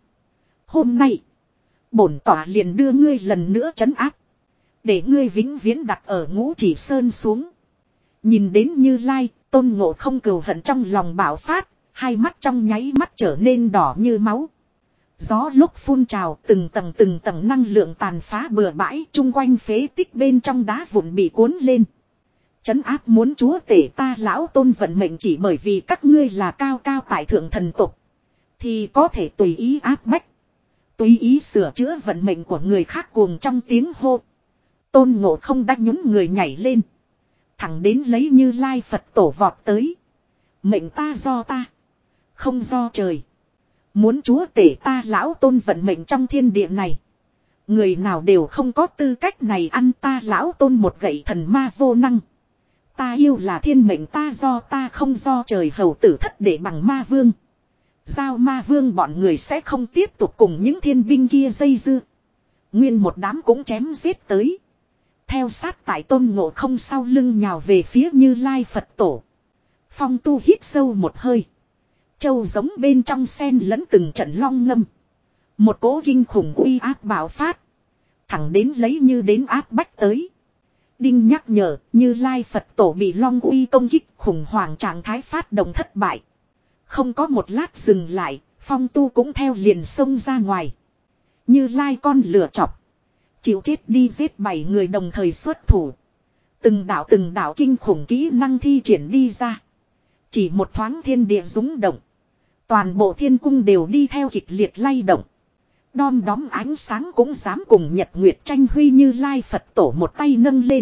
Hôm nay. Bổn tỏa liền đưa ngươi lần nữa trấn áp. Để ngươi vĩnh viễn đặt ở Ngũ Chỉ Sơn xuống. Nhìn đến Như Lai, Tôn Ngộ không cừu hận trong lòng bạo phát. Hai mắt trong nháy mắt trở nên đỏ như máu. Gió lúc phun trào, từng tầng từng tầng năng lượng tàn phá bừa bãi, chung quanh phế tích bên trong đá vụn bị cuốn lên. Trấn áp muốn chúa tể ta lão Tôn vận mệnh chỉ bởi vì các ngươi là cao cao tại thượng thần tục. Thì có thể tùy ý áp bách. Tùy ý sửa chữa vận mệnh của người khác cuồng trong tiếng hô. Tôn Ngộ không đã nhún người nhảy lên. Thẳng đến lấy Như Lai Phật tổ vọt tới. Mệnh ta do ta. Không do trời. Muốn chúa tể ta lão Tôn vận mệnh trong thiên địa này. Người nào đều không có tư cách này ăn ta lão Tôn một gậy thần ma vô năng. Ta yêu là thiên mệnh ta do ta không do trời hầu tử thất để bằng ma vương. Giao ma vương bọn người sẽ không tiếp tục cùng những thiên binh kia dây dưa. Nguyên một đám cũng chém giết tới. Theo sát tại Tôn Ngộ không sau lưng nhào về phía Như Lai Phật tổ. Phong tu hít sâu một hơi. Châu giống bên trong sen lẫn từng trận long ngâm. Một cỗ kinh khủng uy áp bạo phát. Thẳng đến lấy như đến áp bách tới. Đinh nhắc nhở Như Lai Phật tổ bị long uy công kích khủng hoảng trạng thái phát động thất bại. Không có một lát dừng lại, phong tu cũng theo liền xông ra ngoài. Như Lai con lửa chọc. Chịu chết đi giết bảy người đồng thời xuất thủ. Từng đạo từng đạo kinh khủng kỹ năng thi triển đi ra. Chỉ một thoáng thiên địa rúng động. Toàn bộ thiên cung đều đi theo kịch liệt lay động. Đom đóm ánh sáng cũng dám cùng nhật nguyệt tranh huy Như Lai Phật tổ một tay nâng lên.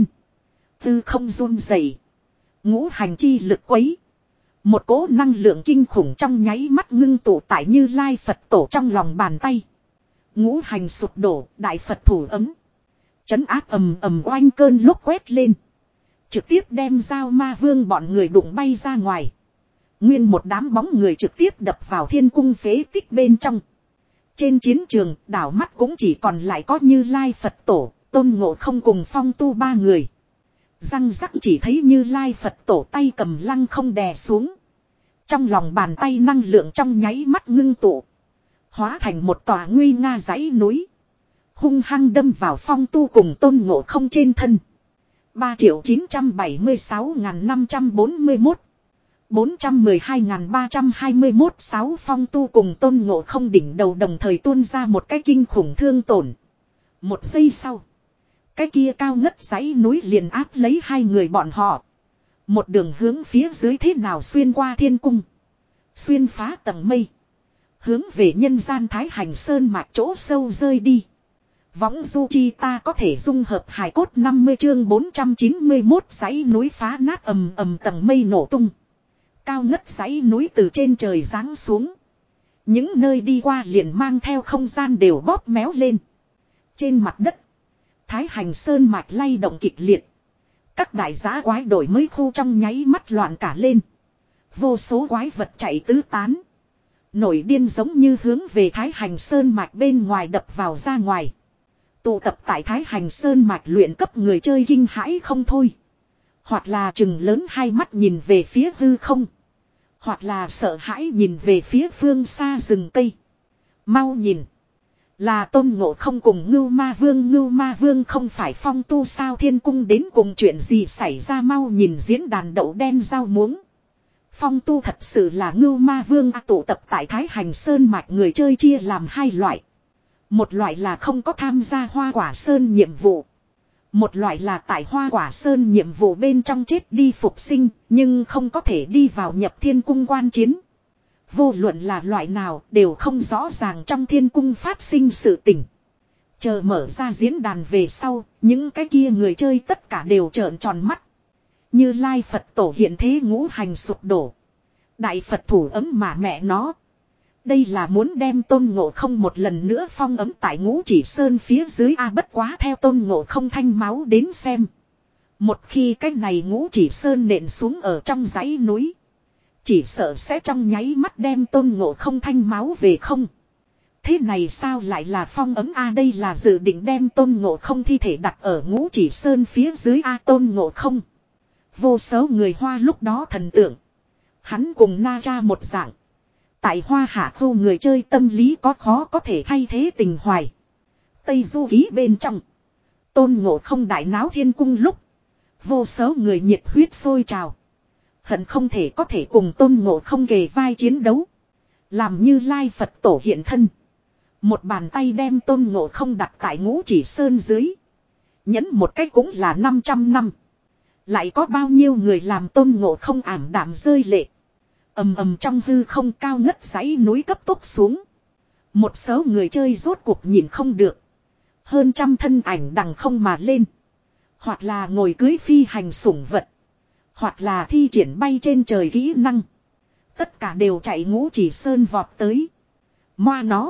Tư không run rẩy. Ngũ hành chi lực quấy. Một cỗ năng lượng kinh khủng trong nháy mắt ngưng tụ tại Như Lai Phật tổ trong lòng bàn tay. Ngũ hành sụp đổ, đại Phật thủ ấm. Chấn áp ầm ầm oanh cơn lốc quét lên. Trực tiếp đem Giao Ma Vương bọn người đụng bay ra ngoài. Nguyên một đám bóng người trực tiếp đập vào thiên cung phế tích bên trong. Trên chiến trường, đảo mắt cũng chỉ còn lại có Như Lai Phật tổ, Tôn Ngộ không cùng phong tu ba người. Răng rắc chỉ thấy Như Lai Phật tổ tay cầm lăng không đè xuống. Trong lòng bàn tay năng lượng trong nháy mắt ngưng tụ. Hóa thành một tòa nguy nga dãy núi. Hung hăng đâm vào phong tu cùng Tôn Ngộ không trên thân. ba triệu chín trăm bảy mươi sáu nghìn năm trăm bốn mươi mốt. bốn trăm mười hai nghìn ba trăm hai mươi mốt sáu phong tu cùng Tôn Ngộ không đỉnh đầu đồng thời tuôn ra một cái kinh khủng thương tổn. Một giây sau. Cái kia cao ngất dãy núi liền áp lấy hai người bọn họ. Một đường hướng phía dưới thế nào xuyên qua thiên cung. Xuyên phá tầng mây. Hướng về nhân gian Thái Hành Sơn mạch chỗ sâu rơi đi. Võng du chi ta có thể dung hợp hài cốt năm mươi chương bốn trăm chín mươi mốt dãy núi phá nát ầm ầm tầng mây nổ tung. Cao ngất dãy núi từ trên trời giáng xuống. Những nơi đi qua liền mang theo không gian đều bóp méo lên. Trên mặt đất. Thái Hành Sơn mạch lay động kịch liệt. Các đại giá quái đổi mới khu trong nháy mắt loạn cả lên. Vô số quái vật chạy tứ tán. Nổi điên giống như hướng về Thái Hành Sơn mạch bên ngoài đập vào ra ngoài. Tụ tập tại Thái Hành Sơn mạch luyện cấp người chơi kinh hãi không thôi. Hoặc là chừng lớn hai mắt nhìn về phía hư không. Hoặc là sợ hãi nhìn về phía phương xa rừng cây. Mau nhìn. Là Tôn Ngộ không cùng Ngưu Ma Vương. Ngưu Ma Vương không phải phong tu sao thiên cung đến cùng chuyện gì xảy ra mau nhìn diễn đàn đậu đen rau muống. Phong tu thật sự là Ngưu Ma Vương à, tụ tập tại Thái Hành Sơn mạch người chơi chia làm hai loại. Một loại là không có tham gia Hoa Quả Sơn nhiệm vụ. Một loại là tại Hoa Quả Sơn nhiệm vụ bên trong chết đi phục sinh, nhưng không có thể đi vào nhập thiên cung quan chiến. Vô luận là loại nào đều không rõ ràng trong thiên cung phát sinh sự tình. Chờ mở ra diễn đàn về sau, những cái kia người chơi tất cả đều trợn tròn mắt. Như Lai Phật tổ hiện thế ngũ hành sụp đổ. Đại Phật thủ ấm mà mẹ nó. Đây là muốn đem Tôn Ngộ không một lần nữa phong ấm tại Ngũ Chỉ Sơn phía dưới a à, bất quá theo Tôn Ngộ không thanh máu đến xem. Một khi cái này Ngũ Chỉ Sơn nện xuống ở trong dãy núi. Chỉ sợ sẽ trong nháy mắt đem Tôn Ngộ Không thanh máu về không. Thế này sao lại là phong ấm a, đây là dự định đem Tôn Ngộ Không thi thể đặt ở Ngũ Chỉ Sơn phía dưới a. Tôn Ngộ Không. Vô số người Hoa lúc đó thần tượng. Hắn cùng Na Cha một dạng. Tại Hoa Hạ Khâu người chơi tâm lý có khó có thể thay thế tình hoài. Tây Du Ký bên trong. Tôn Ngộ Không đại náo thiên cung lúc. Vô số người nhiệt huyết sôi trào. Hận không thể có thể cùng Tôn Ngộ Không kề vai chiến đấu. Làm Như Lai Phật tổ hiện thân. Một bàn tay đem Tôn Ngộ Không đặt tại Ngũ Chỉ Sơn dưới. Nhấn một cách cũng là năm trăm năm. Lại có bao nhiêu người làm Tôn Ngộ Không ảm đạm rơi lệ. Ầm ầm trong hư không cao ngất dãy núi cấp tốc xuống. Một số người chơi rốt cuộc nhìn không được. Hơn trăm thân ảnh đằng không mà lên. Hoặc là ngồi cưới phi hành sủng vật. Hoặc là thi triển bay trên trời kỹ năng. Tất cả đều chạy Ngũ Chỉ Sơn vọt tới. Moa nó.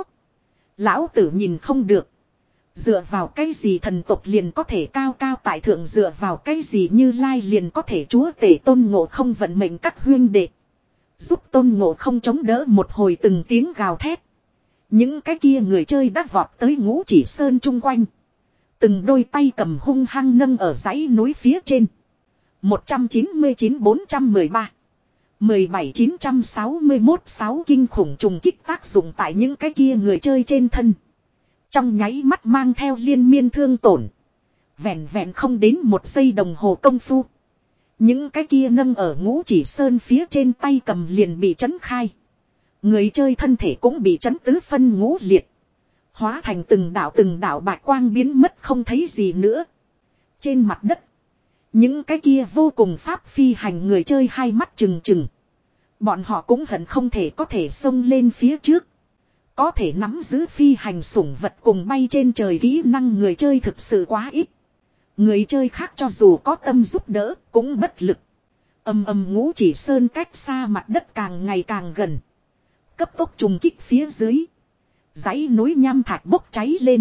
Lão tử nhìn không được. Dựa vào cái gì thần tộc liền có thể cao cao tại thượng, dựa vào cái gì Như Lai liền có thể chúa tể. Tôn Ngộ Không vận mệnh các huyên đệ. Giúp Tôn Ngộ Không chống đỡ một hồi từng tiếng gào thét. Những cái kia người chơi đã vọt tới Ngũ Chỉ Sơn chung quanh. Từng đôi tay cầm hung hăng nâng ở dãy núi phía trên. một trăm chín mươi chín bốn trăm mười ba. mười bảy chín trăm sáu mươi mốt sáu kinh khủng trùng kích tác dụng tại những cái kia người chơi trên thân. Trong nháy mắt mang theo liên miên thương tổn. Vẹn vẹn không đến một giây đồng hồ công phu. Những cái kia nâng ở Ngũ Chỉ Sơn phía trên tay cầm liền bị chấn khai. Người chơi thân thể cũng bị chấn tứ phân ngũ liệt. Hóa thành từng đảo từng đảo bạch quang biến mất không thấy gì nữa. Trên mặt đất. Những cái kia vô cùng pháp phi hành người chơi hai mắt trừng trừng. Bọn họ cũng hận không thể có thể xông lên phía trước. Có thể nắm giữ phi hành sủng vật cùng bay trên trời kỹ năng người chơi thực sự quá ít. Người chơi khác cho dù có tâm giúp đỡ cũng bất lực. Ầm ầm Ngũ Chỉ Sơn cách xa mặt đất càng ngày càng gần. Cấp tốc trùng kích phía dưới. Dãy núi nham thạch bốc cháy lên.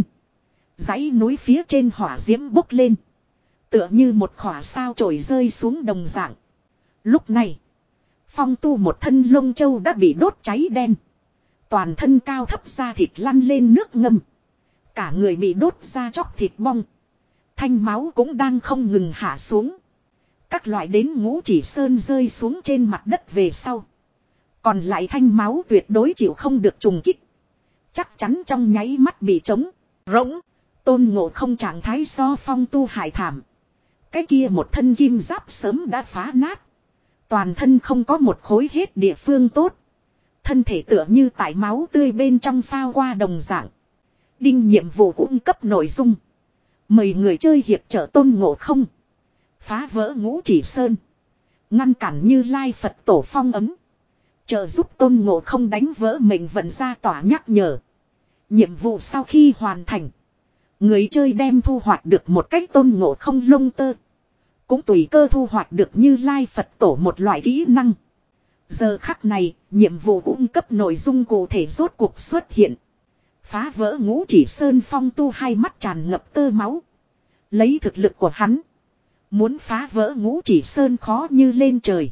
Dãy núi phía trên hỏa diễm bốc lên. Tựa như một khỏa sao chổi rơi xuống đồng dạng. Lúc này, Phong Tu một thân lông châu đã bị đốt cháy đen. Toàn thân cao thấp da thịt lăn lên nước ngâm. Cả người bị đốt ra chóc thịt bong. Thanh máu cũng đang không ngừng hạ xuống. Các loại đến Ngũ Chỉ Sơn rơi xuống trên mặt đất về sau. Còn lại thanh máu tuyệt đối chịu không được trùng kích. Chắc chắn trong nháy mắt bị trống, rỗng. Tôn Ngộ Không trạng thái so Phong Tu hại thảm. Cái kia một thân kim giáp sớm đã phá nát. Toàn thân không có một khối hết địa phương tốt. Thân thể tựa như tại máu tươi bên trong phao qua đồng dạng. Đinh nhiệm vụ cung cấp nội dung. Mời người chơi hiệp trợ Tôn Ngộ Không. Phá vỡ Ngũ Chỉ Sơn. Ngăn cản Như Lai Phật tổ phong ấm. Trợ giúp Tôn Ngộ Không đánh vỡ mệnh vận ra tỏa nhắc nhở. Nhiệm vụ sau khi hoàn thành. Người chơi đem thu hoạch được một cách Tôn Ngộ Không lông tơ. Cũng tùy cơ thu hoạch được Như Lai Phật tổ một loại kỹ năng. Giờ khắc này, nhiệm vụ cung cấp nội dung cụ thể rốt cuộc xuất hiện. Phá vỡ Ngũ Chỉ Sơn. Phong Tu hai mắt tràn ngập tơ máu. Lấy thực lực của hắn, muốn phá vỡ Ngũ Chỉ Sơn khó như lên trời.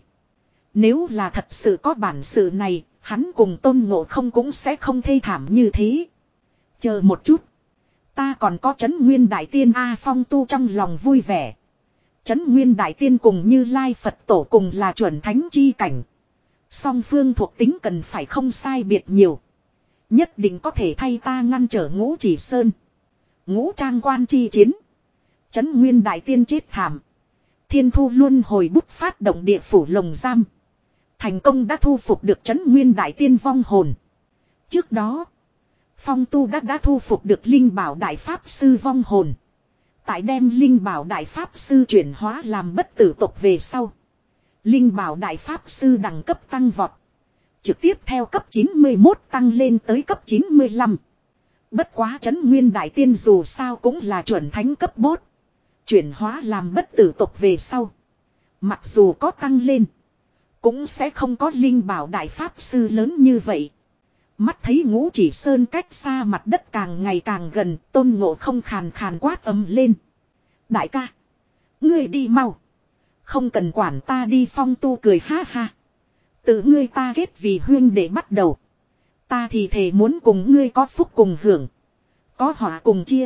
Nếu là thật sự có bản sự này, hắn cùng Tôn Ngộ Không cũng sẽ không thê thảm như thế. Chờ một chút. Ta còn có Trấn Nguyên Đại Tiên A. Phong Tu trong lòng vui vẻ. Trấn Nguyên Đại Tiên cùng Như Lai Phật tổ cùng là chuẩn thánh chi cảnh. Song phương thuộc tính cần phải không sai biệt nhiều. Nhất định có thể thay ta ngăn trở Ngũ Chỉ Sơn. Ngũ Trang Quan chi chiến. Trấn Nguyên Đại Tiên chết thảm. Thiên Thu Luân hồi bút phát động địa phủ lồng giam. Thành công đã thu phục được Trấn Nguyên Đại Tiên vong hồn. Trước đó, Phong Tu đã đã thu phục được Linh Bảo Đại Pháp Sư vong hồn. Tại đem Linh Bảo Đại Pháp Sư chuyển hóa làm bất tử tộc về sau. Linh Bảo Đại Pháp Sư đẳng cấp tăng vọt. Trực tiếp theo cấp chín mươi mốt tăng lên tới cấp chín mươi lăm. Bất quá Trấn Nguyên Đại Tiên dù sao cũng là chuẩn thánh cấp bốt. Chuyển hóa làm bất tử tộc về sau. Mặc dù có tăng lên, cũng sẽ không có Linh Bảo Đại Pháp Sư lớn như vậy. Mắt thấy Ngũ Chỉ Sơn cách xa mặt đất càng ngày càng gần. Tôn Ngộ Không khàn khàn quát ầm lên. Đại ca, ngươi đi mau. Không cần quản ta đi. Phong Tu cười ha ha. Tự ngươi ta kết vì huyên để bắt đầu. Ta thì thề muốn cùng ngươi có phúc cùng hưởng. Có họa cùng chia.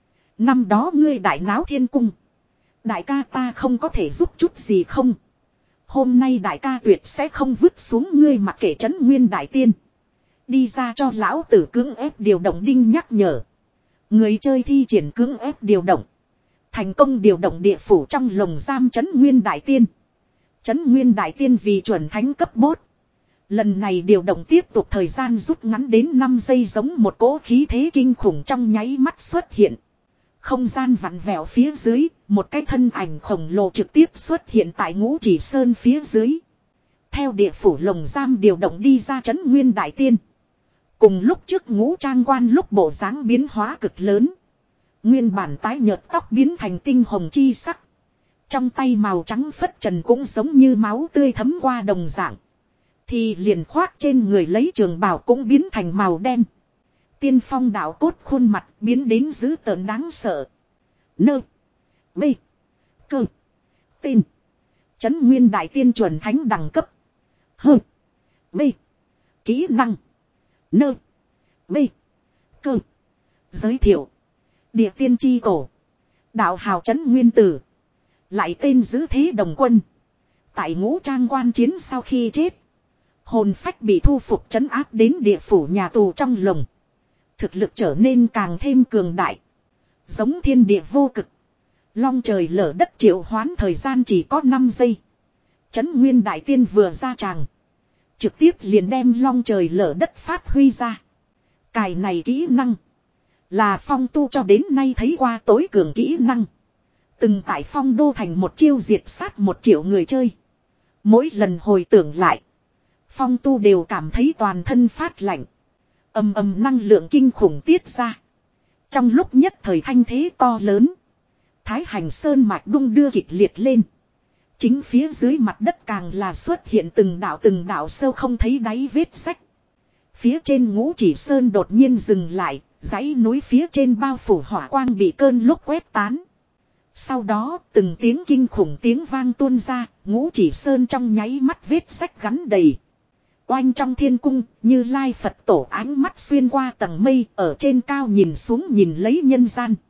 Năm đó ngươi đại náo thiên cung. Đại ca ta không có thể giúp chút gì không. Hôm nay đại ca tuyệt sẽ không vứt xuống ngươi mặc kệ trấn nguyên đại tiên. Đi ra cho lão tử cưỡng ép điều động đinh nhắc nhở. Người chơi thi triển cưỡng ép điều động. Thành công điều động địa phủ trong lồng giam trấn nguyên đại tiên. Trấn nguyên đại tiên vì chuẩn thánh cấp bốt. Lần này điều động tiếp tục thời gian rút ngắn đến năm giây giống một cỗ khí thế kinh khủng trong nháy mắt xuất hiện. Không gian vặn vẹo phía dưới, một cái thân ảnh khổng lồ trực tiếp xuất hiện tại Ngũ Chỉ Sơn phía dưới. Theo địa phủ lồng giam điều động đi ra trấn nguyên đại tiên. Cùng lúc trước Ngũ Trang Quan lúc bộ dáng biến hóa cực lớn. Nguyên bản tái nhợt tóc biến thành tinh hồng chi sắc. Trong tay màu trắng phất trần cũng giống như máu tươi thấm qua đồng dạng. Thì liền khoác trên người lấy trường bào cũng biến thành màu đen. Tiên phong đạo cốt khuôn mặt biến đến dữ tợn đáng sợ. Nơ. Bê. Cơ. Tên. Trấn nguyên đại tiên chuẩn thánh đẳng cấp. Hơ. Bê. Kỹ năng. Nơ. Bê. Cơ. Giới thiệu. Địa tiên tri tổ. Đạo hào trấn nguyên tử. Lại tên giữ thế đồng quân. Tại Ngũ Trang Quan chiến sau khi chết. Hồn phách bị thu phục trấn áp đến địa phủ nhà tù trong lồng. Thực lực trở nên càng thêm cường đại. Giống thiên địa vô cực. Long trời lở đất triệu hoán thời gian chỉ có năm giây. Trấn nguyên đại tiên vừa ra tràng. Trực tiếp liền đem long trời lở đất phát huy ra. Cài này kỹ năng. Là Phong tu cho đến nay thấy qua tối cường kỹ năng. Từng tại Phong đô thành một chiêu diệt sát một triệu người chơi. Mỗi lần hồi tưởng lại. Phong tu đều cảm thấy toàn thân phát lạnh. Ầm ầm năng lượng kinh khủng tiết ra. Trong lúc nhất thời thanh thế to lớn. Thái Hành Sơn mạch đung đưa kịch liệt lên. Chính phía dưới mặt đất càng là xuất hiện từng đạo từng đạo sâu không thấy đáy vết sách. Phía trên Ngũ Chỉ Sơn đột nhiên dừng lại. Dãy núi phía trên bao phủ hỏa quang bị cơn lốc quét tán. Sau đó từng tiếng kinh khủng tiếng vang tuôn ra. Ngũ Chỉ Sơn trong nháy mắt vết sách gắn đầy. Oanh trong thiên cung, Như Lai Phật tổ ánh mắt xuyên qua tầng mây ở trên cao nhìn xuống nhìn lấy nhân gian.